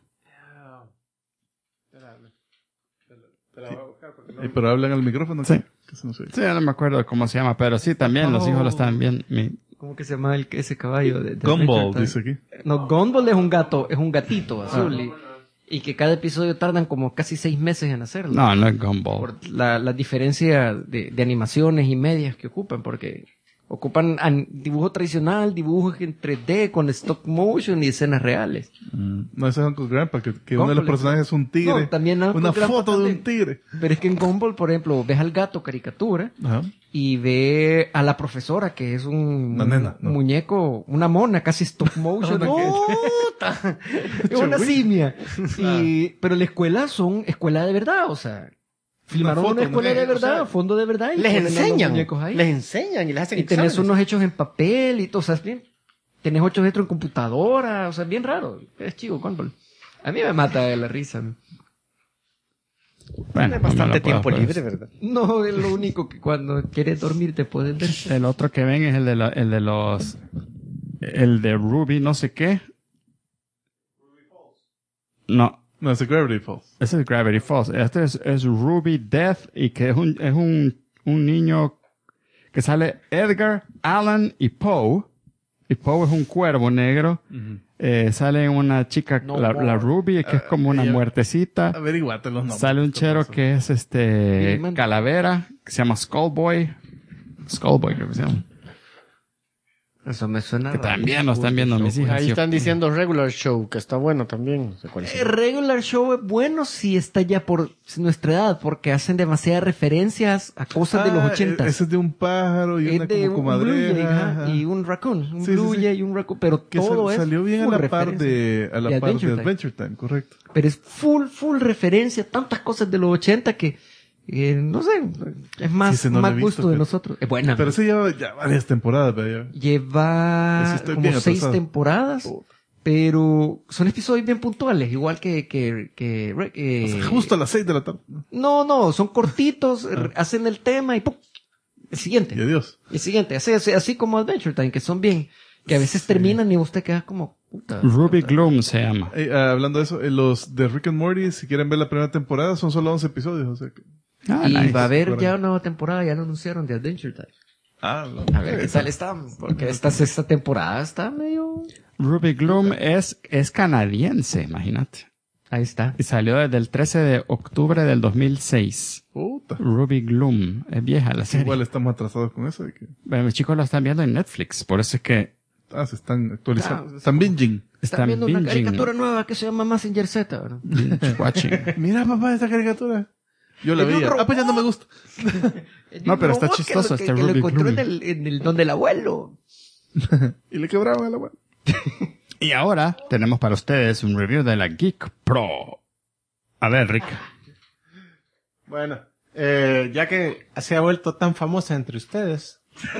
Speaker 5: Te la voy a buscar porque no-
Speaker 3: Pero hablan al micrófono.
Speaker 1: Sí.
Speaker 3: Que se nos oye.
Speaker 1: Sí, ya no me acuerdo cómo se llama, pero sí, también los hijos lo están viendo.
Speaker 6: ¿Cómo que se llama ese caballo? De
Speaker 3: Gumball,
Speaker 6: Adventure
Speaker 3: dice
Speaker 6: Time?
Speaker 3: aquí.
Speaker 6: No, Gumball es un gato, es un gatito azul. Y que cada episodio tardan como casi 6 meses en hacerlo.
Speaker 1: No es Gumball.
Speaker 6: Por la diferencia de animaciones y medias que ocupan, porque ocupan dibujo tradicional, dibujos en 3D con stop motion y escenas reales.
Speaker 3: No, ese es Uncle Grandpa, que uno de
Speaker 6: Gumball
Speaker 3: los personajes es un tigre.
Speaker 6: No, también Uncle
Speaker 3: una
Speaker 6: Grandpa
Speaker 3: foto de
Speaker 6: también.
Speaker 3: un tigre.
Speaker 6: Pero es que en Gumball, por ejemplo, ves al gato caricatura
Speaker 3: Ajá.
Speaker 6: y ve a la profesora, que es un
Speaker 3: Una nena, no.
Speaker 6: muñeco, una mona, casi stop motion. ¡Puta! Es una simia. Pero la escuela son escuela de verdad, o sea, filmaron
Speaker 3: foto,
Speaker 6: una escuela
Speaker 3: ¿no?
Speaker 6: de verdad,
Speaker 5: O sea,
Speaker 6: fondo de verdad. Y
Speaker 4: Les
Speaker 6: ponen a los
Speaker 4: enseñan.
Speaker 6: muñecos ahí.
Speaker 4: Les enseñan y les hacen
Speaker 6: Y tenés
Speaker 4: exámenes.
Speaker 6: unos hechos en papel y todo, ¿sabes bien? Tenés 8 hechos en computadora, o sea, bien raro. Es chivo, Gumball. A mí me mata de la risa.
Speaker 1: Bueno,
Speaker 4: Tienes bastante
Speaker 1: no lo puedo
Speaker 4: tiempo
Speaker 1: ver.
Speaker 4: libre, ¿verdad?
Speaker 6: No, es lo único que cuando quieres dormir te puedes ver.
Speaker 1: El otro que ven es el de Ruby, no sé qué. No,
Speaker 3: No, ese es Gravity Falls.
Speaker 1: ese es Gravity Falls. Este es Ruby Death y que es un niño que sale Edgar, Alan y Poe. Y Poe es un cuervo negro. Sale una chica,
Speaker 6: No
Speaker 1: la
Speaker 6: more.
Speaker 1: Ruby, que es como una muertecita.
Speaker 3: Averiguate los nombres.
Speaker 1: Sale un chero que es
Speaker 6: Billy Mandy.
Speaker 1: calavera, que se llama Skullboy. Skullboy creo que se llama.
Speaker 6: Eso me suena
Speaker 1: Que
Speaker 6: raro.
Speaker 1: también lo están viendo mis hijas.
Speaker 4: Ahí
Speaker 1: Yo-
Speaker 4: están diciendo Regular Show, que está bueno también. No sé cuál es.
Speaker 6: El regular show es bueno si está ya por nuestra edad, porque hacen demasiadas referencias a cosas de los 80.
Speaker 3: Ese es de un pájaro y
Speaker 6: Es
Speaker 3: una
Speaker 6: de
Speaker 3: como
Speaker 6: un blue jay,
Speaker 3: comadreja.
Speaker 6: ajá, y un raccoon, un
Speaker 3: Sí, sí,
Speaker 6: blue
Speaker 3: sí.
Speaker 6: jay y un raccoon, pero
Speaker 3: Que
Speaker 6: todo es
Speaker 3: salió bien a
Speaker 6: full
Speaker 3: la par
Speaker 6: referencia.
Speaker 3: de
Speaker 6: Adventure Time.
Speaker 3: Adventure Time, correcto.
Speaker 6: Pero es full referencia, tantas cosas de los 80 que no sé, es más,
Speaker 3: Sí, no la he
Speaker 6: más
Speaker 3: visto,
Speaker 6: gusto de
Speaker 3: pero-
Speaker 6: nosotros. Es buena.
Speaker 3: Pero ese lleva ya varias temporadas, pero ya.
Speaker 6: Lleva
Speaker 3: Ese estoy
Speaker 6: como
Speaker 3: bien
Speaker 6: 6
Speaker 3: atrasado.
Speaker 6: temporadas, pero son episodios bien puntuales, igual que
Speaker 3: O sea, justo a las 6 de la tarde.
Speaker 6: No, son cortitos, hacen el tema y ¡pum! El siguiente.
Speaker 3: Y adiós.
Speaker 6: El siguiente, así como Adventure Time, que son bien, que a veces terminan y usted queda como, puta.
Speaker 1: Ruby Gloom se llama.
Speaker 3: Hablando de eso, los de Rick and Morty, si quieren ver la primera temporada, son solo 11 episodios. O sea que...
Speaker 1: Ah,
Speaker 6: Y
Speaker 1: nice.
Speaker 6: va a haber
Speaker 3: Por
Speaker 6: ya
Speaker 3: ahí.
Speaker 6: una nueva temporada, ya lo anunciaron de Adventure Time.
Speaker 3: Ah,
Speaker 6: A ver qué tal está, porque esta temporada está medio...
Speaker 1: Ruby Gloom es canadiense, imagínate.
Speaker 6: Ahí está.
Speaker 1: Y salió desde el 13 de octubre del 2006.
Speaker 3: Puta.
Speaker 1: Ruby Gloom. Es vieja la serie.
Speaker 3: Igual estamos atrasados con eso.
Speaker 1: Bueno, mis chicos lo están viendo en Netflix. Por eso es que
Speaker 3: Se están actualizando. Están binging.
Speaker 6: Están viendo una
Speaker 1: binging,
Speaker 6: caricatura nueva que se llama Mazinger Z, ¿verdad?
Speaker 1: binge watching.
Speaker 3: Mira, papá, esta caricatura. Yo la
Speaker 6: Es de un
Speaker 3: veía.
Speaker 6: robot.
Speaker 3: Pues ya no me gusta.
Speaker 1: No, pero está
Speaker 6: robot
Speaker 1: chistoso
Speaker 6: que
Speaker 1: este
Speaker 6: que lo
Speaker 1: Ruby
Speaker 6: encontró
Speaker 1: Gloom.
Speaker 6: en el donde el abuelo.
Speaker 3: Y le quebraba la abuela.
Speaker 1: Y ahora tenemos para ustedes un review de la Geek Pro. A ver, Rick.
Speaker 5: Bueno, ya que se ha vuelto tan famosa entre ustedes.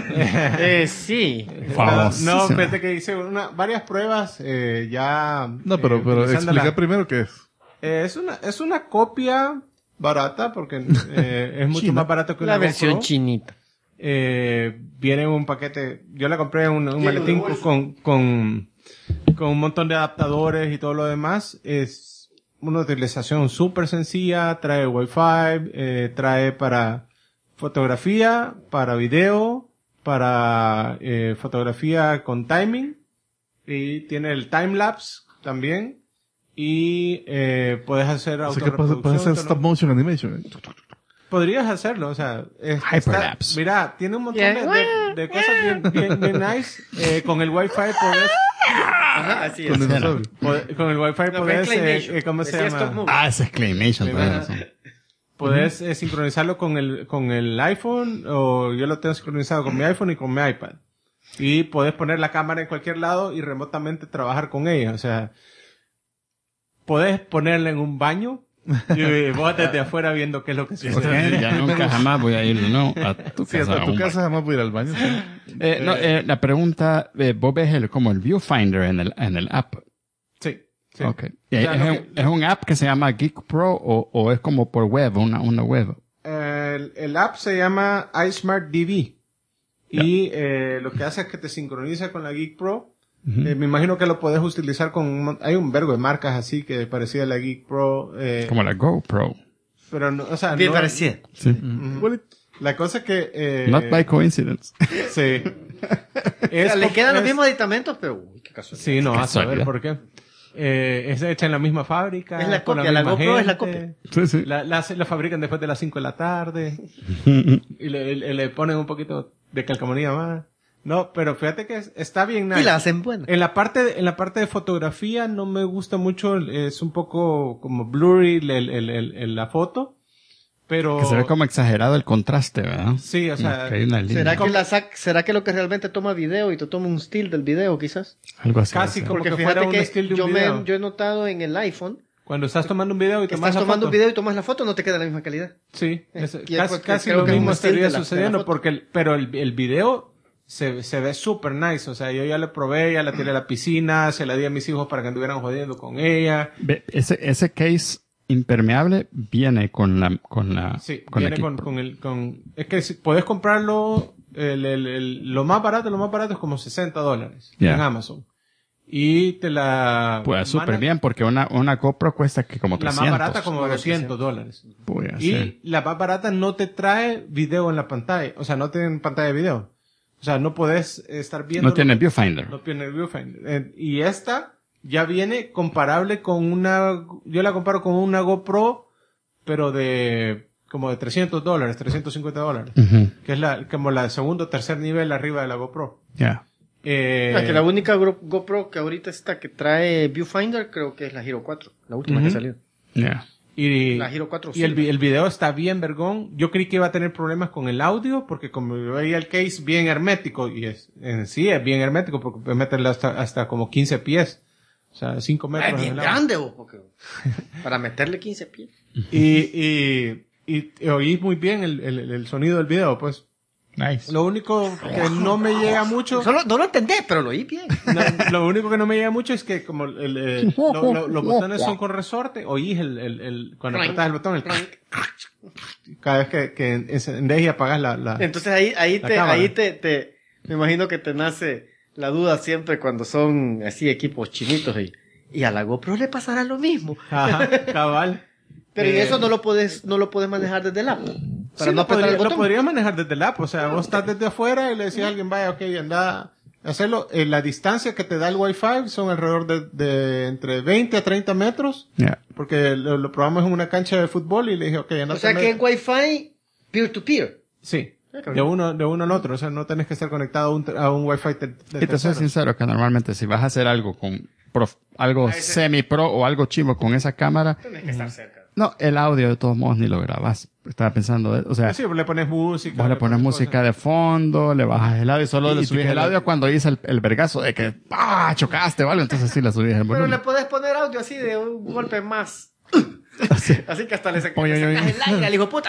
Speaker 4: Sí.
Speaker 1: Famosísima.
Speaker 5: No, fíjate que hice varias pruebas, ya.
Speaker 3: No, pero
Speaker 5: utilizándola.
Speaker 3: explica primero qué es.
Speaker 5: Es una copia barata, porque es mucho
Speaker 3: China.
Speaker 5: más barato que
Speaker 4: La
Speaker 5: una
Speaker 4: versión
Speaker 5: GoPro.
Speaker 4: chinita.
Speaker 5: Viene en un paquete. Yo la compré en un maletín con un montón de adaptadores y todo lo demás. Es una utilización súper sencilla. Trae Wi-Fi, trae para fotografía, para video, para fotografía con timing. Y tiene el timelapse también. Y puedes hacer
Speaker 3: Así que
Speaker 5: autorreproducción.
Speaker 3: puedes hacer
Speaker 5: todo,
Speaker 3: stop
Speaker 5: ¿no?
Speaker 3: motion animation.
Speaker 5: Podrías hacerlo, o sea,
Speaker 1: Hyperlapse.
Speaker 5: Mira, tiene un montón de cosas bien nice. Con el Wi-Fi podés,
Speaker 4: Ajá, así
Speaker 3: Con
Speaker 4: es.
Speaker 3: dinosaurio.
Speaker 5: con el Wi-Fi
Speaker 4: No,
Speaker 5: podés,
Speaker 4: Claymation.
Speaker 5: ¿cómo se
Speaker 4: Decía stop
Speaker 5: llama?
Speaker 4: motion.
Speaker 1: Ah, es Exclamation.
Speaker 5: Claymation.
Speaker 1: tenés razón.
Speaker 5: Podés sincronizarlo con el iPhone, o yo lo tengo sincronizado con mi iPhone y con mi iPad. Y podés poner la cámara en cualquier lado y remotamente trabajar con ella, o sea, podés ponerla en un baño y vos desde afuera viendo qué es lo que
Speaker 1: Ok,
Speaker 5: sucede.
Speaker 1: ya nunca jamás voy a ir ¿no? a tu
Speaker 3: Sí,
Speaker 1: casa.
Speaker 3: hasta
Speaker 1: a
Speaker 3: tu
Speaker 1: un
Speaker 3: casa jamás voy a ir al baño. ¿Sí?
Speaker 1: la pregunta, vos ves como el viewfinder en el app.
Speaker 5: Sí. Sí.
Speaker 1: Okay. Y
Speaker 5: O sea,
Speaker 1: ¿Es un app que se llama Geek Pro o es como por web, una web?
Speaker 5: El app se llama iSmart DV. Y lo que hace es que te sincroniza con la Geek Pro. Me imagino que lo podés utilizar hay un vergo de marcas así que parecida a la Geek Pro.
Speaker 1: Como la GoPro.
Speaker 5: Pero no, o sea,
Speaker 4: Bien
Speaker 5: no,
Speaker 4: parecida.
Speaker 1: Sí.
Speaker 5: Ujú. La cosa es que...
Speaker 1: Not by coincidence.
Speaker 5: Sí.
Speaker 4: O sea, le quedan los mismos aditamentos, pero uy, qué casualidad.
Speaker 5: Sí, no, a saber
Speaker 1: Casualidad.
Speaker 5: por qué. Es hecha en la misma fábrica.
Speaker 4: Es la
Speaker 5: con
Speaker 4: copia, la
Speaker 5: misma
Speaker 4: GoPro es la
Speaker 5: gente.
Speaker 1: Sí, sí.
Speaker 5: La fabrican después de las 5 de la tarde. Y le ponen un poquito de calcamonía más. No, pero fíjate que está bien nice.
Speaker 4: Y la hacen buena.
Speaker 5: En la parte de fotografía no me gusta mucho, es un poco como blurry la foto, pero...
Speaker 1: Que se ve como exagerado el contraste, ¿verdad?
Speaker 5: Sí, o sea...
Speaker 1: Que hay una línea.
Speaker 4: ¿Será que lo que realmente toma video y te toma un still del video, quizás?
Speaker 1: Algo así.
Speaker 5: Casi
Speaker 1: o sea.
Speaker 5: como
Speaker 4: Porque
Speaker 5: que fuera
Speaker 4: fíjate
Speaker 5: un
Speaker 4: que
Speaker 5: estilo de un
Speaker 4: yo
Speaker 5: video.
Speaker 4: he notado en el iPhone
Speaker 5: Cuando estás tomando un video y
Speaker 4: que
Speaker 5: tomas
Speaker 4: estás
Speaker 5: la
Speaker 4: tomando
Speaker 5: foto.
Speaker 4: un video y tomas la foto, no te queda la misma calidad.
Speaker 5: Sí, casi
Speaker 4: creo
Speaker 5: lo
Speaker 4: que es
Speaker 5: mismo
Speaker 4: un estilo
Speaker 5: estaría
Speaker 4: de la
Speaker 5: sucediendo
Speaker 4: foto.
Speaker 5: porque pero el video se ve super nice, o sea, yo ya le probé, ya la tiré a la piscina, se la di a mis hijos para que anduvieran jodiendo con ella.
Speaker 1: Ese case impermeable viene con la
Speaker 5: Sí,
Speaker 1: con la
Speaker 5: viene
Speaker 1: Geek Pro.
Speaker 5: es que si podés comprarlo, lo más barato es como $60
Speaker 1: Yeah.
Speaker 5: en Amazon. Y te la...
Speaker 1: Pues súper
Speaker 5: mandan-
Speaker 1: bien, porque una GoPro cuesta que como
Speaker 5: La
Speaker 1: 300.
Speaker 5: más barata como $200.
Speaker 1: Pues,
Speaker 5: Y
Speaker 1: sí.
Speaker 5: la más barata no te trae video en la pantalla. O sea, no tiene pantalla de video. O sea, no podés estar viendo...
Speaker 1: No tiene viewfinder.
Speaker 5: No tiene viewfinder. Y esta ya viene comparable con yo la comparo con una GoPro, pero como de $300, $350.
Speaker 1: Ujú.
Speaker 5: Que es como la segundo o tercer nivel arriba de la GoPro.
Speaker 1: Ya.
Speaker 4: Que la única GoPro que ahorita está que trae viewfinder creo que es la Hero 4, la última que
Speaker 5: Ujú.
Speaker 4: salió.
Speaker 1: Ya.
Speaker 5: Y
Speaker 4: La Hero 4
Speaker 5: y el video está bien vergón. Yo creí que iba a tener problemas con el audio porque como yo veía el case bien hermético y en sí es bien hermético porque puedes meterle hasta como 15 pies. O sea, 5 metros.
Speaker 4: Es
Speaker 5: en
Speaker 4: bien
Speaker 5: el agua.
Speaker 4: grande, vos, porque para meterle 15 pies.
Speaker 5: Y oí muy bien el sonido del video, pues.
Speaker 1: Nice.
Speaker 5: Lo único que no me llega mucho,
Speaker 4: No lo entendí, pero lo oí bien.
Speaker 5: lo único que no me llega mucho es que como los botones son con resorte, oís cuando
Speaker 4: Clank,
Speaker 5: apretas el botón,
Speaker 4: clank.
Speaker 5: cada vez que encendés y apagas la
Speaker 4: Entonces ahí
Speaker 5: La cámara.
Speaker 4: me imagino que te nace la duda siempre cuando son así equipos chinitos y a la GoPro le pasará lo mismo.
Speaker 5: Ajá, cabal.
Speaker 4: Pero y eso no lo puedes manejar desde el app. Para
Speaker 5: Sí,
Speaker 4: no apretar el
Speaker 5: lo
Speaker 4: botón.
Speaker 5: podría manejar desde el app, o sea, vos estás desde afuera y le decís a alguien, vaya, ok, anda hacerlo, la distancia que te da el Wi-Fi son alrededor de entre 20 a 30 metros,
Speaker 1: Yeah.
Speaker 5: porque lo probamos en una cancha de fútbol y le dije, ok,
Speaker 4: O sea que en Wi-Fi, peer-to-peer.
Speaker 5: Sí, de uno al otro, o sea, no tenés que estar conectado a un Wi-Fi de
Speaker 1: Y te soy
Speaker 5: terceros.
Speaker 1: sincero que normalmente si vas a hacer algo con algo semi-pro o algo chivo con esa cámara,
Speaker 4: Tienes que estar cerca.
Speaker 1: no, el audio de todos modos ni lo grabas. Estaba pensando, o sea,
Speaker 5: Sí, le pones música.
Speaker 1: vos le pones música de fondo, le bajas el audio, solo
Speaker 3: Y
Speaker 1: le
Speaker 3: te
Speaker 1: subís
Speaker 3: queda
Speaker 1: el audio cuando dice el vergazo de que chocaste o algo, entonces sí le subís el
Speaker 4: Pero
Speaker 1: volumen.
Speaker 4: le podés poner audio así de un golpe más. Así que hasta le sacas
Speaker 1: Oye, oye, oye.
Speaker 4: el aire al hijo puta.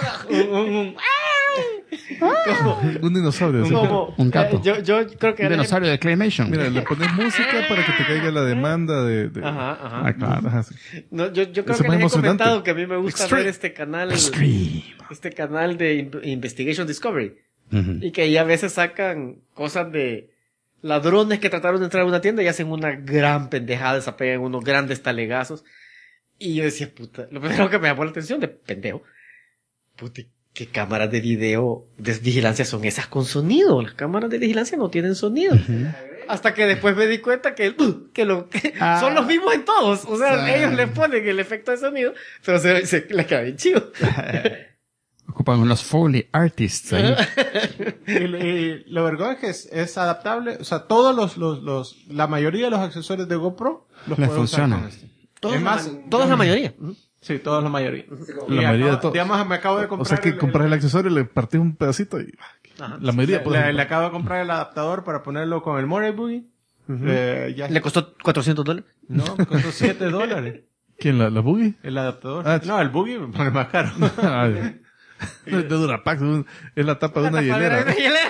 Speaker 3: Un dinosaurio. así.
Speaker 1: Un gato.
Speaker 4: Yo creo que...
Speaker 1: Un dinosaurio de Claymation.
Speaker 3: Mira, le pones música para que te caiga la demanda de...
Speaker 4: Ajá.
Speaker 1: Ah, claro.
Speaker 3: Ajá, sí.
Speaker 4: No, yo creo
Speaker 3: Eso
Speaker 4: que
Speaker 3: es más
Speaker 4: les he
Speaker 3: emocionante.
Speaker 4: comentado que a mí me gusta
Speaker 3: Extreme.
Speaker 4: ver este canal.
Speaker 1: Extreme.
Speaker 4: Este canal de Investigation Discovery.
Speaker 1: Ujú.
Speaker 4: Y que ahí a veces sacan cosas de ladrones que trataron de entrar a una tienda y hacen una gran pendejada, se pegan unos grandes talegazos. Y yo decía, puta, lo primero que me llamó la atención de pendejo, puta, ¿qué cámaras de video de vigilancia son esas con sonido? Las cámaras de vigilancia no tienen sonido. Hasta que después me di cuenta que son los mismos en todos. O sea, ellos le ponen el efecto de sonido, pero se les queda bien chido.
Speaker 1: Ocupan unos Foley artists ahí.
Speaker 5: Y lo vergüenza es que es adaptable, o sea, todos la mayoría de los accesorios de GoPro los
Speaker 1: Le
Speaker 5: puedes usar
Speaker 1: funcionan.
Speaker 5: con este.
Speaker 4: Todos,
Speaker 5: Es más,
Speaker 4: todos la mayoría.
Speaker 5: Sí, todos la mayoría.
Speaker 3: La mayoría de todo.
Speaker 5: Digamos, me acabo de
Speaker 3: O
Speaker 5: comprar
Speaker 3: sea que compras el accesorio, le partís un pedacito y... La mayoría puede...
Speaker 5: le acabo de comprar el adaptador para ponerlo con el Moray Boogie. Ya
Speaker 4: Le costó $400.
Speaker 5: no, me costó $7.
Speaker 3: ¿Quién? ¿La Boogie?
Speaker 5: El adaptador.
Speaker 3: Ah,
Speaker 5: no, el Boogie me pone más caro.
Speaker 3: Ah, ya. De Durapax, es la tapa de una hielera.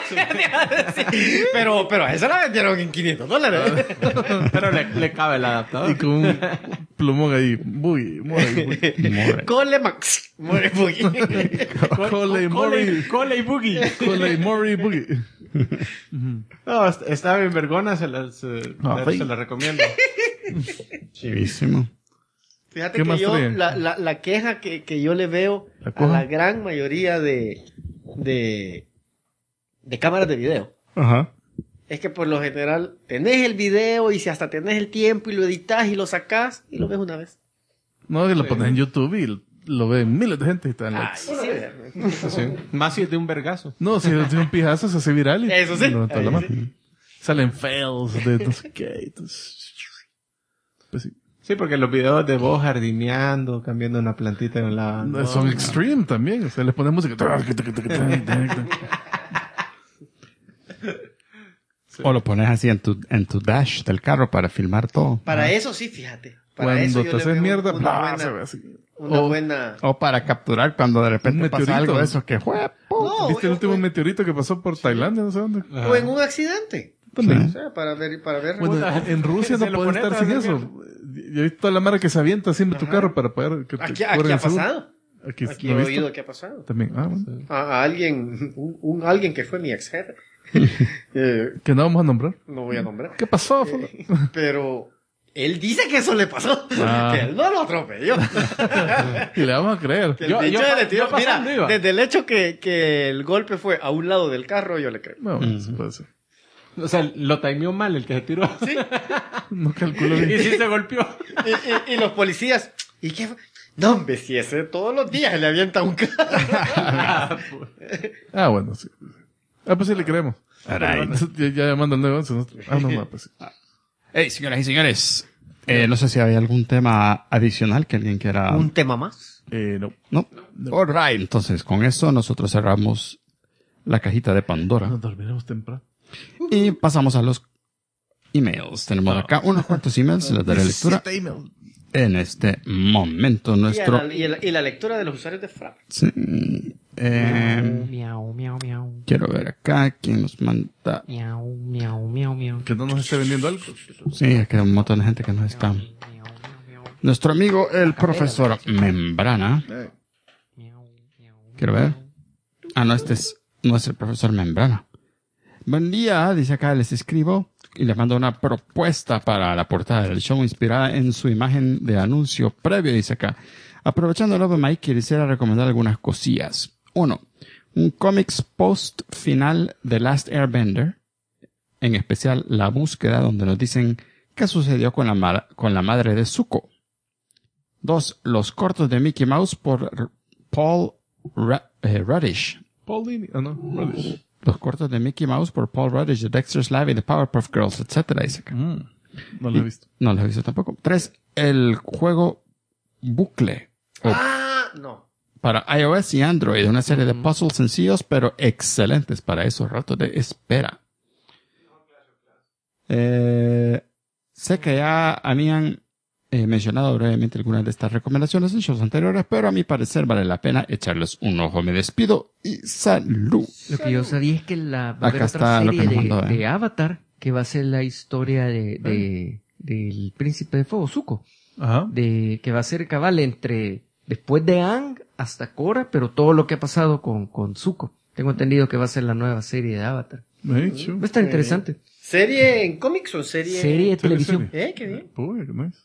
Speaker 4: Pero a esa la vendieron en $500.
Speaker 5: Pero le cabe el adaptador.
Speaker 3: Y con un plumón ahí. Boogie, Boogie.
Speaker 4: Cole Max. Muere Boogie.
Speaker 3: Coley, Murray.
Speaker 5: Cole y Boogie.
Speaker 3: Coley, Murray, Boogie.
Speaker 5: No, está bien vergona, se la recomiendo.
Speaker 1: Chivísimo.
Speaker 4: Fíjate
Speaker 3: ¿Qué
Speaker 4: que
Speaker 3: más
Speaker 4: yo,
Speaker 3: traen?
Speaker 4: la queja que yo le veo
Speaker 3: ¿La
Speaker 4: a
Speaker 3: coja?
Speaker 4: la gran mayoría de cámaras de video
Speaker 1: Ajá.
Speaker 4: es que por lo general tenés el video y si hasta tenés el tiempo y lo editas y lo sacás y lo ves una vez.
Speaker 3: No, que lo pones en YouTube y lo ven miles de gente y te dan
Speaker 4: Ay,
Speaker 3: likes.
Speaker 4: sí, ¿verdad?
Speaker 5: Sí. Más si es de un vergazo.
Speaker 3: No, si es un pijazo se hace viral y...
Speaker 4: Eso sí.
Speaker 3: lo toda la
Speaker 4: Ahí
Speaker 3: mano.
Speaker 4: sí.
Speaker 3: Salen fails de no sé qué. Entonces, pues sí.
Speaker 5: Sí, porque los videos de vos jardineando, cambiando una plantita en la...
Speaker 3: No, son extreme también. O sea, les ponen música.
Speaker 1: O lo pones así en tu dash del carro para filmar todo.
Speaker 4: Para eso sí, fíjate. Para eso
Speaker 3: Cuando
Speaker 4: yo
Speaker 3: te
Speaker 4: le
Speaker 3: haces
Speaker 4: veo
Speaker 3: mierda,
Speaker 4: una
Speaker 3: se ve
Speaker 4: buena,
Speaker 3: así.
Speaker 4: una buena...
Speaker 1: O para capturar cuando de repente
Speaker 3: Un
Speaker 1: pasa
Speaker 3: meteorito.
Speaker 1: algo de eso que fue.
Speaker 4: No,
Speaker 3: ¿Viste el último meteorito que pasó por Tailandia? No sé dónde.
Speaker 4: o en un accidente.
Speaker 3: También.
Speaker 4: O sea, para ver
Speaker 3: Bueno, en Rusia
Speaker 5: Se
Speaker 3: no
Speaker 5: lo
Speaker 3: puedes
Speaker 5: pones
Speaker 3: estar sin
Speaker 5: tras el
Speaker 3: eso. Yo he visto toda la mara que se avienta siempre tu carro para poder que te
Speaker 4: Aquí
Speaker 3: cobren
Speaker 4: ha
Speaker 3: el seguro.
Speaker 4: pasado.
Speaker 3: Aquí
Speaker 4: Aquí
Speaker 3: ¿no
Speaker 4: he
Speaker 3: he visto?
Speaker 4: oído que ha pasado.
Speaker 3: También. Ah, bueno.
Speaker 4: A alguien, alguien que fue mi ex jefe.
Speaker 3: Que no vamos a nombrar.
Speaker 4: No voy a nombrar.
Speaker 3: ¿Qué pasó? fulano?
Speaker 4: Pero él dice que eso le pasó.
Speaker 3: Ah.
Speaker 4: Que él no lo atropelló.
Speaker 3: Y le vamos a creer.
Speaker 4: Que el bicho le tiró-
Speaker 5: pasando
Speaker 4: mira,
Speaker 5: iba.
Speaker 4: desde el hecho que el golpe fue a un lado del carro, yo le creo.
Speaker 3: No, bueno, eso puede ser.
Speaker 5: O sea, lo timeó mal el que se tiró.
Speaker 4: Sí.
Speaker 3: No calculo
Speaker 5: Y
Speaker 3: bien.
Speaker 5: sí se golpeó.
Speaker 4: Y los policías, ¿y qué fue? No, hombre, si ese todos los días le avienta un carro.
Speaker 3: Ah, bueno, sí. Ah, pues sí le creemos.
Speaker 1: Alright.
Speaker 3: Ya llamando al 911. nosotros. Ah, no, pues sí.
Speaker 1: Hey, señoras y señores. No sé si hay algún tema adicional que alguien quiera...
Speaker 4: ¿Un tema más?
Speaker 3: No.
Speaker 1: ¿No? Alright, entonces con eso nosotros cerramos la cajita de Pandora.
Speaker 3: Nos dormiremos temprano.
Speaker 1: Y pasamos a los emails. Tenemos acá unos cuantos emails, les daré lectura
Speaker 3: 17 emails.
Speaker 1: en este momento. Nuestro...
Speaker 4: Y la lectura de los usuarios de Frapp.
Speaker 1: Sí.
Speaker 6: Miau, miau, miau.
Speaker 1: Quiero ver acá quién nos manda.
Speaker 6: Miau, miau, miau, miau.
Speaker 3: Que no nos esté vendiendo algo.
Speaker 1: Sí, es que hay un montón de gente que nos está...
Speaker 6: Miau, miau, miau.
Speaker 1: Nuestro amigo el profesor Membrana.
Speaker 6: Miau, miau.
Speaker 1: Quiero ver. Ah, no, este es el profesor Membrana. Buen día, dice acá, les escribo y les mando una propuesta para la portada del show inspirada en su imagen de anuncio previo, dice acá. Aprovechando el Open Mic, quisiera recomendar algunas cosillas. 1. Un cómics post final de Last Airbender en especial La Búsqueda, donde nos dicen qué sucedió con la madre de Zuko. 2. Los cortos de Mickey Mouse por Paul Radish.
Speaker 3: Paul Dini. Ah, no. Radish.
Speaker 1: Los cortos de Mickey Mouse por Paul Radish, The Dexter's Lab y The Powerpuff Girls, etc. Dice acá.
Speaker 3: No lo he visto.
Speaker 1: No lo he visto tampoco. 3. El juego Bucle.
Speaker 4: No.
Speaker 1: Para iOS y Android, una serie de puzzles sencillos pero excelentes para esos ratos de espera. Sé que ya habían mencionado brevemente algunas de estas recomendaciones en shows anteriores, pero a mi parecer vale la pena echarles un ojo. Me despido y salud.
Speaker 6: Lo que yo sabía es que va a haber
Speaker 1: Acá
Speaker 6: otra
Speaker 1: está lo
Speaker 6: serie
Speaker 1: que nos mandó,
Speaker 6: de Avatar, que va a ser la historia del príncipe de fuego, Zuko.
Speaker 3: Ajá.
Speaker 6: Que va a ser cabal después de Aang hasta Korra, pero todo lo que ha pasado con Zuko. Tengo entendido que va a ser la nueva serie de Avatar.
Speaker 3: Me he dicho.
Speaker 6: Va a estar interesante.
Speaker 4: ¿Serie en cómics o serie?
Speaker 6: Serie de televisión.
Speaker 4: Qué bien.
Speaker 3: Uy, qué nice.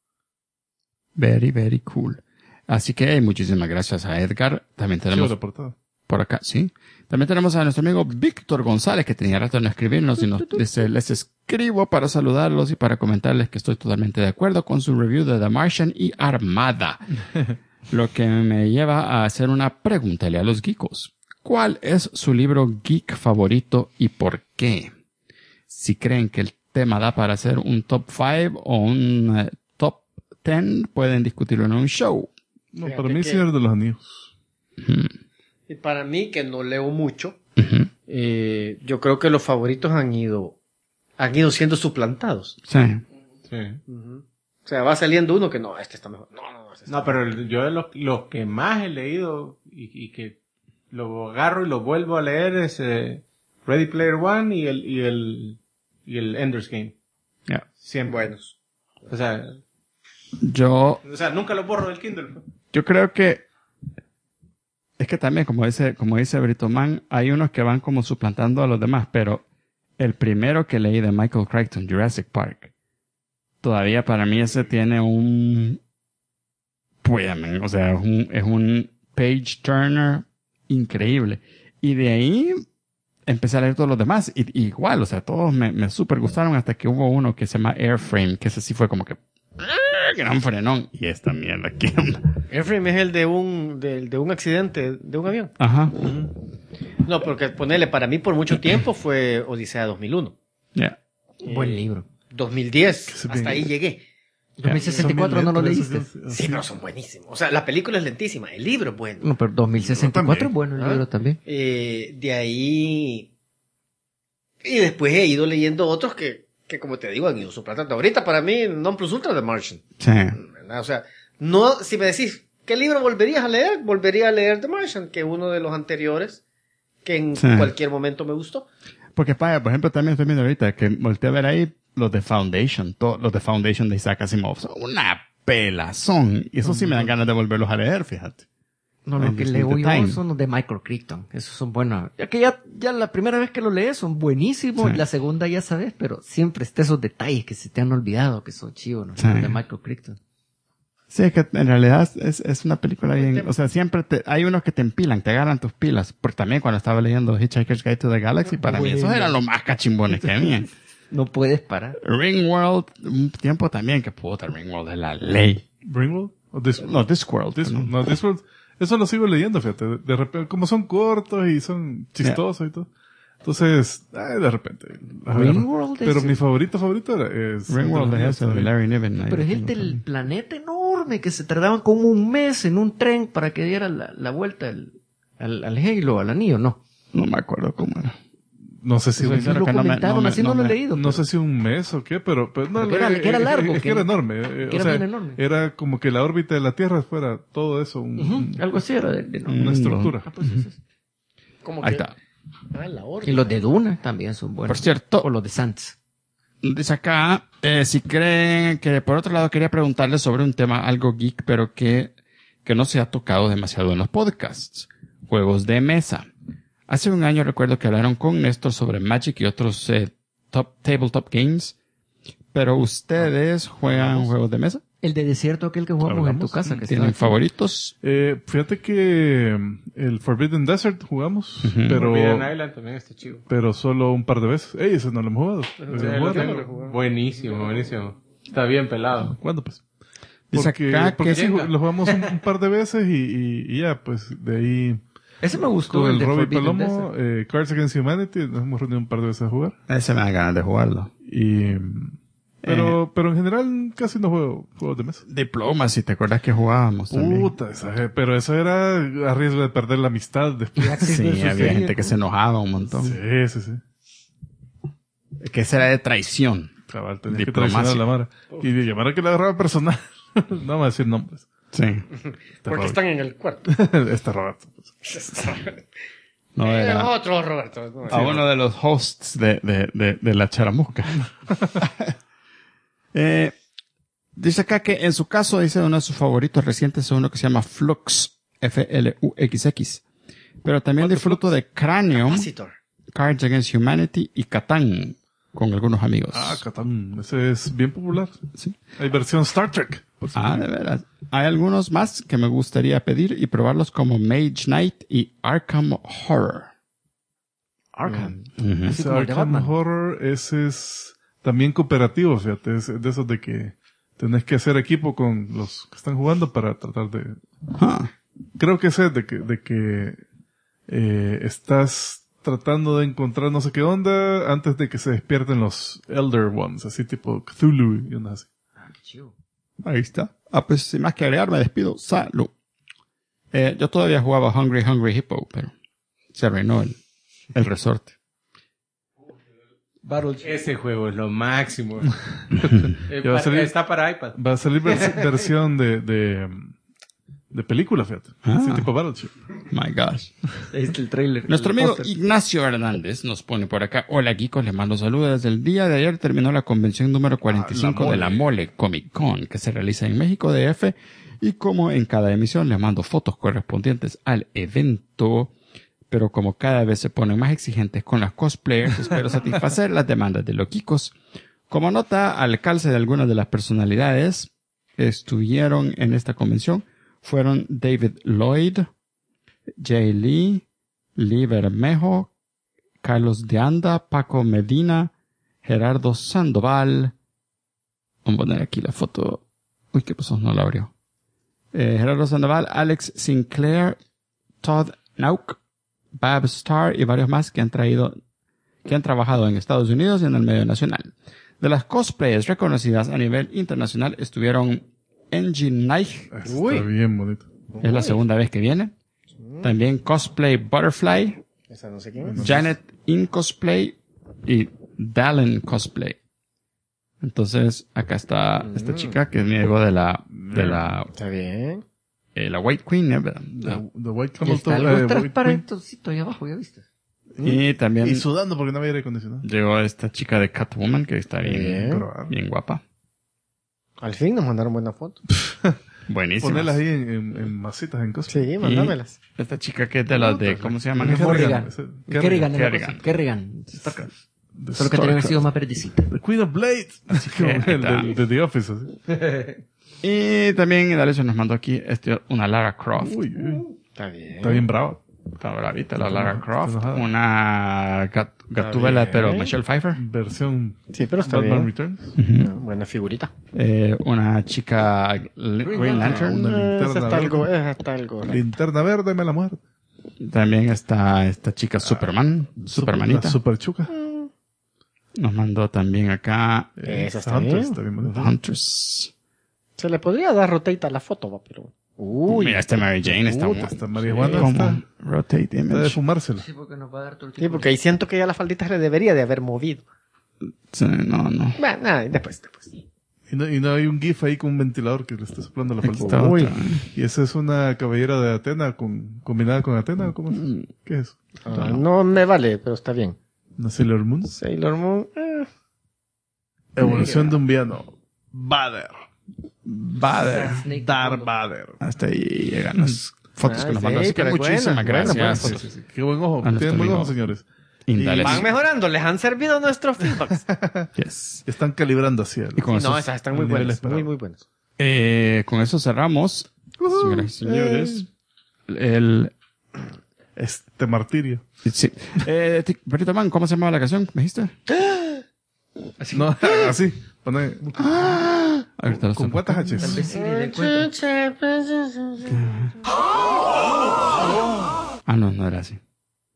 Speaker 1: Very, very cool. Así que muchísimas gracias a Edgar. También tenemos
Speaker 3: Sí, la portada.
Speaker 1: por acá, sí. También tenemos a nuestro amigo Víctor González, que tenía rato en escribirnos y nos dice, les escribo para saludarlos y para comentarles que estoy totalmente de acuerdo con su review de The Martian y Armada. Lo que me lleva a hacer una pregunta a los geekos. ¿Cuál es su libro geek favorito y por qué? Si creen que el tema da para hacer un top 5 o un top 10, pueden discutirlo en un show.
Speaker 3: No,
Speaker 4: Fíjate
Speaker 3: para mí
Speaker 4: que-
Speaker 3: sí es de los anillos.
Speaker 4: Y para mí, que no leo mucho,
Speaker 1: Ujú.
Speaker 4: yo creo que los favoritos han ido siendo suplantados.
Speaker 1: Sí.
Speaker 5: Sí.
Speaker 4: O sea, va saliendo uno que no, este está mejor. No, este está
Speaker 5: No, pero yo de los que más he leído y que lo agarro y lo vuelvo a leer es Ready Player One y el Ender's Game.
Speaker 1: Ya.
Speaker 5: Siempre.
Speaker 4: buenos.
Speaker 5: O sea, nunca lo borro del Kindle.
Speaker 1: Yo creo que es que también, como dice Britoman, hay unos que van como suplantando a los demás, pero el primero que leí de Michael Crichton, Jurassic Park, todavía para mí ese tiene un... Pues, o sea, es un page turner increíble. Y de ahí empecé a leer todos los demás. Y igual, o sea, todos me super gustaron hasta que hubo uno que se llama Airframe, que ese sí fue como que... gran frenón. Y esta mierda, ¿qué onda?
Speaker 4: Airframe es el de un accidente de un avión.
Speaker 1: Ajá.
Speaker 4: No, porque ponele, para mí por mucho tiempo fue Odisea 2001.
Speaker 1: Ya.
Speaker 6: Buen libro.
Speaker 4: 2010,
Speaker 3: se
Speaker 4: hasta
Speaker 3: bien.
Speaker 4: ahí llegué.
Speaker 6: 2064 no lo
Speaker 3: Son bien
Speaker 6: leíste.
Speaker 3: lentos esos,
Speaker 4: Sí, pero son buenísimos. O sea, la película es lentísima, el libro es bueno.
Speaker 6: No, pero 2064 es bueno el
Speaker 4: ¿Ah?
Speaker 6: libro también.
Speaker 4: De ahí... Y después he ido leyendo otros que como te digo, han ido suplantando. Ahorita para mí, non plus ultra The Martian.
Speaker 1: Sí.
Speaker 4: ¿Verdad? O sea, no, si me decís, ¿qué libro volverías a leer? Volvería a leer The Martian, que es uno de los anteriores, que en
Speaker 1: Sí.
Speaker 4: cualquier momento me gustó.
Speaker 1: Porque, por ejemplo, también estoy viendo ahorita que volteé a ver ahí los de Foundation. Los de Foundation de Isaac Asimov. Son una pelazón. Y eso sí me dan ganas de volverlos a leer, fíjate.
Speaker 6: No, lo
Speaker 1: En
Speaker 6: que
Speaker 1: Distinct
Speaker 6: leo yo
Speaker 1: Time.
Speaker 6: son los de Michael Crichton. Esos son buenos. Ya que ya la primera vez que lo lees son buenísimos.
Speaker 1: Sí.
Speaker 6: Y la segunda ya sabes, pero siempre está esos detalles que se te han olvidado que son chivos, ¿no?
Speaker 1: Sí.
Speaker 6: Los de Michael Crichton.
Speaker 1: Sí, es que en realidad es una película bien... O sea, siempre hay unos que te empilan, te agarran tus pilas. Porque también cuando estaba leyendo Hitchhiker's Guide to the Galaxy, para mí esos eran los más cachimbones que habían.
Speaker 6: No puedes parar.
Speaker 1: Ringworld, un tiempo también que puta, Ringworld es la ley.
Speaker 3: ¿Ringworld? ¿O Discworld?
Speaker 1: No, Discworld.
Speaker 3: Discworld.
Speaker 1: ¿no?
Speaker 3: No, Discworld. Eso lo sigo leyendo, fíjate. De repente, como son cortos y son chistosos y todo. Entonces, de repente. a ver.
Speaker 6: Ringworld
Speaker 3: Pero
Speaker 6: es-
Speaker 3: mi favorito es...
Speaker 1: Ringworld es ese de
Speaker 3: también.
Speaker 1: Larry Niven. ahí
Speaker 6: Pero es
Speaker 1: lo
Speaker 6: el
Speaker 1: tengo
Speaker 6: del
Speaker 1: también.
Speaker 6: planeta enorme que se tardaban como un mes en un tren para que diera la vuelta al Halo, al anillo, ¿no?
Speaker 1: No me acuerdo cómo era.
Speaker 3: No sé si
Speaker 1: Soy
Speaker 3: un,
Speaker 1: sincero
Speaker 6: Lo
Speaker 1: que no me-
Speaker 6: comentaron,
Speaker 1: no me-
Speaker 6: así
Speaker 1: no
Speaker 6: no lo he
Speaker 1: me-
Speaker 6: leído.
Speaker 3: no
Speaker 6: pero-
Speaker 3: sé si un mes o qué, pero no,
Speaker 6: Pero que era largo,
Speaker 3: es que
Speaker 6: que-
Speaker 3: era enorme.
Speaker 6: que era bien enorme.
Speaker 3: Era como que la órbita de la Tierra fuera todo eso,
Speaker 6: Ujú, algo así era
Speaker 3: una
Speaker 1: Mm,
Speaker 3: estructura.
Speaker 6: Ah, pues eso es.
Speaker 4: Como
Speaker 1: Ahí
Speaker 4: que-
Speaker 1: está.
Speaker 4: La orden.
Speaker 6: Y los de Duna también son buenos.
Speaker 1: Por cierto,
Speaker 6: O los de Sands.
Speaker 1: dice acá, si creen que por otro lado quería preguntarles sobre un tema algo geek, pero que no se ha tocado demasiado en los podcasts. Juegos de mesa. Hace un año recuerdo que hablaron con Néstor sobre Magic y otros tabletop games, pero ¿ustedes juegan juegos de mesa?
Speaker 6: El de desierto, aquel que jugamos en tu casa. Que
Speaker 1: ¿Tienen
Speaker 6: estaba-
Speaker 1: favoritos?
Speaker 3: Fíjate que el Forbidden Desert jugamos,
Speaker 5: Forbidden
Speaker 3: pero
Speaker 5: Island también está chido.
Speaker 3: solo un par de veces. Ey, ese no lo hemos jugado. ¿Deberíamos jugarlo?
Speaker 5: Buenísimo, buenísimo. Está bien pelado.
Speaker 3: ¿Cuándo, pues?
Speaker 1: Dice acá
Speaker 3: Porque
Speaker 1: que
Speaker 3: sí, lo jugamos un par de veces y ya, pues, de ahí...
Speaker 6: Ese me gustó,
Speaker 3: Con el
Speaker 6: de
Speaker 3: Robbie
Speaker 6: Forbidden
Speaker 3: Palomo,
Speaker 6: Desert.
Speaker 3: Cards Against Humanity, nos hemos reunido un par de veces a jugar.
Speaker 1: ese me da ganas de jugarlo.
Speaker 3: Pero en general casi no juego juegos de mesa.
Speaker 1: Diplomas, si te acuerdas que jugábamos también.
Speaker 3: Puta, pero eso era a riesgo de perder la amistad después.
Speaker 1: Sí, había gente que se enojaba un montón.
Speaker 3: Sí.
Speaker 1: Que esa era de traición.
Speaker 3: Cabal, tenía
Speaker 1: Diplomacia.
Speaker 3: que traicionar a la Mara. Y de llamar a que la agarraba personal. No vamos a decir nombres.
Speaker 1: Sí.
Speaker 4: Porque están en el cuarto.
Speaker 3: Este Roberto.
Speaker 1: No era
Speaker 4: Otro Roberto. No,
Speaker 1: a uno de los hosts de la charamusca. Dice acá que en su caso, dice uno de sus favoritos recientes es uno que se llama Flux. F-L-U-X-X. Pero también disfruto de Cranium,
Speaker 4: Capacitor.
Speaker 1: Cards Against Humanity y Catán con algunos amigos.
Speaker 3: Ah, Catán. Ese es bien popular.
Speaker 1: Sí.
Speaker 3: Hay versión Star Trek. por si
Speaker 1: Ah, de veras. Hay algunos más que me gustaría pedir y probarlos como Mage Knight y Arkham Horror.
Speaker 6: Arkham.
Speaker 1: Ujú.
Speaker 3: Ese
Speaker 6: como el de
Speaker 3: Arkham
Speaker 6: Batman.
Speaker 3: Horror, ese es también cooperativo, fíjate. Es de esos de que tenés que hacer equipo con los que están jugando para tratar de...
Speaker 1: Ah.
Speaker 3: Creo que ese es de que estás tratando de encontrar no sé qué onda antes de que se despierten los Elder Ones, así tipo Cthulhu y ondas así.
Speaker 1: Ahí está. Ah, pues sin más que agregar, me despido. Salud. Yo todavía jugaba Hungry Hippo, pero se arruinó el resorte.
Speaker 5: Ese juego es lo máximo.
Speaker 3: Ya va a salir-
Speaker 5: Está para iPad.
Speaker 3: Va a salir versión de película, fíjate.
Speaker 1: Ah.
Speaker 3: Así tipo Battleship.
Speaker 1: My gosh.
Speaker 6: Ahí está el trailer.
Speaker 1: Nuestro
Speaker 6: el
Speaker 1: amigo
Speaker 6: póster.
Speaker 1: Ignacio Hernández nos pone por acá. Hola, Kikos, les mando saludos. Desde el día de ayer terminó la convención número 45 de la Mole Comic Con, que se realiza en México DF. Y como en cada emisión, les mando fotos correspondientes al evento. Pero como cada vez se ponen más exigentes con las cosplayers, espero satisfacer las demandas de los Kikos. Como nota al calce de algunas de las personalidades estuvieron en esta convención, fueron David Lloyd, Jay Lee, Lee Bermejo, Carlos de Anda, Paco Medina, Gerardo Sandoval. Vamos a poner aquí la foto. Uy, ¿qué pasó? No la abrió. Gerardo Sandoval, Alex Sinclair, Todd Nauk, Bab Star y varios más que han trabajado en Estados Unidos y en el medio nacional. De las cosplayers reconocidas a nivel internacional estuvieron Angie Neich,
Speaker 3: Está bien bonito.
Speaker 1: es la segunda vez que viene. También Cosplay Butterfly,
Speaker 4: Esa no sé quién es.
Speaker 1: Janet In Cosplay y Dallin Cosplay. Entonces, acá está esta chica que es miembro de la
Speaker 4: Está bien.
Speaker 1: la White Queen, ¿verdad?
Speaker 3: The White
Speaker 6: Y
Speaker 3: Camel
Speaker 6: está
Speaker 3: Toe,
Speaker 6: algo
Speaker 3: White
Speaker 6: transparentocito ahí abajo, ¿ya viste?
Speaker 1: Y también
Speaker 3: Queen. Y sudando porque no había aire acondicionado.
Speaker 1: llegó esta chica de Catwoman que está bien, bien guapa.
Speaker 4: Al fin nos mandaron buena foto.
Speaker 1: Buenísima.
Speaker 3: Ponerlas ahí en masitas en cosas.
Speaker 4: Sí, mandámelas.
Speaker 1: Esta chica que es de las de, ¿cómo se llaman?
Speaker 6: Kerrigan.
Speaker 3: Kerrigan.
Speaker 6: Kerrigan. Kerrigan.
Speaker 3: The
Speaker 6: Solo que tenía que haber
Speaker 3: Stark.
Speaker 6: sido más verdecita.
Speaker 3: The Queen of Blades. Así como el de The Office. Así.
Speaker 1: Y también D'Alessio nos mandó aquí una Lara Croft.
Speaker 3: Uy, uy.
Speaker 4: Está bien.
Speaker 3: Está bien bravo.
Speaker 1: Está bravita la Lara
Speaker 3: Está
Speaker 1: Croft.
Speaker 3: enojada.
Speaker 1: Una Gatúbela,
Speaker 4: bien.
Speaker 1: pero Michelle Pfeiffer.
Speaker 3: Versión
Speaker 4: Sí, pero está
Speaker 3: Batman
Speaker 4: bien.
Speaker 3: Returns.
Speaker 4: Buena figurita.
Speaker 1: Una chica Green Lantern.
Speaker 3: Una linterna
Speaker 4: Esa está
Speaker 3: verde.
Speaker 4: algo, esa está algo.
Speaker 3: Linterna verde, me la muerte.
Speaker 1: También está esta chica Superman. Supermanita.
Speaker 3: La super chuca.
Speaker 1: Nos mandó también acá
Speaker 4: Esa está
Speaker 3: Hunters,
Speaker 4: bien.
Speaker 3: está bien bonito.
Speaker 1: Hunters.
Speaker 4: Se le podría dar rotate a la foto, va, pero... Uy.
Speaker 1: Mira, esta Mary Jane está
Speaker 3: Puta,
Speaker 1: muy...
Speaker 3: esta marihuana
Speaker 1: ¿Cómo?
Speaker 3: está
Speaker 1: Rotate
Speaker 3: de
Speaker 1: image.
Speaker 3: fumársela.
Speaker 6: Sí, porque nos va a dar todo el
Speaker 4: Sí,
Speaker 6: tiempo.
Speaker 4: porque ahí siento que ya la faldita se le debería de haber movido.
Speaker 1: Sí, no.
Speaker 4: Bueno, nada, después.
Speaker 3: Y no hay un gif ahí con un ventilador que le está soplando la
Speaker 1: Aquí
Speaker 3: falda.
Speaker 1: está
Speaker 4: Uy.
Speaker 1: otra.
Speaker 3: Y esa es una cabellera de Atena combinada con Atena, ¿o cómo es? ¿Qué es?
Speaker 4: Ah, no me vale, pero está bien.
Speaker 3: ¿Una Sailor Moon?
Speaker 4: Sailor Moon.
Speaker 3: Evolución de un villano. Vader.
Speaker 1: Vader.
Speaker 3: Darth Vader.
Speaker 1: Hasta ahí llegan las fotos que nos
Speaker 4: sí,
Speaker 1: mandó. Así que
Speaker 4: pero es
Speaker 1: muchísimas
Speaker 4: buena, buena,
Speaker 1: gracias.
Speaker 4: buena
Speaker 3: Sí, sí, sí. Qué buen ojo.
Speaker 1: A nuestro
Speaker 3: Tienen buen
Speaker 1: amigo.
Speaker 3: ojo, señores.
Speaker 1: Indalecio.
Speaker 4: Van mejorando, les han servido nuestros feedbacks.
Speaker 1: Yes.
Speaker 3: Están calibrando hacia
Speaker 1: Y con
Speaker 4: No,
Speaker 1: esos-
Speaker 4: esas están
Speaker 3: el
Speaker 4: muy
Speaker 3: nivel
Speaker 4: buenas.
Speaker 3: esperado.
Speaker 4: Muy buenas.
Speaker 1: Con eso cerramos, señoras y señores.
Speaker 3: Martirio.
Speaker 1: Sí. Perrito Man, ¿cómo se llamaba la canción? ¿Me dijiste?
Speaker 3: Así. No, así. Pone, con cuántas H's.
Speaker 6: Tal vez sí le encuentro.
Speaker 1: No era así.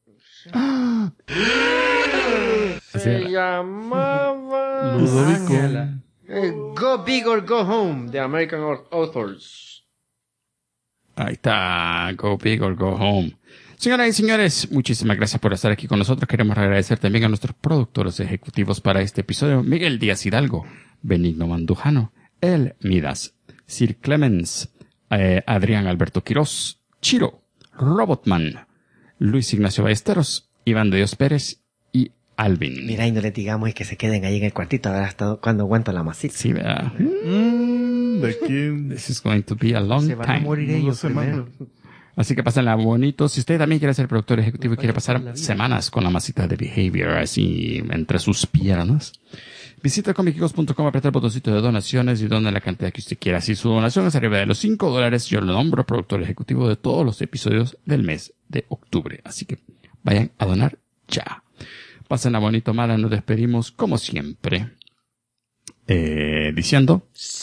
Speaker 4: Se llamaba
Speaker 3: Ludovico.
Speaker 4: Go Big or Go Home, de American Authors.
Speaker 1: Ahí está, Go Big or Go Home. Señoras y señores, muchísimas gracias por estar aquí con nosotros. Queremos agradecer también a nuestros productores ejecutivos para este episodio. Miguel Díaz Hidalgo, Benigno Mandujano, El Midas, Sir Clemens, Adrián Alberto Quirós, Chiro, Robotman, Luis Ignacio Ballesteros, Iván de Dios Pérez y Alvin.
Speaker 4: Mira, y no les digamos y que se queden ahí en el cuartito a ver hasta cuando aguanta la masita.
Speaker 1: Sí, ¿verdad?
Speaker 3: ¿De quién?
Speaker 1: This is going to be a long
Speaker 6: Se van a
Speaker 1: time.
Speaker 6: morir
Speaker 3: No
Speaker 6: ellos
Speaker 3: sé,
Speaker 6: primero.
Speaker 3: mano.
Speaker 1: Así que pásenla bonito. Si usted también quiere ser productor ejecutivo y quiere
Speaker 6: Vaya por la
Speaker 1: pasar
Speaker 6: vida.
Speaker 1: semanas con la masita de Behavior así entre sus piernas, visita comicicos.com, aprieta el botoncito de donaciones y dona la cantidad que usted quiera. Si su donación es arriba de los $5, yo lo nombro productor ejecutivo de todos los episodios del mes de octubre. Así que vayan a donar ya. Pásenla bonito, mala. Nos despedimos como siempre. Diciendo...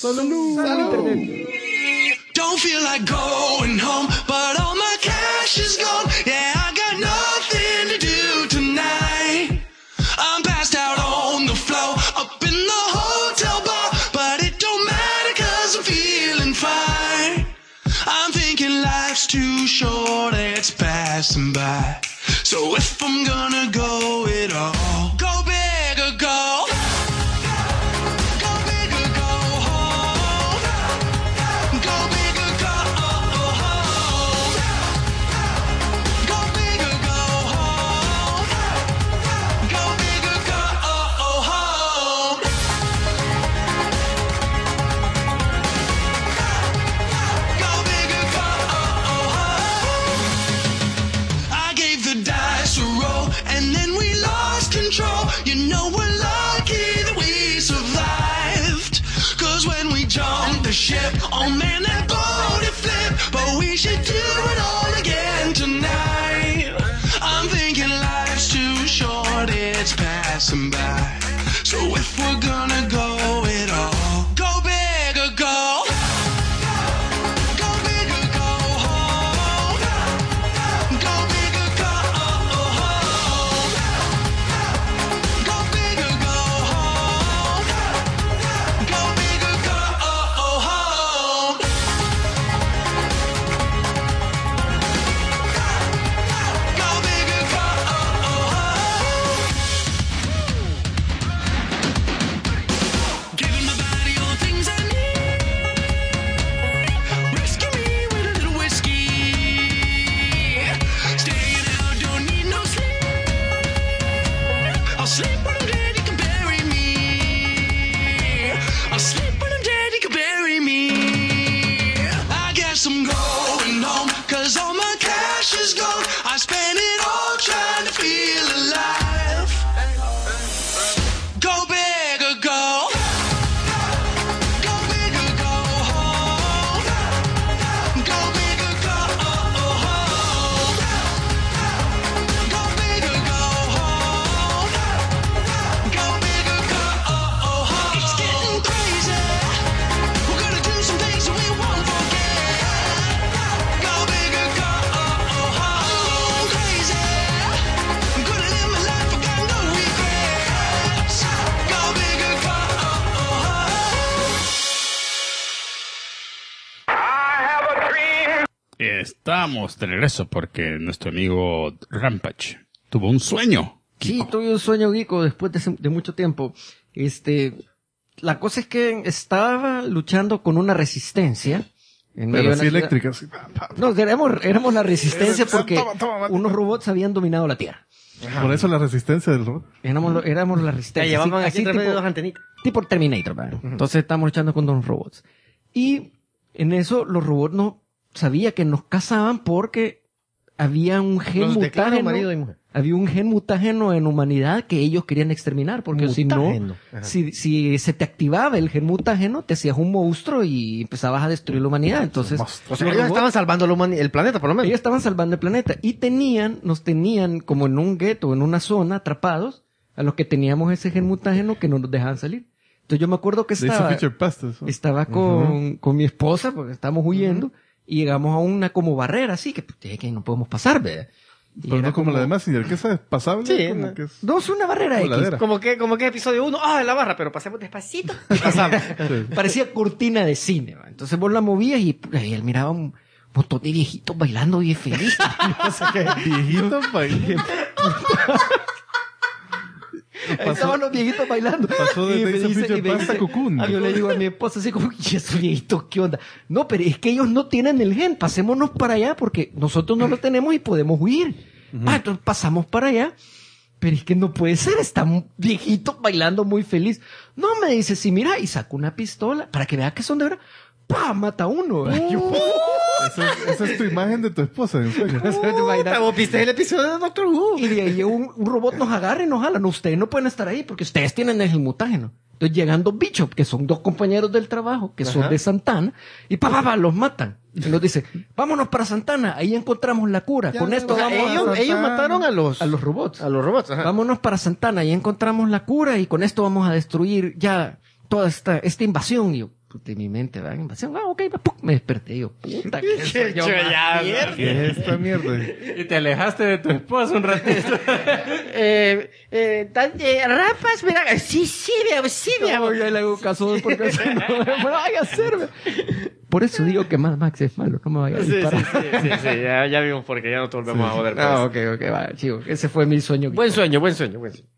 Speaker 7: Don't feel like going home, but all my cash is gone. Yeah, I got nothing to do tonight. I'm passed out on the floor, up in the hotel bar, but it don't matter 'cause I'm feeling fine. I'm thinking life's too short, it's passing by. So if I'm gonna go it all, go big or go. Go big or go home. Go big or go home. Go big or go home. Go big or go home. Go big or go home. I gave the dice a roll and then we lost control. You know we're lucky that we survived. 'Cause when we jumped the ship, oh man, that boat it flipped. But we should do it all again tonight. I'm thinking life's too short, it's passing by. So if we're gonna go it all, go big or go. Go big or go home. Go big or go home. Go big or go home. Go big or go home. Go big or go home. Giving my body all the things I need. Rescue me with a little whiskey. Staying out, don't need no sleep. I'll sleep when I'm dead, you can bury me. I'll sleep when I'm dead, you can bury me. I guess I'm going home, 'cause all my cash is gone. I spent it all trying to feel alive. Go big or go. Go big or go home. Go big or go home. Go big or go home. Go big or go home. It's getting crazy. We're gonna do some things that we won't forget. Go big or go home. Crazy. I'm gonna live my life, I got no regrets. Go big or go home.
Speaker 1: Estamos de regreso porque nuestro amigo Rampage tuvo un sueño.
Speaker 6: Sí, tuve un sueño geeko después de mucho tiempo. La cosa es que estaba luchando con una resistencia. En medio
Speaker 3: Pero
Speaker 6: de
Speaker 3: así
Speaker 6: una ciudad.
Speaker 3: eléctrica. Así.
Speaker 6: No, éramos la resistencia porque
Speaker 3: Toma,
Speaker 6: unos robots habían dominado la Tierra.
Speaker 3: Por eso la resistencia del robot.
Speaker 6: Éramos la
Speaker 4: Ya
Speaker 6: resistencia.
Speaker 4: llevaban
Speaker 6: así
Speaker 4: aquí entre medio
Speaker 6: tipo-
Speaker 4: dos antenitas.
Speaker 6: tipo Terminator, ¿verdad? Entonces estamos luchando con dos robots. Y en eso los robots no sabía que nos cazaban porque había un gen
Speaker 4: Los declaro
Speaker 6: mutágeno.
Speaker 4: marido y mujer.
Speaker 6: había un gen mutágeno en humanidad que ellos querían exterminar, porque si no,
Speaker 4: Mutágeno. Ajá.
Speaker 6: si se te activaba el gen mutágeno, te hacías un monstruo y empezabas a destruir la humanidad. Entonces,
Speaker 4: O sea, ellos estaban salvando el planeta, por lo menos.
Speaker 6: ellos estaban salvando el planeta y nos tenían como en un gueto, en una zona, atrapados, a los que teníamos ese gen mutágeno que no nos dejaban salir. Entonces yo me acuerdo que
Speaker 3: De hecho, Future Past. Eso.
Speaker 6: estaba con mi esposa, porque estábamos huyendo, y llegamos a una como barrera así, que no podemos pasar, ¿verdad? Y
Speaker 3: Pero
Speaker 6: era
Speaker 3: no como la de Massinger, que esa es pasable.
Speaker 4: Sí,
Speaker 3: como
Speaker 4: no.
Speaker 3: que es
Speaker 6: No, es una barrera X.
Speaker 3: voladera.
Speaker 4: Como que episodio 1, la barra, pero pasemos despacito. Y pasamos.
Speaker 6: Parecía cortina de cine, ¿va? Entonces vos la movías y él miraba un montón de viejitos bailando bien feliz. No sé qué.
Speaker 3: Viejito, baile.
Speaker 6: Ahí estaban los viejitos bailando.
Speaker 3: pasó de
Speaker 6: Y me
Speaker 3: Days of
Speaker 6: dice-
Speaker 3: Future
Speaker 6: y me
Speaker 3: Past a
Speaker 6: dice-
Speaker 3: Cocoon.
Speaker 6: Yo le digo a mi esposa así como, ¿y esos viejitos qué onda? No, pero es que ellos no tienen el gen. Pasémonos para allá porque nosotros no lo tenemos y podemos huir. Entonces pasamos para allá. Pero es que no puede ser, están viejitos bailando muy feliz. No, me dice, sí, mira, y saca una pistola para que vea que son de verdad. ¡Pah! Mata a uno. Yo,
Speaker 3: Esa es tu imagen de tu esposa, en serio.
Speaker 4: Vos viste el episodio de Doctor Who.
Speaker 6: y de ahí un robot nos agarra y nos jala. No, ustedes no pueden estar ahí porque ustedes tienen el mutágeno. Entonces llegan dos bichos, que son dos compañeros del trabajo, que son de Santana, y los matan. Y nos dice, vámonos para Santana, ahí encontramos la cura. Con esto
Speaker 4: O sea,
Speaker 6: vamos
Speaker 4: ellos mataron a los
Speaker 6: robots.
Speaker 4: A los robots, ajá.
Speaker 6: Vámonos para Santana, ahí encontramos la cura y con esto vamos a destruir ya toda esta invasión. Y yo, puta, en mi mente, ¿verdad? Invasión, ok, ¡pum! Me desperté. Yo, puta, ¿qué es eso?
Speaker 3: ¿Qué es esta mierda?
Speaker 8: Y te alejaste de tu esposa un ratito.
Speaker 4: Rafa, espera. Sí, mi
Speaker 6: No,
Speaker 4: amor.
Speaker 6: ya le hago caso porque si no me vaya a hacerme. Por eso digo que Mad Max es malo, no me vaya a disparar.
Speaker 8: Ya vimos porque ya no te volvemos a joder.
Speaker 6: Ok, va, chico. Ese fue mi sueño.
Speaker 4: Buen sueño.